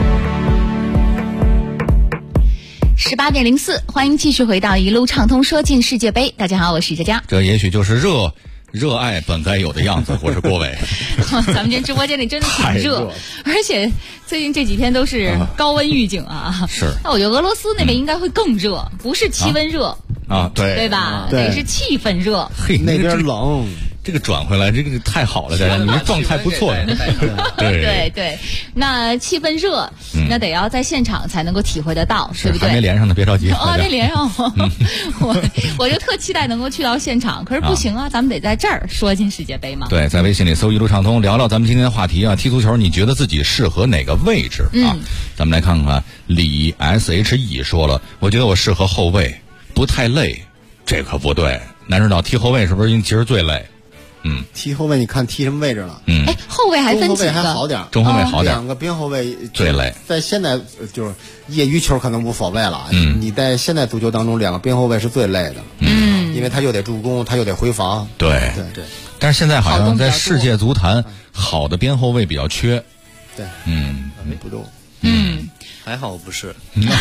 18点04，欢迎继续回到一路畅通说进世界杯。大家好，我是佳佳。 这也许就是热爱本该有的样子。我是郭伟。 咱们这直播间里真的挺热，而且最近这几天都是高温预警啊。 是。 那我觉得俄罗斯那边应该会更热，不是气温热啊， 对吧？得是气氛热。 嘿， 那边冷。 这个转回来，这个太好了，大家，你们状态不错呀。 对，那气氛热，那得要在现场才能够体会得到，对不对？ 还没连上呢，别着急。 没连上，我就特期待能够去到现场，可是不行啊，咱们得在这儿说进世界杯嘛。 对，在微信里搜一路畅通，聊聊咱们今天的话题啊，踢足球，你觉得自己适合哪个位置啊？咱们来看看李 SHE 说了，我觉得我适合后卫，不太累，这可不对。男指导踢后卫是不是其实最累？ 踢后卫你看踢什么位置了？ 后卫还分几个？ 中后卫还好点， 中后卫好点， 两个边后卫最累。 在现在就是业余球可能无所谓了，你在现在足球当中，两个边后卫是最累的，因为他又得助攻，他又得回防。 对。但是现在好像在世界足坛，好的边后卫比较缺。 对，不多。 还好不是。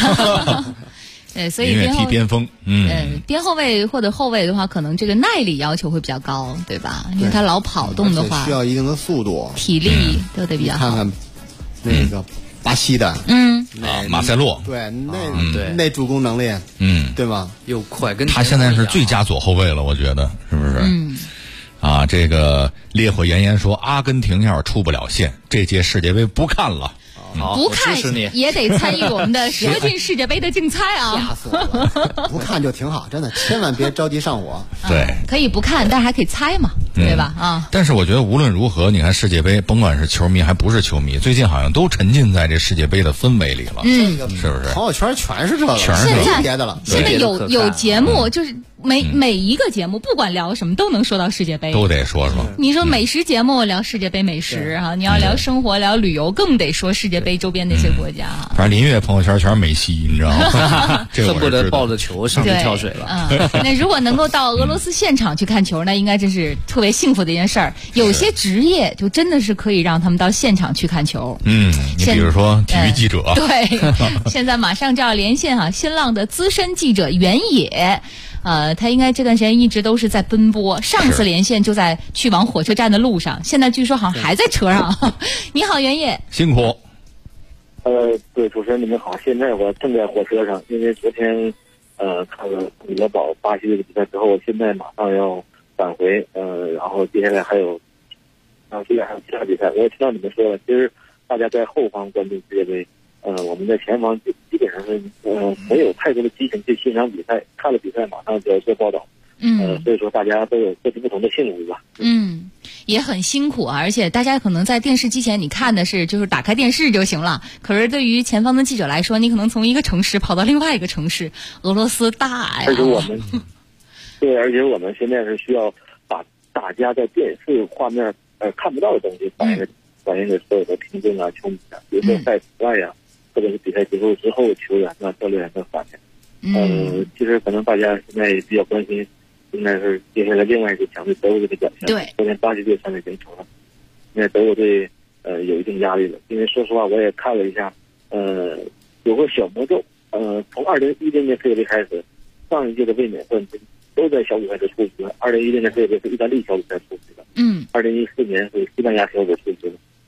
所以踢边锋， 边后卫或者后卫的话，可能这个耐力要求会比较高，对吧？因为他老跑动的话， 需要一定的速度、 体力都得比较好。 看看那个巴西的， 马塞洛， 对，那助攻能力，对吗？ 又快，跟他现在是最佳左后卫了，我觉得是不是？这个烈火炎炎说，阿根廷要是出不了线，这届世界杯不看了。 不看也得参与我们的说进世界杯的竞猜啊！ 吓死我了！不看就挺好，真的，千万别着急上火。 对， 可以不看，但是还可以猜嘛，对吧？ 但是我觉得无论如何，你看世界杯，甭管是球迷还不是球迷，最近好像都沉浸在这世界杯的氛围里了，是不是？ 朋友圈全是这个， 全是别的了。 现在有节目就是。每一个节目不管聊什么都能说到世界杯， 都得说。 你说美食节目聊世界杯美食啊，你要聊生活聊旅游更得说世界杯周边那些国家。 反正林月朋友圈全是梅西，你知道吗？ 恨不得抱着球上去跳水了。 那如果能够到俄罗斯现场去看球，那应该真是特别幸福的一件事儿。有些职业就真的是可以让他们到现场去看球。 你比如说体育记者。 对，现在马上就要连线新浪的资深记者袁野。他应该这段时间一直都是在奔波，上次连线就在去往火车站的路上，现在据说好像还在车上。你好，袁野， 辛苦。 对，主持人你们好，现在我正在火车上，因为昨天看了米德堡巴西队的比赛之后，我现在马上要返回，然后接下来还有其他比赛。我也听到你们说了，其实大家在后方关注世界杯。我们在前方基本上是没有太多的激情去欣赏比赛，看了比赛马上就要做报道，所以说大家都有各自不同的幸福吧。 也很辛苦啊，而且大家可能在电视机前你看的是就是打开电视就行了，可是对于前方的记者来说，你可能从一个城市跑到另外一个城市，俄罗斯大呀。 而且我们现在是需要把大家在电视画面看不到的东西反映给所有的听众啊、球迷啊，比如说赛场外呀。或者是比赛结束之后，球员啊、教练的发现。其实可能大家现在也比较关心，应该是接下来另外一个强队德国队的表现。 对， 昨天巴西队3-0赢球了，现在德国队有一定压力了。因为说实话，我也看了一下，有个小魔咒，从2010年世界杯开始，上一届的卫冕冠军都在小组赛就出局了。2010年世界杯是意大利小组赛出局了，2014年是西班牙小组出局了。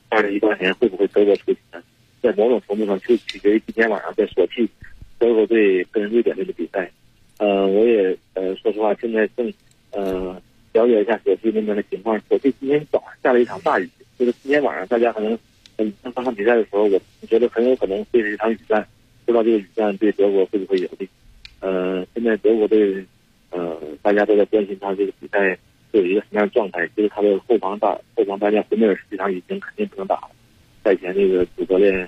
2018年会不会德国出局呢？在某种程度上就取决于今天晚上在索契德国队跟瑞典队的比赛。我也说实话，现在正了解一下索契那边的情况。索契今天早上下了一场大雨，就是今天晚上大家可能刚看比赛的时候，我觉得很有可能会是一场雨战，不知道这个雨战对德国会不会有利。现在德国队大家都在关心他这个比赛会有一个什么样的状态。就是他的后防大将胡梅尔实际上已经肯定不能打了。赛前这个主教练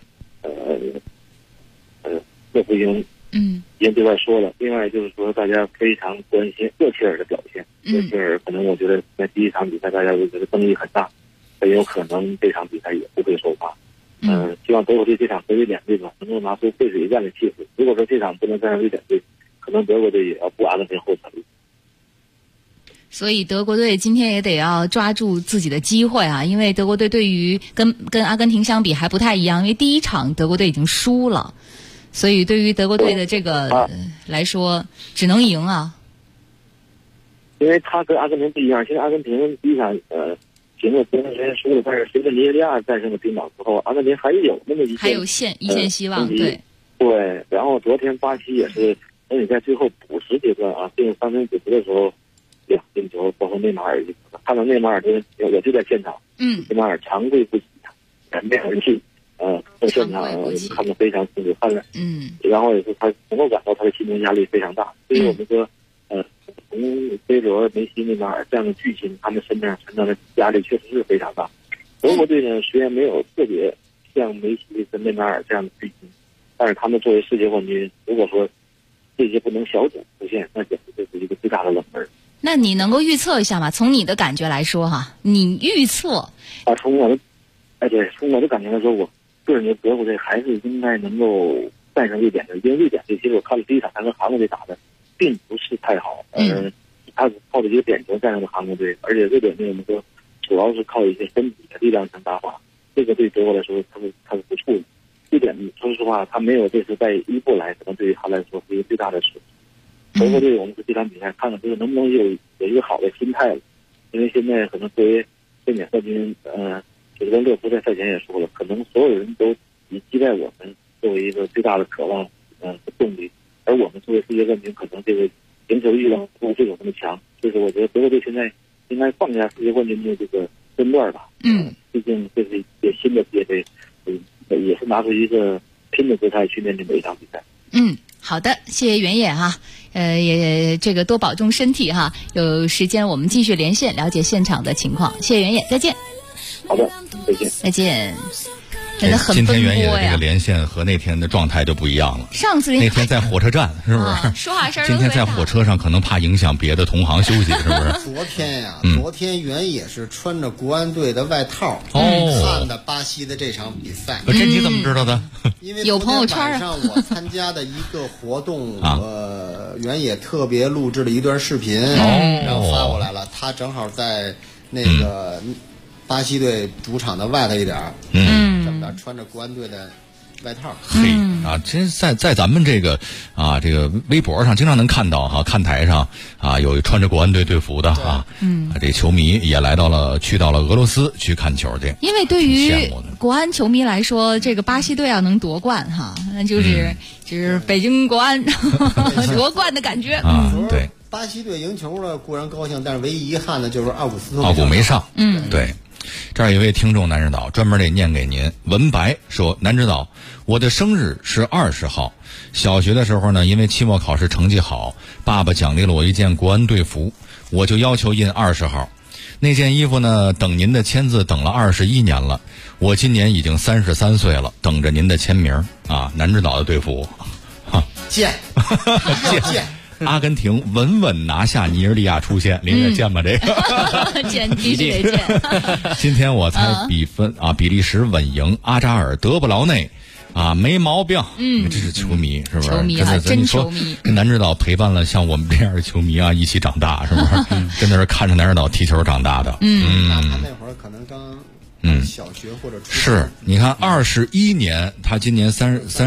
勒福英已经对外说了。另外就是说，大家非常关心厄齐尔的表现。厄齐尔可能我觉得在第一场比赛大家都觉得争议很大，很有可能这场比赛也不会首发。希望德国队这场和瑞典队吧能够拿出背水一战的气势。如果说这场不能战胜瑞典队，可能德国队也要步阿根廷后尘。 所以德国队今天也得要抓住自己的机会啊，因为德国队对于跟阿根廷相比还不太一样，因为第一场德国队已经输了，所以对于德国队的这个来说，只能赢啊。 因为他跟阿根廷不一样，现在阿根廷第一场赢了虽然输了，但是随着尼日利亚战胜了冰岛之后，阿根廷还有那么一线希望。对，然后昨天巴西也是，而且在最后补时阶段啊，进入3分90的时候，2进球，包括内马尔，看到内马尔我就在现场，内马尔长跪不起，感佩而泣，在现场看得非常清楚看了，然后也是他能够感到他的心中压力非常大。所以我们说，从C罗、梅西、内马尔这样的巨星，他们身上承担的压力确实是非常大。德国队呢，虽然没有特别像梅西跟内马尔这样的巨星，但是他们作为世界冠军，如果说这些不能小组出现，那简直就是一个最大的冷门。 那你能够预测一下吗？从你的感觉来说哈，你预测从我的感觉来说，我个人觉得德国队还是应该能够战胜瑞典队，因为瑞典队其实我看了第一场他跟韩国队打的并不是太好，他靠着一个点球战胜了韩国队，而且瑞典队我们说主要是靠一些身体的力量强打法，这个对德国来说他是不错的。瑞典说实话，他没有这次带伊布来，可能对于他来说是一个最大的损失。德国队我们是这场比赛看看这个能不能有一个好的心态了，因为现在可能作为卫冕冠军，这个勒夫在赛前也说了，可能所有人都以期待我们作为一个最大的渴望和动力，而我们作为世界冠军，可能这个赢球欲望不会有那么强。就是我觉得德国队现在应该放下世界冠军的这个身段吧。毕竟这是一个新的世界杯，也是拿出一个拼的姿态去面对每一场比赛。 好的，谢谢袁野哈，也这个多保重身体哈。有时间我们继续连线了解现场的情况。谢谢袁野，再见。 好的，再见。 再见。真的很今天奔波呀。 袁野的这个连线和那天的状态就不一样了。 上次那天在火车站是不是？ 说话声今天在火车上可能怕影响别的同行休息，是不是？ 昨天袁野是穿着国安队的外套看的巴西的这场比赛。 这你怎么知道的？ 因为有朋友圈晚上我参加的一个活动，袁野特别录制了一段视频，然后发过来了。他正好在那个巴西队主场的外头一点这么着穿着国安队的外套。 嘿啊，真在咱们这个这个微博上经常能看到看台上有穿着国安队队服的这球迷也去到了俄罗斯去看球去。 因为对于国安球迷来说，这个巴西队要能夺冠那就是北京国安夺冠的感觉对， 巴西队赢球了固然高兴，但是唯一遗憾的就是奥古没上。对。这儿有一位听众南指导专门得念给您。文白说，南指导，我的生日是20号，小学的时候呢，因为期末考试成绩好，爸爸奖励了我一件国安队服，我就要求印20号。那件衣服呢，等您的签字等了21年了，我今年已经33岁了，等着您的签名南指导的队服见阿根廷稳稳拿下尼日利亚出线，林也见吧这个见必须得见。 今天我猜比分比利时稳赢阿扎尔德布劳内没毛病。这是球迷是不是？ 球迷真球迷。 南指导陪伴了像我们这样的球迷一起长大，是不是？真的是看着南指导踢球长大的。 他那会儿可能刚小学或者是你看21年，他今年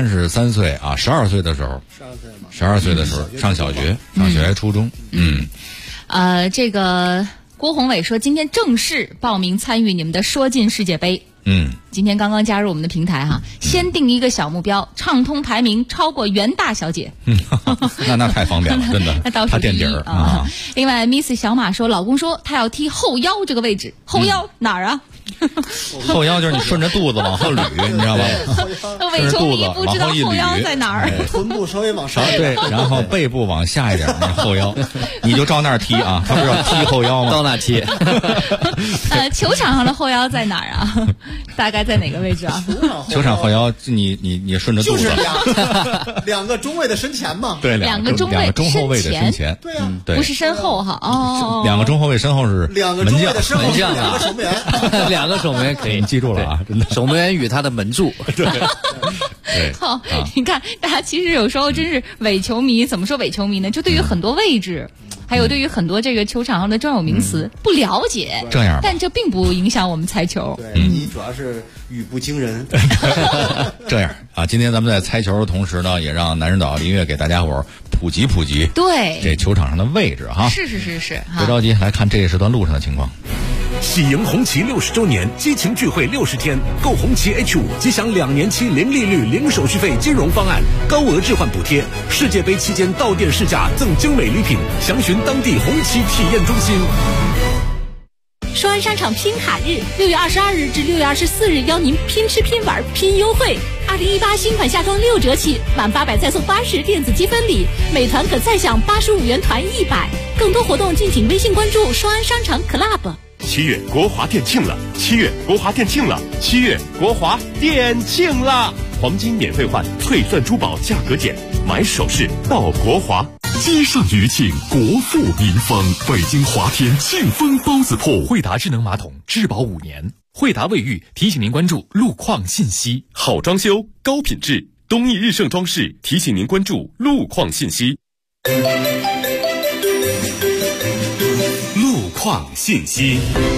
33岁12岁的时候，12岁的时候上小学，上学初中。 这个郭宏伟说，今天正式报名参与你们的说进世界杯。 今天刚刚加入我们的平台哈，先定一个小目标，畅通排名超过袁大小姐。 那太方便了，真的。 那倒数第一啊。另外 ，Miss 小马说，老公说他要踢后腰这个位置，后腰哪儿啊？ 后腰就是你顺着肚子往后捋，你知道吗？ 伪球迷不知道后腰在哪儿， 臀部稍微往上一点，对，然后背部往下一点，那后腰，你就照那儿踢啊。他不是要踢后腰吗？ 到那踢。 球场上的后腰在哪儿啊？大概在哪个位置啊？ 球场后腰，你顺着肚子， 就是两个中卫的身前嘛。 对，两个中后卫的身前。 对呀， 不是身后哈。哦， 两个中后卫身后是两个中卫的身后， 门将两个守门员， 两个守门员可以记住了啊，真的。 守门员与他的门柱。 对。 好，你看，大家其实有时候真是伪球迷，怎么说伪球迷呢？就对于很多位置。还有对于很多这个球场上的专有名词不了解， 这样， 但这并不影响我们猜球。 对，你主要是语不惊人。 这样啊，今天咱们在猜球的同时呢，也让男人岛林月给大家伙普及普及。 对， 这球场上的位置哈。 是。 别着急，来看这一时段路上的情况。 喜迎红旗60周年激情聚会60天，购红旗 H5即享2年期零利率、零手续费金融方案，高额置换补贴。世界杯期间到店试驾赠精美礼品，详询当地红旗体验中心。 双安商场拼卡日，6月22日至6月24日，邀您拼吃拼玩拼优惠。2018新款夏装6折起，满800再送80电子积分礼，每团可再享85元团100。更多活动敬请微信关注双安商场 Club。 7月国华店庆了，7月国华店庆了，7月国华店庆了！黄金免费换，翠钻珠宝价格减，买首饰到国华。 街上余庆，国富民丰。北京华天庆丰包子铺， 惠达智能马桶质保5年。惠达卫浴提醒您关注路况信息。 好装修，高品质，东义日盛装饰提醒您关注路况信息。路况信息。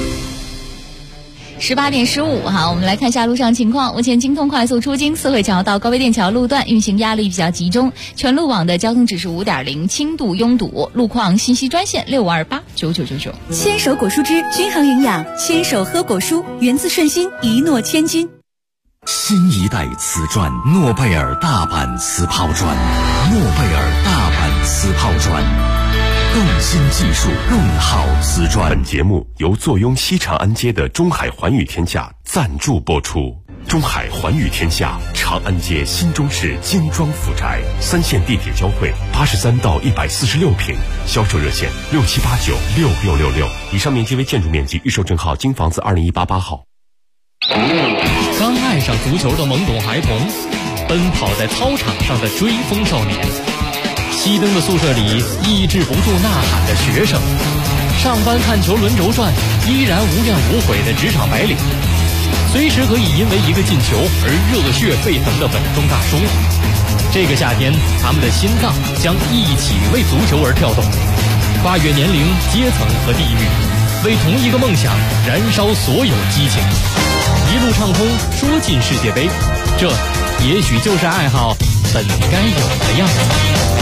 18点15哈，我们来看一下路上情况。目前京通快速出京四惠桥到高碑店桥路段运行压力比较集中，全路网的交通指数5.0，轻度拥堵。路况信息专线65289999。 牵手果蔬汁，均衡营养，牵手喝果蔬，源自顺心，一诺千金。 新一代瓷砖，诺贝尔大阪瓷抛砖，诺贝尔大阪瓷抛砖。更新技术，更好瓷砖。 本节目由坐拥西长安街的中海环宇天下赞助播出。中海环宇天下，长安街新中式精装府宅，3线地铁交汇，83到146平，销售热线67896666。以上面积为建筑面积，预售证号京房子2018-8号。 刚爱上足球的懵懂孩童，奔跑在操场上的追风少年。熄灯的宿舍里，抑制不住呐喊的学生；上班看球轮轴转，依然无怨无悔的职场白领；随时可以因为一个进球而热血沸腾的稳重大叔。这个夏天，他们的心脏将一起为足球而跳动，跨越年龄、阶层和地域，为同一个梦想燃烧所有激情。一路畅通，说进世界杯，这也许就是爱好本该有的样子。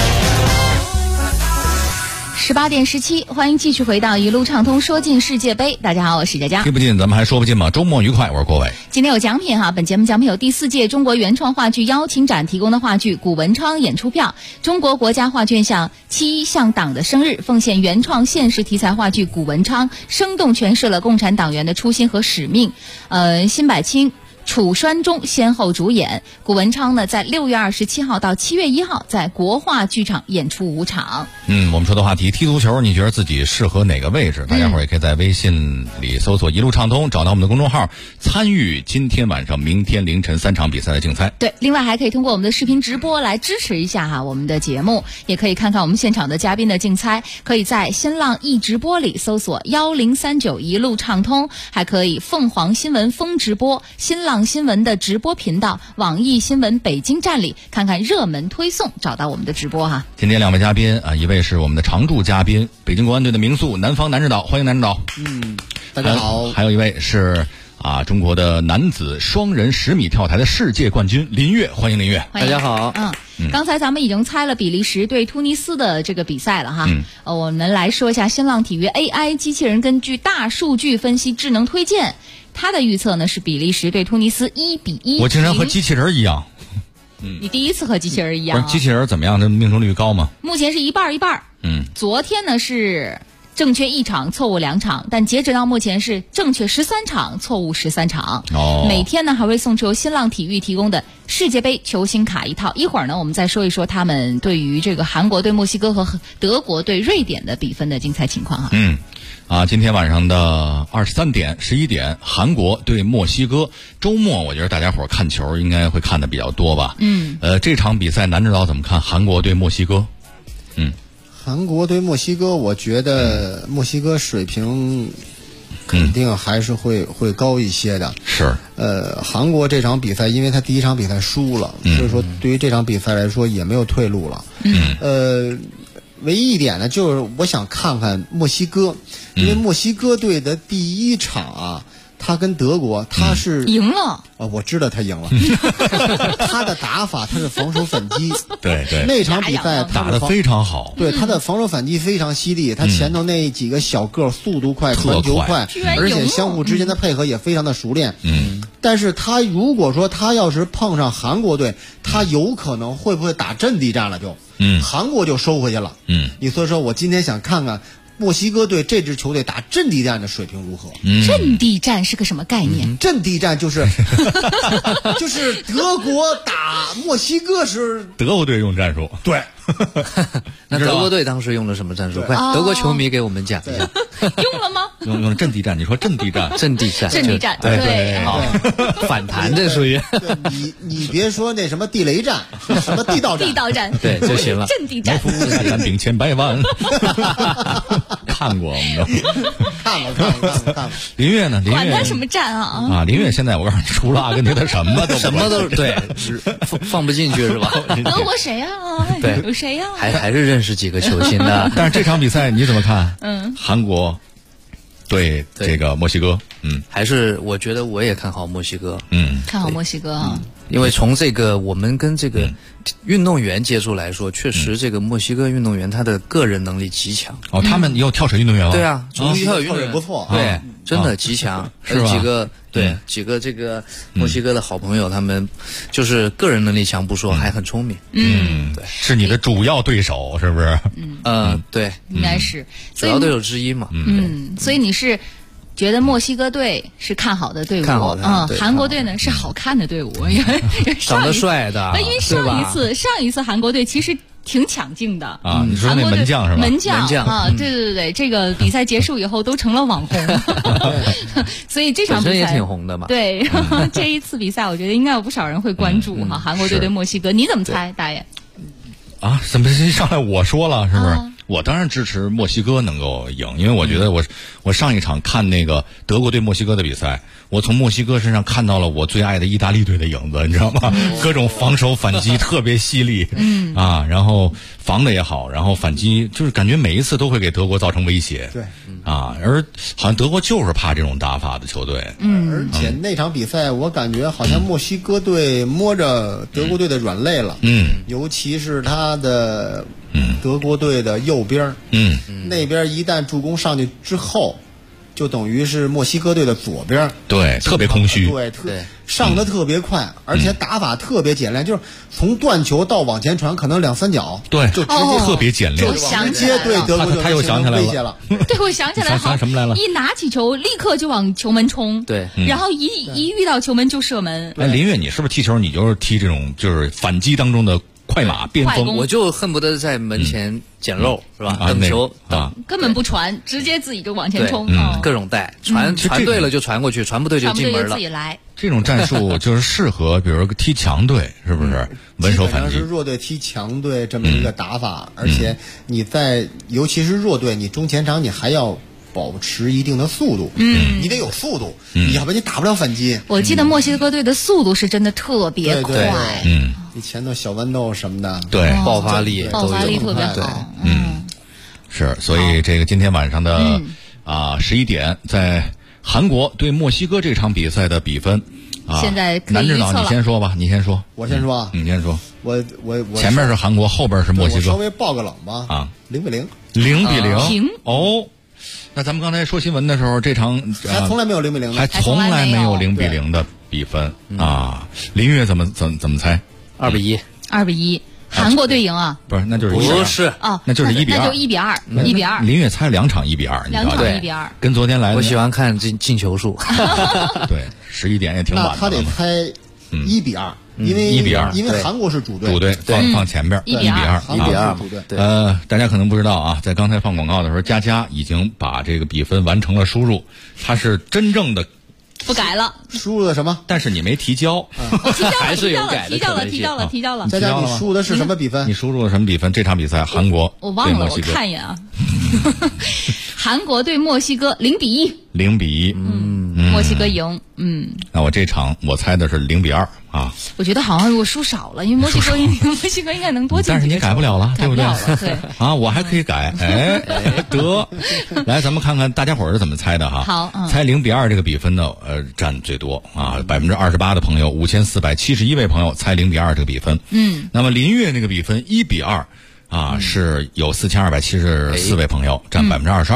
18点17，欢迎继续回到一路畅通说进世界杯。大家好，我是佳佳。 听不进咱们还说不进吗？周末愉快，我是郭伟。 今天有奖品哈，本节目奖品有第4届中国原创话剧邀请展提供的话剧《古文昌》演出票，中国国家话剧院向7向党的生日奉献原创现实题材话剧《古文昌》，生动诠释了共产党员的初心和使命。辛柏青、楚栓中先后主演。古文昌呢，在6月27号到7月1号在国话剧场演出5场。 我们说的话题踢足球，你觉得自己适合哪个位置？大家伙儿也可以在微信里搜索一路畅通，找到我们的公众号，参与今天晚上、明天凌晨3场比赛的竞猜。 对，另外还可以通过我们的视频直播来支持一下哈我们的节目，也可以看看我们现场的嘉宾的竞猜，可以在新浪易直播里搜索1039一路畅通，还可以凤凰新闻风直播、新浪新闻的直播频道、网易新闻北京站里看看热门推送，找到我们的直播哈。 今天2位嘉宾啊，一位是我们的常驻嘉宾，北京国安队的名宿南方男指导，欢迎男指导。 大家好。 还有一位是中国的男子双人10米跳台的世界冠军林月，欢迎林月。 大家好。 刚才咱们已经猜了比利时对突尼斯的这个比赛了哈。我们来说一下新浪体育 AI 机器人根据大数据分析智能推荐， 他的预测呢是比利时对突尼斯1-1。 我竟然和机器人一样。 你第一次和机器人一样、 不是机器人怎么样？这命中率高吗？ 目前是一半一半。昨天呢是正确1场，错误2场，但截止到目前是正确13场，错误13场。每天呢还会送出由新浪体育提供的世界杯球星卡一套。一会儿呢我们再说一说他们对于这个韩国对墨西哥和德国对瑞典的比分的精彩情况今天晚上的23点、11点，韩国对墨西哥。周末我觉得大家伙看球应该会看的比较多吧。这场比赛南指导怎么看？韩国对墨西哥。 韩国对墨西哥，我觉得墨西哥水平肯定还是会高一些的。 是。 韩国这场比赛，因为他第一场比赛输了，所以说对于这场比赛来说也没有退路了。唯一一点呢，就是我想看看墨西哥，因为墨西哥队的第一场啊，他跟德国他是赢了。 我知道他赢了。他的打法他是防守反击， 对， 那场比赛打得非常好。 对，他的防守反击非常犀利，他前头那几个小个速度快，传球快，而且相互之间的配合也非常的熟练。但是他如果说他要是碰上韩国队，他有可能会不会打阵地战了就？韩国就收回去了。你所以说我今天想看看墨西哥队这支球队打阵地战的水平如何？ 阵地战是个什么概念？ 阵地战就是就是德国打墨西哥时， 德国队用战术。 对。 那德国队当时用了什么战术？快，德国球迷给我们讲一下。 用了吗？ 用了阵地战。你说阵地战？ 阵地战。 对， 好，反弹这属于。 你别说那什么地雷战，什么地道战， 对就行了。 阵地战。 单兵千百万。看过我们都。 看过。 林月呢？ 管他什么战啊！ 林月现在我告诉你，除了阿根廷，他什么都对，放不进去是吧？ 德国谁啊？ 对， 有谁呀？ 还是认识几个球星的。 但是这场比赛你怎么看？韩国对这个墨西哥， 还是我觉得我也看好墨西哥。 看好墨西哥啊。 因为从这个我们跟这个运动员接触来说，确实这个墨西哥运动员他的个人能力极强。 他们有跳水运动员吗？ 对啊，从跳水运动员不错， 对，真的极强。 是吧？ 几个这个墨西哥的好朋友，他们就是个人能力强不说，还很聪明。 对，是你的主要对手，是不是？ 对， 应该是主要对手之一嘛。 所以你是觉得墨西哥队是看好的队伍，韩国队呢是好看的队伍， 长得帅的。 因为上一次韩国队其实挺抢镜的啊！你说那门将是吧？ 门将啊，对，这个比赛结束以后都成了网红，所以这场比赛也挺红的嘛。 对，这一次比赛我觉得应该有不少人会关注哈，韩国队对墨西哥，你怎么猜，大爷？ 怎么一上来我说了是不是？我当然支持墨西哥能够赢，因为我觉得我上一场看那个德国对墨西哥的比赛，我从墨西哥身上看到了我最爱的意大利队的影子，你知道吗？各种防守反击特别犀利，然后防的也好，然后反击就是感觉每一次都会给德国造成威胁。 对， 而好像德国就是怕这种打法的球队。 而且那场比赛我感觉好像墨西哥队摸着德国队的软肋了。尤其是他的德国队的右边，那边一旦助攻上去之后，就等于是墨西哥队的左边， 对，特别空虚， 对，上的特别快，而且打法特别简练，就是从断球到往前传，可能2-3脚， 对， 就直接特别简练， 就直接对德国就他又想起来了， 对，我想起来想什么来了？ 一拿起球立刻就往球门冲， 对， 然后一遇到球门就射门。 林月，你是不是踢球？你就是踢这种就是反击当中的快马边锋？ 我就恨不得在门前捡漏，是吧？等球根本不传，直接自己就往前冲， 各种带传对了就传过去，传不对就进门了。 自己来。 这种战术就是适合，比如踢强队，是不是？稳守反击。 是弱队踢强队这么一个打法，而且你尤其是弱队，你中前场你还要保持一定的速度，你得有速度，要不然你打不了反击。 我记得墨西哥队的速度是真的特别快， 你前头小豌豆什么的， 对， 爆发力特别好， 是，所以这个今天晚上的11点，在韩国对墨西哥这场比赛的比分现在可以南指导你先说吧，你先说， 我先说啊， 你先说， 我前面是韩国，后边是墨西哥， 我稍微爆个冷吧，0-0，0-0 平哦。 那咱们刚才说新闻的时候，这场还从来没有0-0的， 还从来没有0-0的比分啊！林月怎么猜 ？2-1， 韩国队赢啊？ 不是，那就是不是哦， 那就是1-2， 那就1-2。 林月猜2场1-2， 两场1-2， 跟昨天来的。 我喜欢看进球数。 对11点也挺晚的。 那他得猜1-2。因为 1-2， 因为韩国是主队放前边 1-2， 主队。 大家可能不知道啊，在刚才放广告的时候，佳佳已经把这个比分完成了输入，他是真正的不改了， 输入的什么？ 但是你没提交， 还是有改的可能性。 提交了。 佳佳，你输入的是什么比分？ 你输入了什么比分？这场比赛韩国我忘了，我看一眼啊。韩国对墨西哥0-1。 0-1， 墨西哥赢。 那我这场我猜的是0-2啊。 我觉得好像如果输少了，因为墨西哥应该能多进几个。 但是你改不了了，对不对？ 对啊，我还可以改。得，来，咱们看看大家伙儿是怎么猜的哈。 好， 猜0-2这个比分呢，占最多啊，28%的朋友，5471位朋友猜0-2这个比分。那么林月那个比分1-2啊，是有4274位朋友占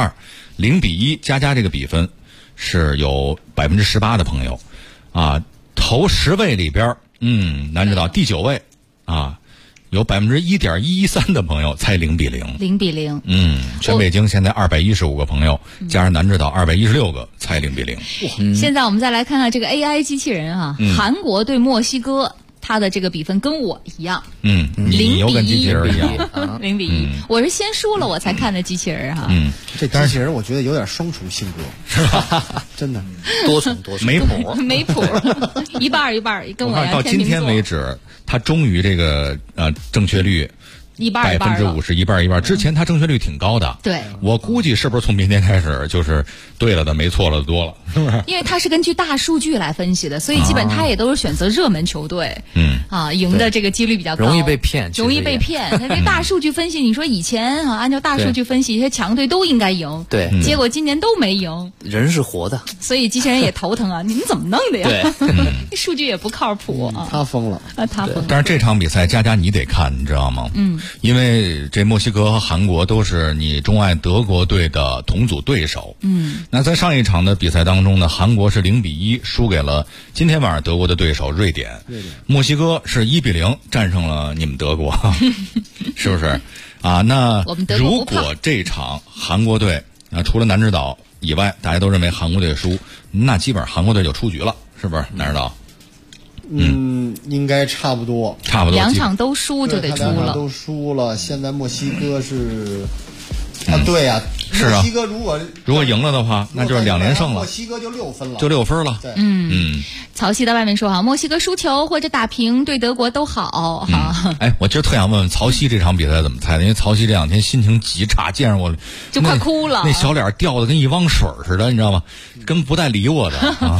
22%。0-1，佳佳这个比分是有18%的朋友，啊，头10位里边，难知道第9位啊，有1.113%的朋友猜0-0。 0-0。 全北京现在215个朋友，加上南知道216个猜0-0。 现在我们再来看看这个 AI 机器人啊，韩国对墨西哥。他的这个比分跟我一样 ，0-1，又跟机器人一样 ，0-1。我是先输了我才看的机器人哈。 这机器人我觉得有点双重性格，是吧？真的多重， 没谱， 一半一半，跟我到今天为止，他终于这个正确率。50%一半一半，之前它正确率挺高的。 对， 我估计是不是从明天开始就是对了的没错了的多了，是不是？ 因为它是根据大数据来分析的，所以基本它也都是选择热门球队，赢的这个几率比较高。 容易被骗。 它这大数据分析，你说以前按照大数据分析，一些强队都应该赢， 对， 结果今年都没赢。 人是活的， 所以机器人也头疼啊！你们怎么弄的呀？对，数据也不靠谱啊。 他疯了， 他疯了。 但是这场比赛，佳佳你得看，你知道吗？因为这墨西哥和韩国都是你钟爱德国队的同组对手。那在上一场的比赛当中呢，韩国是0-1输给了今天晚上德国的对手瑞典。墨西哥是1-0战胜了你们德国，是不是？啊，那如果这场韩国队除了南指导以外，大家都认为韩国队输，那基本上韩国队就出局了，是不是？南指导？ 应该差不多 2场都输就得出了。 2场都输了，现在墨西哥是对呀， 是啊。 墨西哥如果赢了的话，那就是2连胜了。 墨西哥就6分了， 对， 曹曦在外面说哈，墨西哥输球或者打平对德国都好哈。 我今儿特想问问曹曦这场比赛怎么猜的，因为曹曦这2天心情极差，见着我就快哭了， 那小脸掉的跟一汪水似的，你知道吗？根本不带理我的。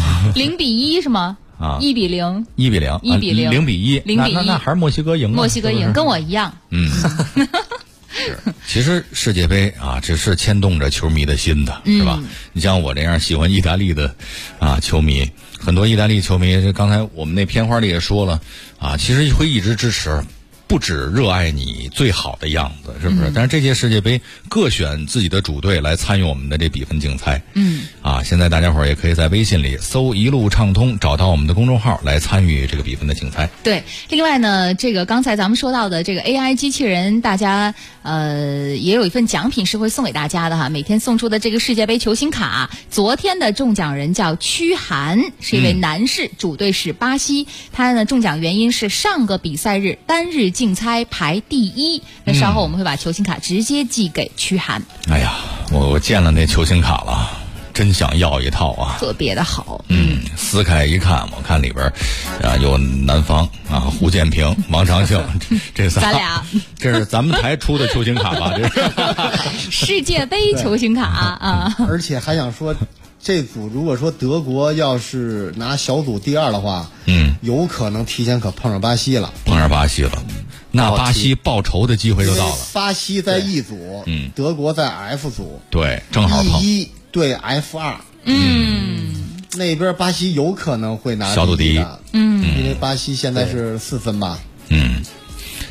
0-1是吗？1-0， 0-1，那还是墨西哥赢了。 墨西哥赢，跟我一样。 是，其实世界杯啊，这是牵动着球迷的心的，是吧？你像我这样喜欢意大利的球迷，很多意大利球迷，刚才我们那片花里也说了其实会一直支持。不只热爱你最好的样子，是不是？但是这届世界杯各选自己的主队来参与我们的这比分竞猜。现在大家伙儿也可以在微信里搜一路畅通，找到我们的公众号来参与这个比分的竞猜。 对，另外呢，这个刚才咱们说到的这个 AI 机器人，大家也有一份奖品是会送给大家的哈，每天送出的这个世界杯球星卡。昨天的中奖人叫屈涵，是一位男士，主队是巴西。他呢中奖原因是上个比赛日单日竞猜排第1。那稍后我们会把球星卡直接寄给屈涵。 哎呀，我见了那球星卡了，真想要一套啊， 特别的好。 撕开一看，我看里边有南方胡建平、王长庆这仨， 咱俩这是咱们台出的球星卡吧？这是世界杯球星卡而且还想说，这组如果说德国要是拿小组第2的话，有可能提前可碰上巴西了。 那巴西报仇的机会就到了。 巴西在 E 组，德国在 F 组， 对，正好碰。 E1对 F2，那边巴西有可能会拿小组第1， 因为巴西现在是4分吧。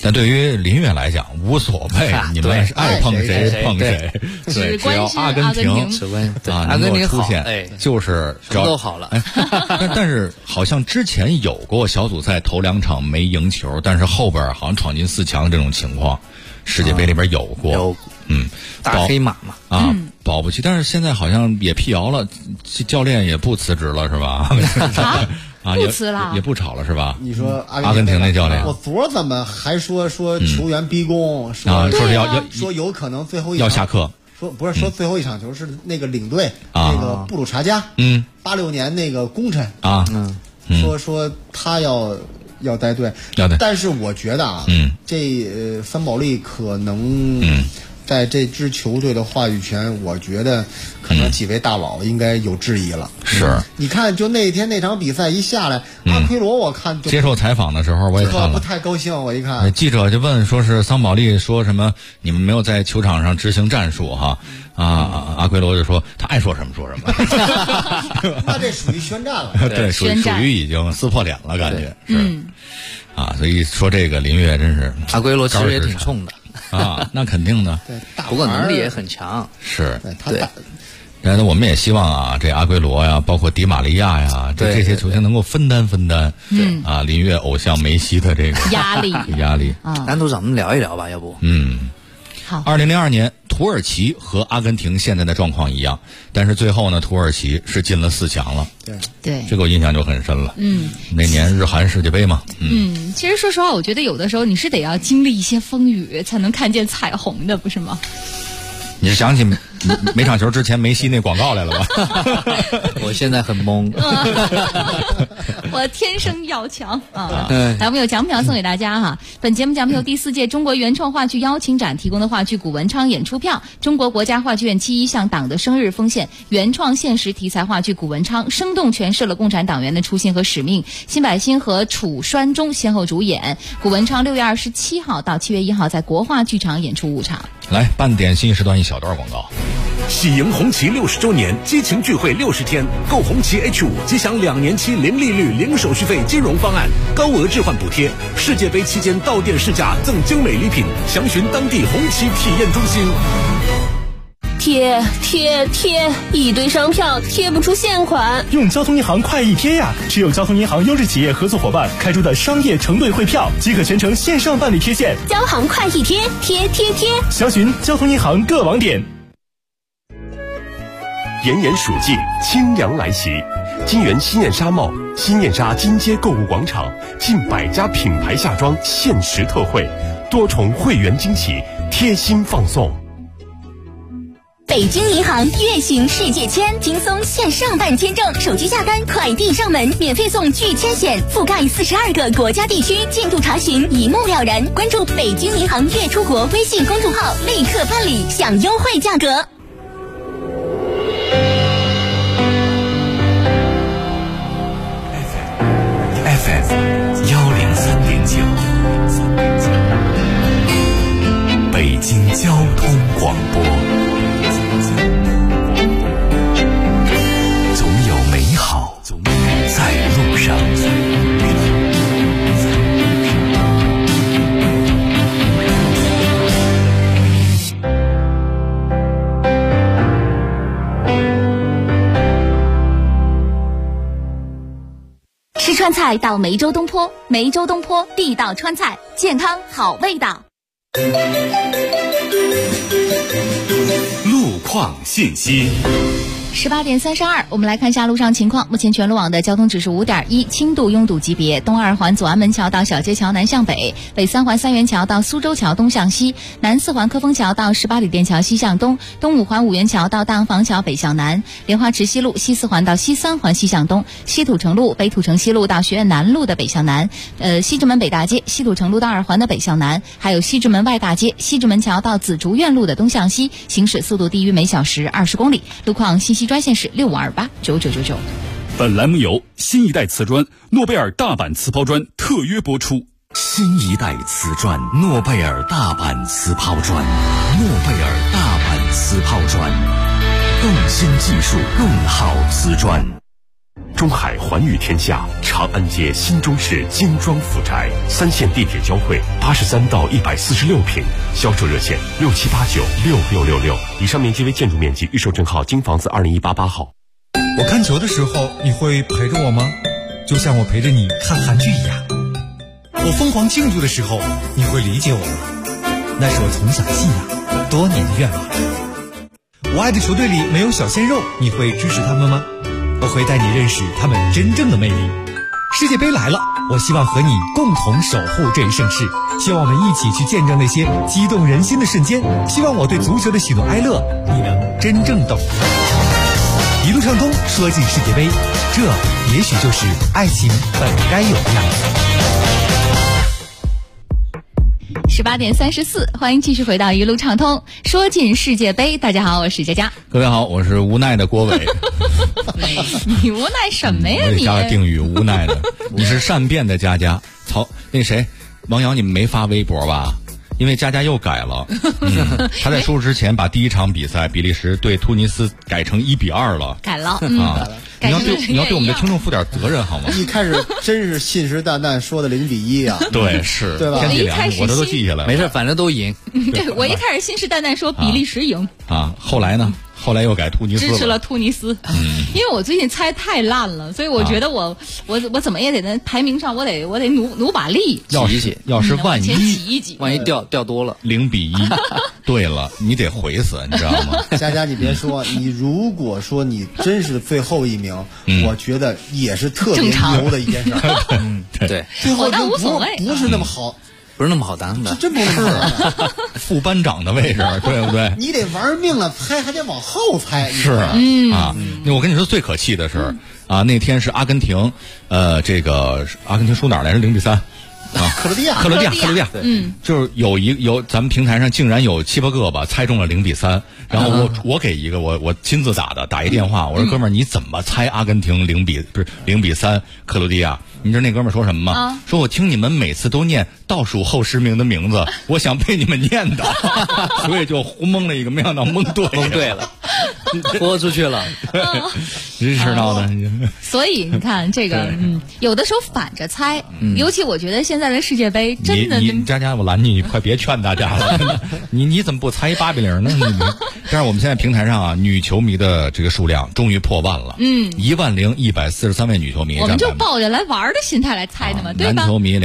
但对于林月来讲无所谓，你们爱碰谁碰谁，对，只要阿根廷阿根廷出现，就是什么都好了。 但是好像之前有过小组赛头2场没赢球，但是后边好像闯进4强这种情况，世界杯里边有过。 大黑马嘛保不齐，但是现在好像也辟谣了，教练也不辞职了，是吧？ 不辞了， 也不吵了，是吧？ 你说阿根廷那教练， 我昨儿怎么还说球员逼宫， 说是说有可能最后要下课， 说不是说最后一场球是那个领队那个布鲁查加，86年那个功臣说他要带队，但是我觉得这桑保利可能在这支球队的话语权，我觉得可能几位大佬应该有质疑了。 是， 你看，就那天那场比赛一下来，阿奎罗我看接受采访的时候我也看了， 不太高兴。我一看， 记者就问，说是桑保利说什么，你们没有在球场上执行战术哈？阿奎罗就说他爱说什么说什么。 那这属于宣战了， 对，属于已经撕破脸了，感觉是。所以说这个林月真是阿圭罗其实也挺冲的那肯定的， 不过能力也很强。 是，对。然后我们也希望这阿圭罗呀，包括迪玛利亚呀，这些球星能够分担林月偶像梅西的这个压力。 单独咱们聊一聊吧，要不？ 好。 2002年，土耳其和阿根廷现在的状况一样，但是最后呢，土耳其是进了4强了。 对， 这个我印象就很深了。那年日韩世界杯嘛。 其实说实话，我觉得有的时候你是得要经历一些风雨，才能看见彩虹的，不是吗？ 你是想起每场球之前梅西那广告来了吧？ 我现在很懵。 我天生要强来，我们有奖品要送给大家哈。本节目奖品由第4届中国原创话剧邀请展提供的话剧《古文昌》演出票，中国国家话剧院7·1向党的生日奉献原创现实题材话剧《古文昌》，生动诠释了共产党员的初心和使命。辛柏辛和楚栓中先后主演。《古文昌》6月27号到7月1号在国画剧场演出5场。 来，半点新时段一小段广告。 喜迎红旗60周年激情聚会60天，购红旗 H5 即享2年期零利率、零手续费金融方案，高额置换补贴。世界杯期间到店试驾赠精美礼品，详询当地红旗体验中心。 贴，一堆商票贴不出现款， 用交通银行快易贴呀！只有交通银行优质企业合作伙伴开出的商业承兑汇票，即可全程线上办理贴现。 交行快易贴，贴， 详询交通银行各网点。 炎炎暑季，清凉来袭，金源新燕纱帽、新燕纱金街购物广场近100家品牌夏装限时特惠，多重会员惊喜，贴心放送。 北京银行月行世界签，轻松线上办签证，手机下单，快递上门，免费送拒签险，覆盖42个国家地区，进度查询一目了然。关注北京银行月出国微信公众号，立刻办理，享优惠价格。 FM 103.9，北京交通广播。总有美好在路上。 吃川菜到梅州东坡，梅州东坡地道川菜，健康好味道。 路况信息。 18点32，我们来看一下路上情况。目前全路网的交通指数5.1，轻度拥堵级别。东2环左安门桥到小街桥南向北，北3环三元桥到苏州桥东向西，南4环科丰桥到18里店桥西向东，东5环五元桥到大洋坊桥北向南，莲花池西路西4环到西3环西向东，西土城路北土城西路到学院南路的北向南，西直门北大街西土城路到2环的北向南，还有西直门外大街西直门桥到紫竹院路的东向西，行驶速度低于每小时20公里。路况信息专线是65289999。 本栏目由新一代瓷砖诺贝尔大阪瓷抛砖特约播出。 新一代瓷砖诺贝尔大阪瓷抛砖，诺贝尔大阪瓷抛砖，更新技术，更好瓷砖。 中海寰宇天下，长安街新中式精装府宅，3线地铁交汇，83到146平，销售热线67896666。以上面积为建筑面积，预售证号京房子20188号。 我看球的时候，你会陪着我吗？就像我陪着你看韩剧一样。我疯狂庆祝的时候，你会理解我吗？那是我从小的信仰，多年的愿望。我爱的球队里没有小鲜肉，你会支持他们吗？我会带你认识他们真正的魅力。世界杯来了，我希望和你共同守护这一盛世，希望我们一起去见证那些激动人心的瞬间，希望我对足球的喜怒哀乐你能真正懂得。一路畅通，说进世界杯，这也许就是爱情本该有的样子。 18点34，欢迎继续回到一路畅通，说进世界杯。大家好，我是佳佳。 各位好，我是无奈的郭伟。 你无奈什么呀？你加个定语，无奈的。你是善变的佳佳。那谁，王瑶，你们没发微博吧？因为佳佳又改了，他在收拾之前把第一场比赛比利时对突尼斯改成1-2了， 改了啊！你要对我们的听众负点责任好吗？ 一开始真是信誓旦旦说的0-1啊， 对，是， 对吧？ 天气凉，我这都记下来了， 没事，反正都赢。 对，我一开始信誓旦旦说比利时赢啊，后来呢？后来又改突尼斯， 支持了突尼斯。因为我最近猜太烂了，所以我觉得我怎么也得在排名上我得努把力， 要是万一掉多了 0-1，对了，你得回死，你知道吗？ 佳佳，你别说，你如果说你真是最后一名，我觉得也是特别牛的一件事。 对， 我倒无所谓， 不是那么好。 不是那么好当的， 真不是副班长的位置，对不对？ 你得玩命了猜，还得往后猜。 是啊，我跟你说最可气的是啊，那天是阿根廷，这个阿根廷输哪儿来着？0-3啊， 克罗地亚， 就是有咱们平台上竟然有7-8个吧猜中了0-3，然后我给一个我亲自打一电话，我说哥们儿你怎么猜阿根廷0-3克罗地亚？你知道那哥们儿说什么吗？说我听你们每次都念倒数后10名的名字，我想被你们念的，所以就胡蒙了一个，没想到蒙对了， 豁出去了， 真是闹的。 所以你看这个，有的时候反着猜，尤其我觉得现在的世界杯真的， 你佳佳，我拦你快别劝大家了，你怎么不猜8-0呢？但是我们现在平台上啊，女球迷的这个数量终于破万了，10143位女球迷， 我们就抱着来玩的心态来猜的嘛，对吧？ 男球迷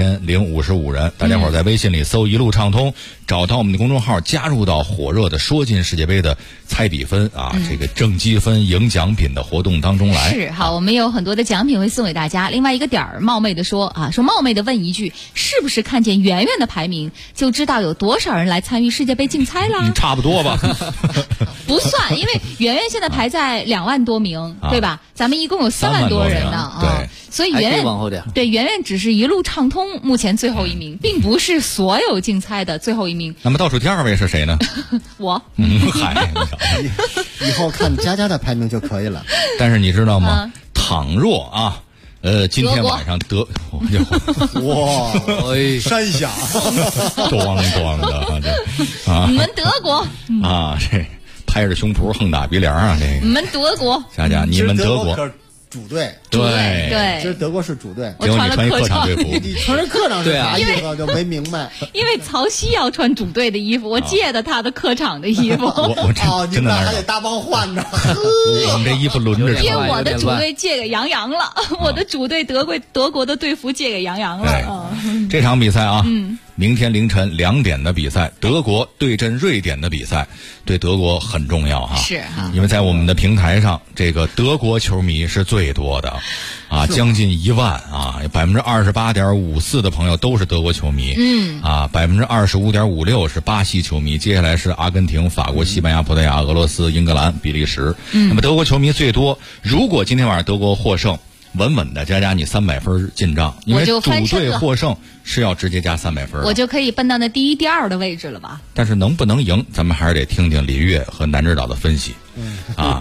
22055人，大家伙在微信里搜一路畅通，找到我们的公众号，加入到火热的说进世界杯的猜比分啊，这个挣积分赢奖品的活动当中来。 是好，我们有很多的奖品会送给大家。另外一个点儿冒昧的说冒昧的问一句，是不是看见圆圆的排名就知道有多少人来参与世界杯竞猜了？ 差不多吧。 不算，因为圆圆现在排在2万多名，对吧？咱们一共有3万多人呢啊， 对， 所以圆圆往后点。 对，圆圆只是一路畅通目前最后一名，并不是所有竞猜的最后一名。 那么倒数第2位是谁呢？ 我。 嗨， 以后看佳佳的排名就可以了。 但是你知道吗？倘若啊。今天晚上哇，山下咣的你们德国啊，这拍着胸脯横打鼻梁啊，这个你们德国， 佳佳，你们德国主队， 对， 其实德国是主队。 结果你穿一客场队服， 你穿着客场是啥意思？就没明白。 因为曹曦要穿主队的衣服，我借的他的客场的衣服。 我真的还得搭帮换着。 我们这衣服轮着。 因为我的主队借给杨洋了，我的主队德国的队服借给杨洋了。 这场比赛啊，明天凌晨2点的比赛，德国对阵瑞典的比赛，对德国很重要哈。 是哈， 因为在我们的平台上，这个德国球迷是最多的，啊，将近1万啊，28.54%的朋友都是德国球迷，啊，25.56%是巴西球迷，接下来是阿根廷、法国、西班牙、葡萄牙、俄罗斯、英格兰、比利时。那么德国球迷最多，如果今天晚上德国获胜，稳稳的佳佳你300分进账，因为主队获胜是要直接加300分， 我就可以奔到那第1、第2的位置了吧？ 但是能不能赢，咱们还是得听听李悦和南指导的分析。 啊。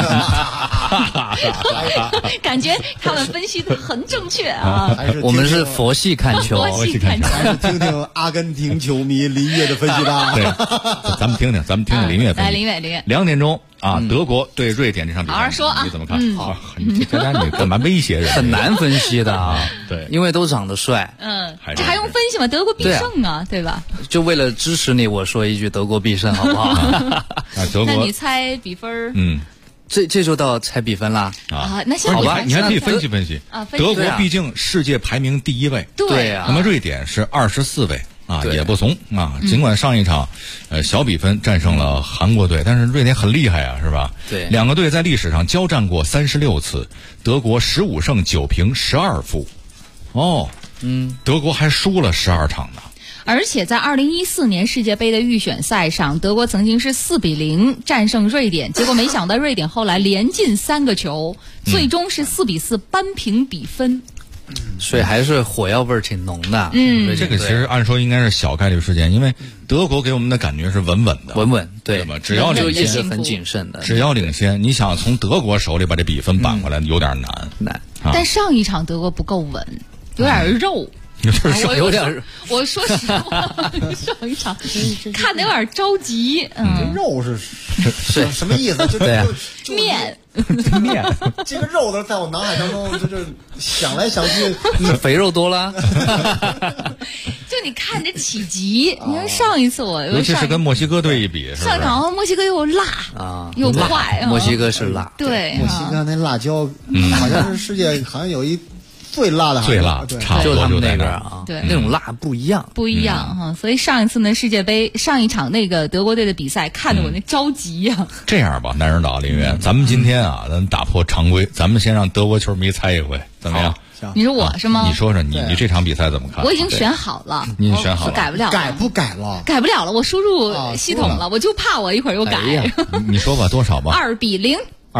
感觉他们分析的很正确啊。 我们是佛系看球， 佛系看球， 还是听听阿根廷球迷林月的分析吧。 对，咱们听听林月分析。 来，林月。 2点钟啊，德国对瑞典这场比赛， 好好说啊， 你怎么看？好，你干嘛威胁人？ 很难分析的啊。 对， 因为都长得帅。 这还用分析吗？德国必胜啊，对吧？ 就为了支持你，我说一句德国必胜，好不好？ 德国， 那你猜比分？ 这就到猜比分啦啊！那现在好吧，你还可以分析分析啊。 德国毕竟世界排名第1位， 对啊。 那么瑞典是24位啊，也不怂啊。尽管上一场小比分战胜了韩国队，但是瑞典很厉害啊，是吧？ 对， 两个队在历史上交战过36次，德国15胜9平12负。哦，德国还输了12场呢。 而且在2014年世界杯的预选赛上，德国曾经是4-0战胜瑞典，结果没想到瑞典后来连进3个球，最终是4-4扳平比分。 所以还是火药味儿挺浓的。 这个其实按说应该是小概率事件，因为德国给我们的感觉是稳稳的， 对吧？只要领先， 是很谨慎的。 只要领先，你想从德国手里把这比分扳回来，有点难。 但上一场德国不够稳，有点肉。 有点， 我说实话，上一场看得有点着急。 肉是什么意思？就面， 这个肉在我脑海当中就是想来想去， 肥肉多了。 就你看着起急，你看上一次尤其是跟墨西哥队一比， 上场墨西哥又辣啊， 又快。 墨西哥是辣， 对， 墨西哥那辣椒好像是世界好像有一。最辣的， 差不多就他们那边啊， 对， 那种辣不一样哈。所以上一次呢，世界杯上一场那个德国队的比赛，看得我那着急呀。 这样吧，男人岛林月，咱们今天啊，咱打破常规，咱们先让德国球迷猜一回，怎么样？ 你说我是吗？ 你说说你这场比赛怎么看？ 我已经选好了， 你选好了， 改不了， 改不改了？ 改不了了，我输入系统了，我就怕我一会儿又改。 你说吧，多少吧 ？2-0。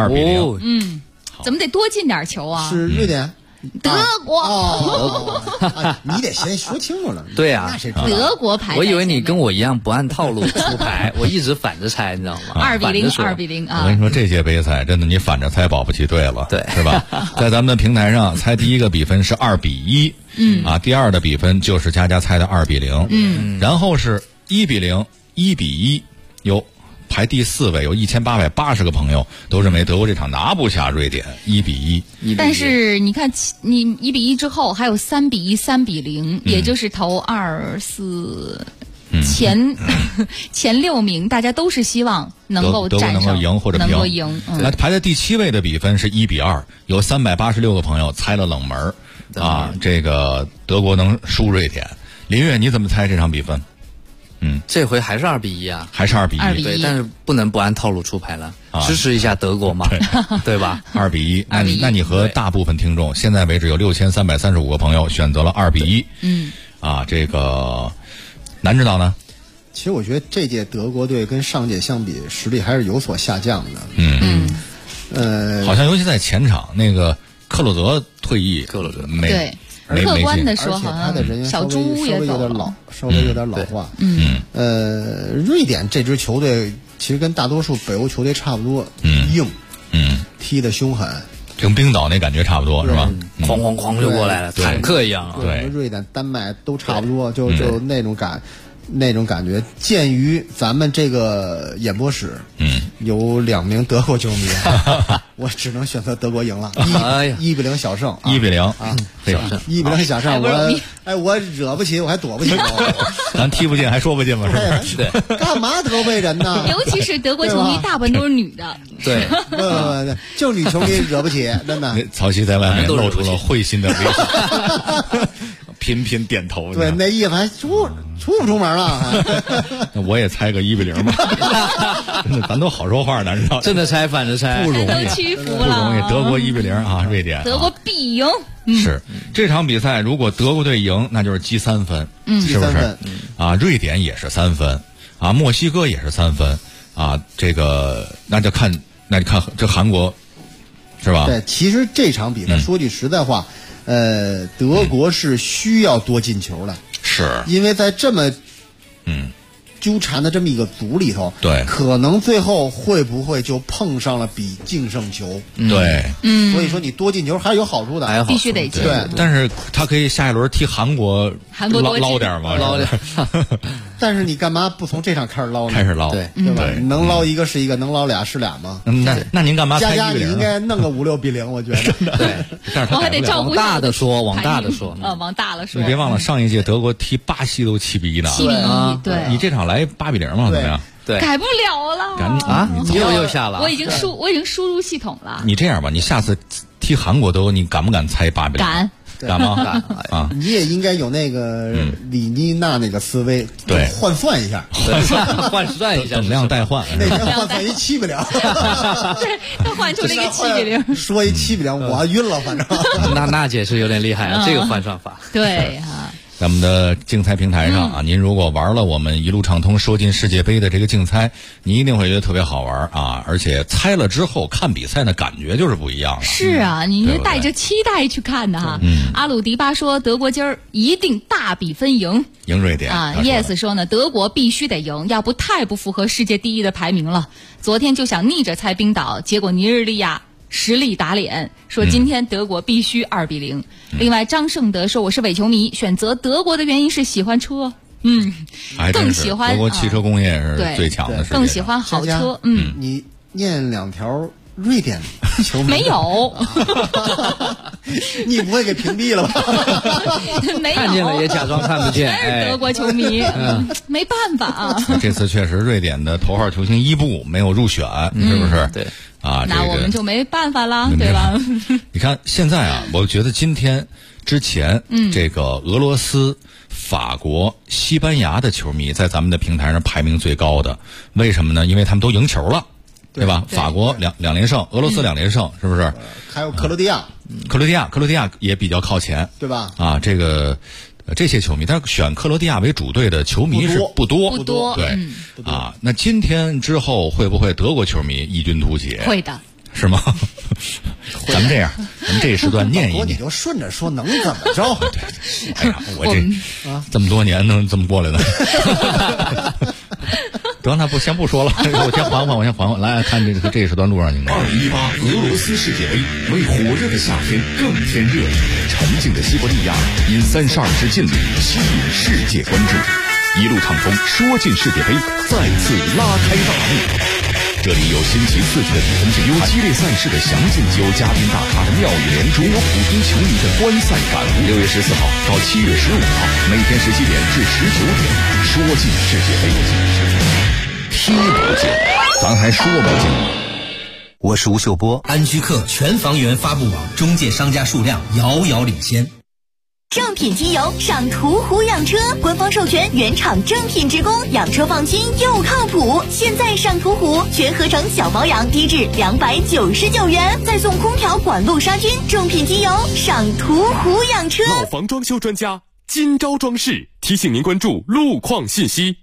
2-0。 怎么得多进点球啊？ 是瑞典。 德国， 你得先说清楚了。 对啊， 德国排。 我以为你跟我一样不按套路出牌，我一直反着猜，你知道吗 ？2-0啊！ 我跟你说，这届杯赛真的你反着猜保不齐队了， 对， 是吧？在咱们的平台上猜第一个比分是2-1，第二的比分就是佳佳猜的2-0，然后是1-0、1-1，排第4位，有1880个朋友都认为德国这场拿不下瑞典，1-1。 但是你看，你1-1之后还有3-1、3-0，也就是头2、4前6名，大家都是希望能够战胜， 能够赢或者能够赢。 那排在第7位的比分是1-2，有386个朋友猜了冷门啊，这个德国能输瑞典。林月，你怎么猜这场比分？ 这回还是2-1啊， 还是2-1， 对，但是不能不按套路出牌了，支持一下德国嘛，对吧 ？2-1，那你和大部分听众，现在为止有6335个朋友选择了2-1，这个南指导呢？ 其实我觉得这届德国队跟上届相比，实力还是有所下降的。 好像尤其在前场，那个克洛泽退役， 对。客观的说，好像小猪也走了， 稍微有点老化。瑞典这支球队其实跟大多数北欧球队差不多，硬，踢得凶狠， 跟冰岛那感觉差不多，是吧？ 哐哐哐就过来了，坦克一样。 对， 瑞典、丹麦都差不多，就那种感觉。鉴于咱们这个演播室，有2名德国球迷，我只能选择德国赢了，1-0小胜 ，1-0 啊， 小胜 ，1-0小胜。我惹不起，我还躲不起， 咱踢不进还说不进吗？是对， 干嘛得罪人呢？ 尤其是德国球迷，大部分都是女的。 对， 就女球迷惹不起，真的。 曹曦在外面露出了会心的微笑。频频点头， 对，那意思还出不出门了？ 那我也猜个1-0吧。真的，咱都好说话，哪知道真的猜反着猜不容易， 都屈服了， 不容易。德国1-0啊，瑞典， 德国必赢。 是这场比赛，如果德国队赢，那就是积3分，是不是？瑞典也是3分，墨西哥也是3分，这个那就看这韩国，是吧？ 对，其实这场比赛说句实在话。德国是需要多进球的， 是因为在这么纠缠的这么一个组里头， 对， 可能最后会不会就碰上了比净胜球？ 对， 所以说你多进球还是有好处的， 必须得进。 对， 但是他可以下一轮踢韩国捞点嘛， 捞点。 但是你干嘛不从这场开始捞呢？ 开始捞， 对吧？能捞一个是一个，能捞俩是俩吗？ 那您干嘛猜1-0？ 你应该弄个5-6-0，我觉得。 对， 但是我还得照顾往大的说，往大了说。 你别忘了上一届德国踢巴西都7-1呢。 7-1，对。 你这场来8-0嘛？怎么样？ 对， 改不了了啊！你又下了。 我已经输入系统了。 你这样吧，你下次踢韩国德，你敢不敢猜8-0？敢吗？啊， 你也应该有那个李妮娜那个思维， 对， 换算一下， 换算一下， 等量代换。 那天换算一7-0， 对，他换出了一个7-0， 说一7-0，我晕了，反正。 那姐是有点厉害啊，这个换算法。 对啊。 咱们的竞猜平台上啊，您如果玩了我们一路畅通说进世界杯的这个竞猜，你一定会觉得特别好玩啊！而且猜了之后看比赛的感觉就是不一样的。 是啊，你是带着期待去看的哈。阿鲁迪巴说德国今儿一定大比分赢瑞典啊。Yes 说呢，德国必须得赢，要不太不符合世界第一的排名了。昨天就想逆着猜冰岛，结果尼日利亚实力打脸，说今天德国必须2-0。另外张胜德说，我是伪球迷，选择德国的原因是喜欢车，更喜欢德国汽车工业是最强的， 更喜欢好车。 你念2条瑞典球迷没有？ 你不会给屏蔽了吧？ 没有， 看见了也假装看不见。 全是德国球迷，没办法啊。 这次确实瑞典的头号球星伊布没有入选，是不是？ 对。 啊， 那我们就没办法了，对吧？ 你看现在啊，我觉得今天之前，这个俄罗斯、法国、西班牙的球迷在咱们的平台上排名最高的，为什么呢？因为他们都赢球了，对吧？法国两连胜，俄罗斯2连胜，是不是？ 还有克罗地亚， 克罗地亚也比较靠前， 对吧？ 啊，这些球迷，但是选克罗地亚为主队的球迷是不多，对，啊，那今天之后会不会德国球迷异军突起？ 会的， 是吗？咱们这样，咱们这一时段念一念， 你就顺着说，能怎么着？ 对，哎呀，我这么多年能这么过来的。得，那先不说了，我先缓缓。来看这一时段路上，您看。 2018俄罗斯世界杯为火热的夏天更添热情，沉静的西伯利亚因32支劲旅吸引世界关注，一路畅通说进世界杯再次拉开大幕。这里有新奇刺激的比分解，有激烈赛事的详尽，有嘉宾大咖的妙语连珠，有普通球迷的观赛感悟。6月14号到7月15号，每天17点至19点，说进世界杯，踢不进，咱还说不进。 我是吴秀波，安居客全房源发布网中介商家数量遥遥领先。 正品机油上途虎养车，官方授权原厂正品直供，养车放心又靠谱。现在上途虎全合成小保养低至299元，再送空调管路杀菌。正品机油上途虎养车。 老房装修专家金招装饰提醒您关注路况信息。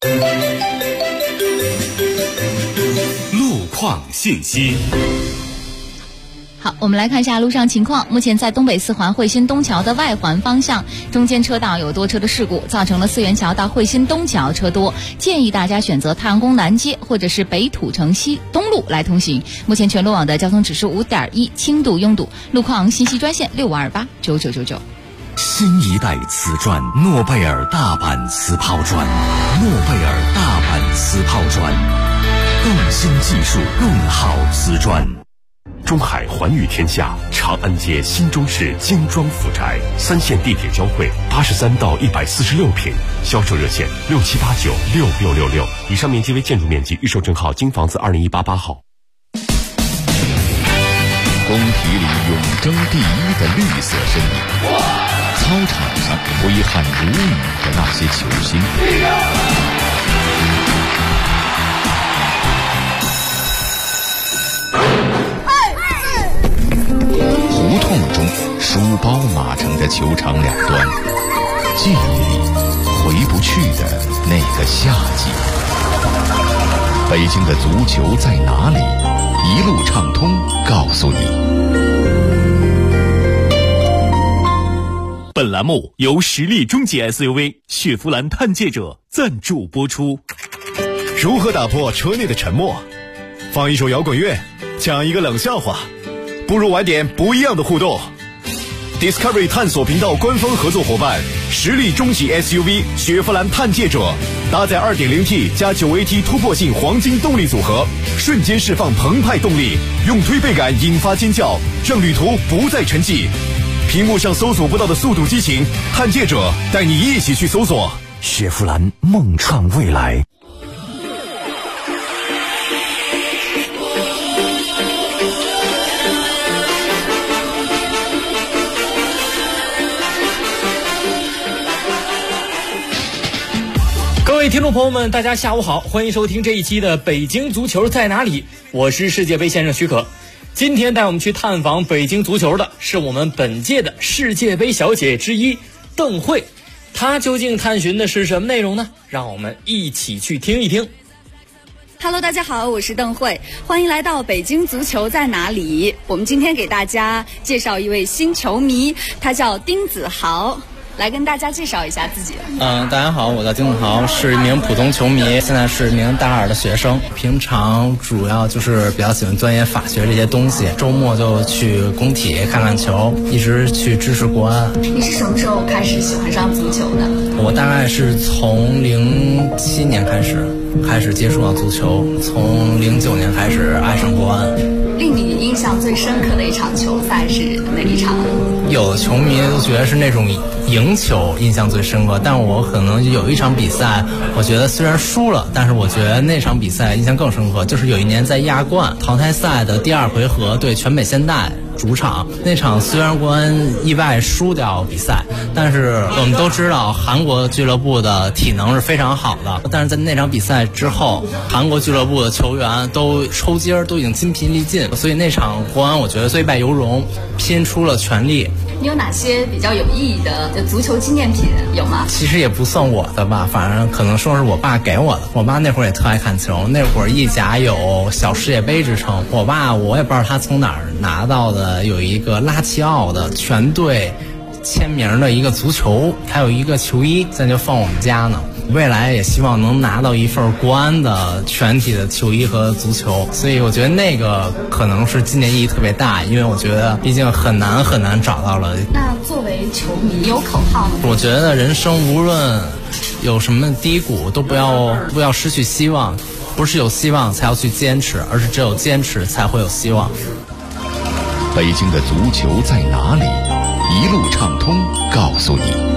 路况信息。 好，我们来看一下路上情况。目前在东北四环汇鑫东桥的外环方向，中间车道有多车的事故，造成了四元桥到汇鑫东桥车多，建议大家选择太阳宫南街或者是北土城西东路来通行。目前全路网的交通指数5.1，轻度拥堵。路况信息专线65289999。 新一代瓷砖，诺贝尔大阪瓷抛砖，诺贝尔大阪瓷抛砖，更新技术，更好瓷砖。 中海环宇天下长安街新中式精装府宅，3线地铁交汇，83到146平，销售热线6789666666，以上面积为建筑面积，预售证号京房子20188号。 工体里永争第一的绿色身影，操场上挥汗如雨的那些球星，胡同中书包码成的球场两端，记忆里回不去的那个夏季。北京的足球在哪里？一路畅通告诉你。 本栏目由实力中级 SUV 雪佛兰探界者赞助播出。如何打破车内的沉默？放一首摇滚乐，讲一个冷笑话，不如玩点不一样的互动。Discovery 探索频道官方合作伙伴，实力中级 SUV 雪佛兰探界者，搭载 2.0T 加 9AT 突破性黄金动力组合，瞬间释放澎湃动力，用推背感引发尖叫，让旅途不再沉寂。屏幕上搜索不到的速度激情，探界者带你一起去搜索。 雪佛兰梦创未来。 各位听众朋友们，大家下午好，欢迎收听这一期的北京足球在哪里，我是世界杯先生许可。今天带我们去探访北京足球的是我们本届的世界杯小姐之一邓慧，她究竟探寻的是什么内容呢？让我们一起去听一听。 Hello， 大家好，我是邓慧，欢迎来到北京足球在哪里。我们今天给大家介绍一位新球迷，他叫丁子豪。来跟大家介绍一下自己。 大家好，我叫丁子豪，是一名普通球迷，现在是一名大二的学生。平常主要就是比较喜欢钻研法学这些东西，周末就去工体看看球，一直去支持国安。 你是什么时候开始喜欢上足球的？ 我大概是从07年开始接触到足球，从09年开始爱上国安。 令你印象最深刻的一场球赛是哪一场？ 有的球迷都觉得是那种赢球印象最深刻，但我可能有一场比赛，我觉得虽然输了，但是我觉得那场比赛印象更深刻，就是有一年在亚冠淘汰赛的第2回合对全北现代主场，那场虽然国安意外输掉比赛，但是我们都知道韩国俱乐部的体能是非常好的，但是在那场比赛之后，韩国俱乐部的球员都抽筋儿，都已经筋疲力尽，所以那场国安我觉得虽败犹荣，拼出了全力。 你有哪些比较有意义的足球纪念品有吗？ 其实也不算我的吧，反正可能说是我爸给我的。我爸那会儿也特爱看球，那会儿意甲有小世界杯之称。我爸我也不知道他从哪儿拿到的，有一个拉齐奥的全队签名的一个足球，还有一个球衣，现在就放我们家呢。未来也希望能拿到一份国安的全体的球衣和足球，所以我觉得那个可能是纪念意义特别大，因为我觉得毕竟很难找到了。 那作为球迷有口号吗？ 我觉得人生无论有什么低谷，都不要失去希望，不是有希望才要去坚持，而是只有坚持才会有希望。 北京的足球在哪里？一路畅通告诉你。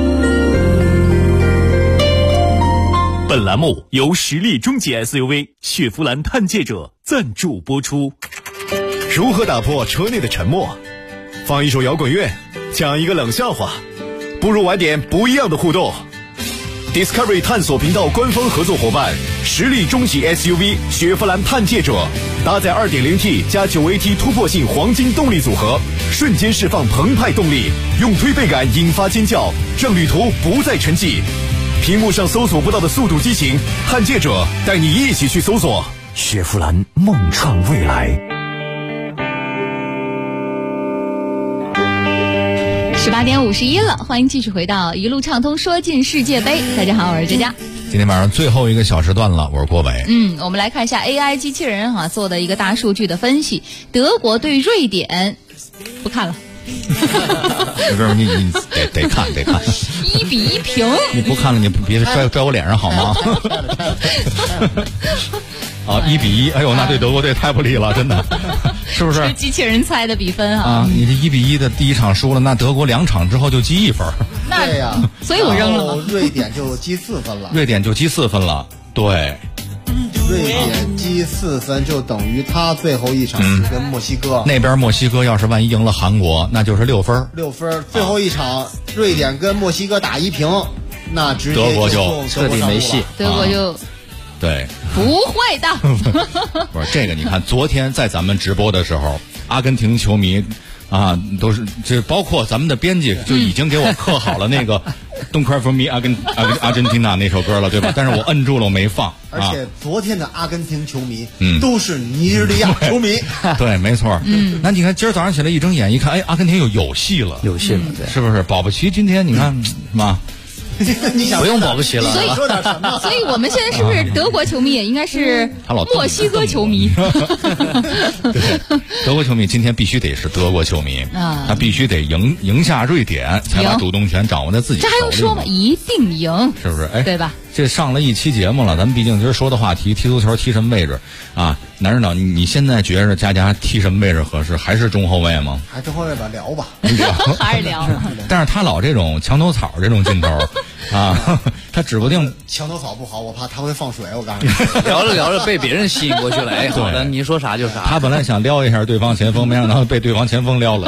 本栏目由实力中级 SUV 雪佛兰探界者赞助播出。如何打破车内的沉默？放一首摇滚乐，讲一个冷笑话，不如玩点不一样的互动。Discovery 探索频道官方合作伙伴，实力中级 SUV 雪佛兰探界者，搭载 2.0T 加 9AT 突破性黄金动力组合，瞬间释放澎湃动力，用推背感引发尖叫，让旅途不再沉寂。屏幕上搜索不到的速度激情，探界者带你一起去搜索。 雪佛兰梦创未来。 18点51了，欢迎继续回到一路畅通说进世界杯。大家好，我是佳佳。 今天晚上最后一个小时段了，我是郭伟。 我们来看一下 AI 机器人做的一个大数据的分析。德国对瑞典，不看了。 你得看 1-1平。 你不看了，你别拽我脸上好吗？1-1，哎呦，那对德国队太不利了，真的，是不是？ 是机器人猜的比分你这1-1的第一场输了，那德国2场之后就积1分。 对呀， 所以我扔了嘛。 瑞典就积4分了。 瑞典就积4分了，对。 瑞典积4分就等于他最后一场是跟墨西哥。 那边墨西哥要是万一赢了韩国，那就是6分。 6分，最后一场瑞典跟墨西哥打1平，那直接德国就彻底没戏。 德国就对， 不会的。 不是这个，你看昨天在咱们直播的时候，阿根廷球迷都是这包括咱们的编辑就已经给我刻好了那个 Don't Cry for Me 阿根廷那首歌了，对吧？但是我摁住了，我没放。 而且昨天的阿根廷球迷， 嗯， 都是尼日利亚球迷。 对，没错。 嗯， 那你看今儿早上起来一睁眼一看，哎，阿根廷有戏了， 有戏了，对， 是不是？保不齐今天你看，妈。 你想不用保不齐了， 所以说点什么？ 所以我们现在是不是德国球迷也应该是墨西哥球迷？ 对，德国球迷今天必须得是德国球迷啊，他必须得赢下瑞典，才把主动权掌握在自己手里。 这还用说吗？一定赢， 是不是？哎， 对吧？ 这上了一期节目了，咱们毕竟今儿说的话题，踢足球踢什么位置啊？男指导，你现在觉着佳踢什么位置合适？还是中后卫吗？ 还中后卫吧，聊吧， 还是聊。 但是他老这种墙头草这种劲头啊，他指不定墙头草不好，我怕他会放水。我告诉你， 聊着聊着被别人吸引过去了。哎，好的，你说啥就啥。 他本来想撩一下对方前锋，没想到被对方前锋撩了。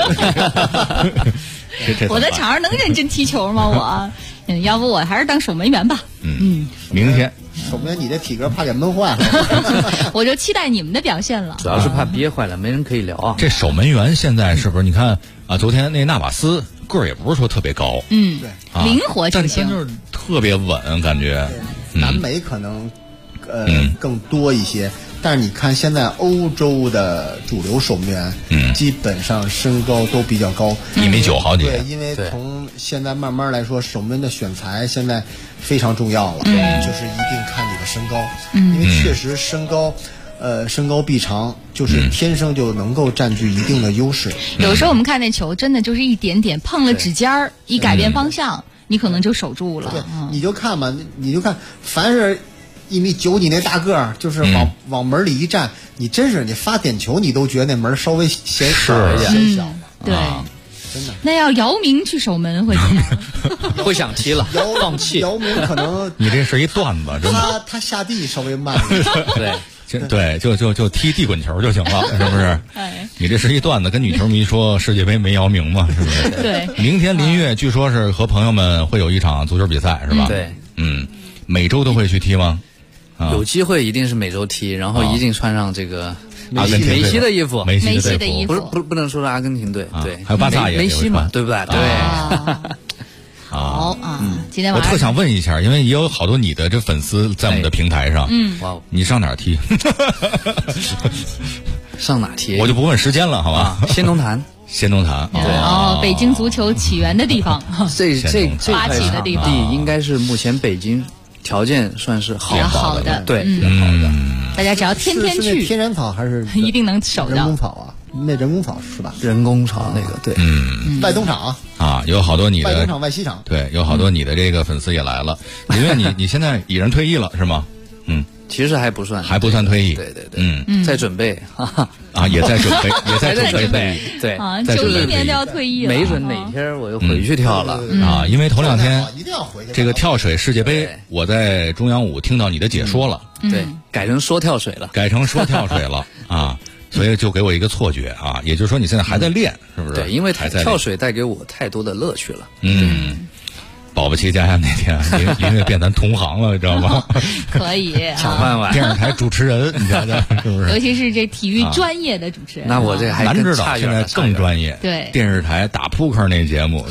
我在场上能认真踢球吗？我。要不我还是当守门员吧。 明天守门员你这体格怕给闷坏了。 我就期待你们的表现了。 主要是怕憋坏了，没人可以聊啊。 这守门员现在是不是？你看啊，昨天那纳瓦斯个儿也不是说特别高， 对，灵活就行， 但就是特别稳，感觉。 南美可能更多一些。但是你看，现在欧洲的主流守门员，基本上身高都比较高 ，1.9米好几。 对，因为从现在慢慢来说，守门的选材现在非常重要了，就是一定看你的身高，因为确实身高臂长，就是天生就能够占据一定的优势。 有时候我们看那球，真的就是一点点碰了指尖儿，一改变方向，你可能就守住了。 对，你就看吧，你就看，凡是1.9米你那大个儿，就是往门里一站，你真是你发点球，你都觉得那门稍微显小。 对，真的。那要姚明去守门会怎样？ 会想踢了，放弃。 姚明可能你这是一段子，真的。 他下地稍微慢一点。 对，就踢地滚球就行了，是不是？你这是一段子，跟女球迷说世界杯没姚明嘛，是不是？ 对。 明天林月据说是和朋友们会有一场足球比赛，是吧？ 对， 每周都会去踢吗？ 有机会一定是每周踢，然后一定穿上这个梅西的衣服， 梅西的衣服， 不能说是阿根廷队，对， 还有巴萨也梅西嘛，对不对？对。 好啊，今天晚上我特想问一下，因为也有好多你的这粉丝在我们的平台上， 哇， 你上哪儿踢？ 上哪踢？ 我就不问时间了，好吧？ 仙农坛。 仙农坛， 对，北京足球起源的地方， 这发起的地方， 应该是目前北京条件算是好的， 对， 比较好的。大家只要天天去， 天然草还是一定能守的。 人工草啊，那人工草是吧？ 人工草那个，对， 外东厂啊，有好多你的外东厂、外西厂， 对，有好多你的这个粉丝也来了，因为你现在已然退役了是吗？ 其实还不算退役， 对，在准备啊，也在准备，也在准备， 对 ，91年都要退役了， 没准哪天我又回去跳了啊，因为头2天一定要回去。 这个跳水世界杯，我在中央5听到你的解说了， 对，改成说跳水了啊，所以就给我一个错觉啊，也就是说你现在还在练，是不是？ 对，因为跳水带给我太多的乐趣了， 保不齐佳佳那天因为变咱同行了，你知道吗？ 可以抢饭碗， 电视台主持人，你瞧瞧是不是？ 尤其是这体育专业的主持人， 那我这还难知道现在更专业。 对， 电视台打扑克那节目，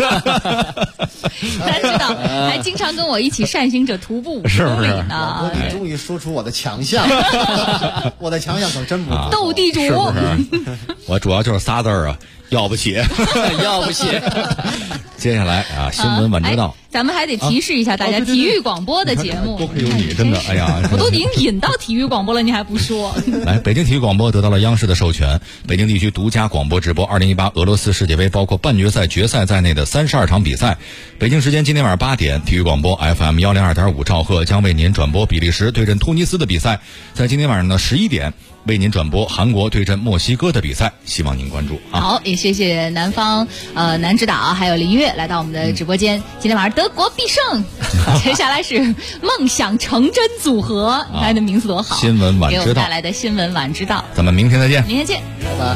难知道还经常跟我一起善行者徒步5公里呢。 你终于说出我的强项，我的强项可真不错， 斗地主。 是不是？我主要就是仨字儿啊，要不起， 要不起。 接下来啊，新闻晚知道。 咱们还得提示一下大家，体育广播的节目。 多亏有你，真的，哎呀， 我都已经引到体育广播了，你还不说？ 来，北京体育广播得到了央视的授权，北京地区独家广播直播2018俄罗斯世界杯，包括半决赛、决赛在内的32场比赛。北京时间今天晚上8点，体育广播 FM 102.5兆赫将为您转播比利时对阵突尼斯的比赛。在今天晚上的11点。为您转播韩国对阵墨西哥的比赛，希望您关注啊！ 好，也谢谢南方南指导还有林月来到我们的直播间。今天晚上德国必胜，接下来是梦想成真组合，你看这名字多好！ 新闻晚知道给我们带来的新闻晚知道， 咱们明天再见。 明天见， 拜拜。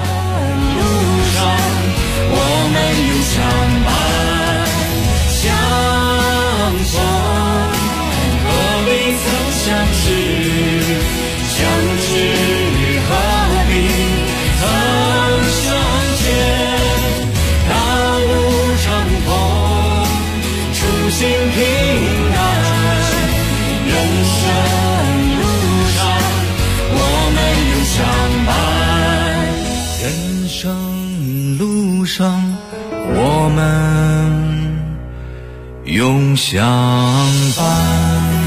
我们用相伴相逢，何必曾相识？相知何必曾相见？大路长风。 上，我们永相伴。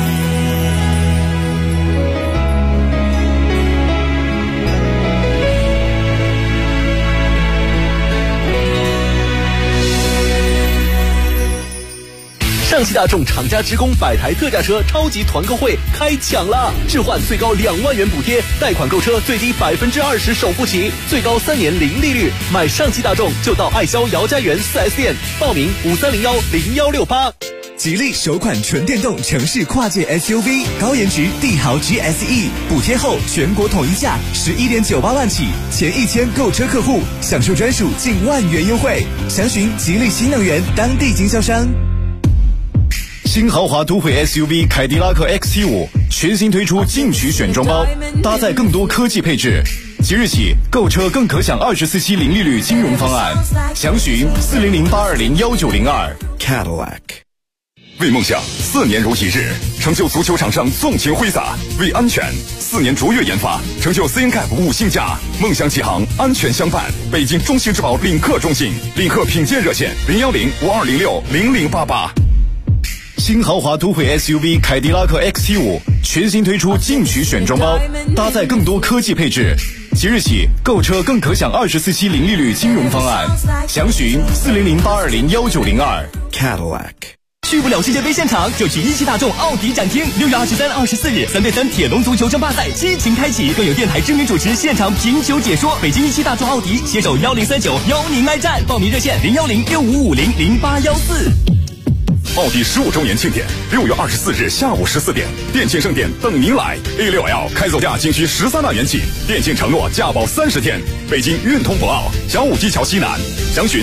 上汽大众厂家职工100台特价车超级团购会开抢了！置换最高2万元补贴，贷款购车最低20%首付起，最高3年零利率。买上汽大众就到爱肖姚家园 4S 店，报名53010168。 吉利首款纯电动城市跨界 SUV 高颜值帝豪 GSE， 补贴后全国统一价11.98万起，前1000购车客户享受专属近1万元优惠。详询吉利新能源当地经销商。 新豪华都会 SUV 凯迪拉克 XT5 全新推出进取选装包，搭载更多科技配置。即日起购车更可享24期零利率金融方案，详询40082019002。 Cadillac。 为梦想4年如一日，成就足球场上纵情挥洒；为安全4年卓越研发，成就 CNCAP 5星加。梦想启航，安全相伴。北京中信质保领克中心领克品鉴热线01052060088。 新豪华都会 SUV 凯迪拉克 XT5 全新推出进取选装包，搭载更多科技配置。即日起购车更可享24期零利率金融方案，详询40082019002。 Cadillac。 去不了世界杯现场，就去一汽大众奥迪展厅。6月23、24日3对3铁笼足球争霸赛激情开启，更有电台知名主持现场评球解说。北京一汽大众奥迪携手1039邀您来战，报名热线01065500814。 奥迪15周年庆典，6月24日下午14点，电竞盛典等您来。A6L 开走价仅需13万元起，电竞承诺价保30天。北京运通博奥小武基桥西南，详询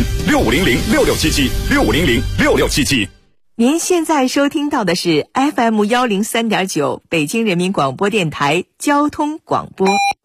6500667765006677。 您现在收听到的是 FM103.9 北京人民广播电台交通广播。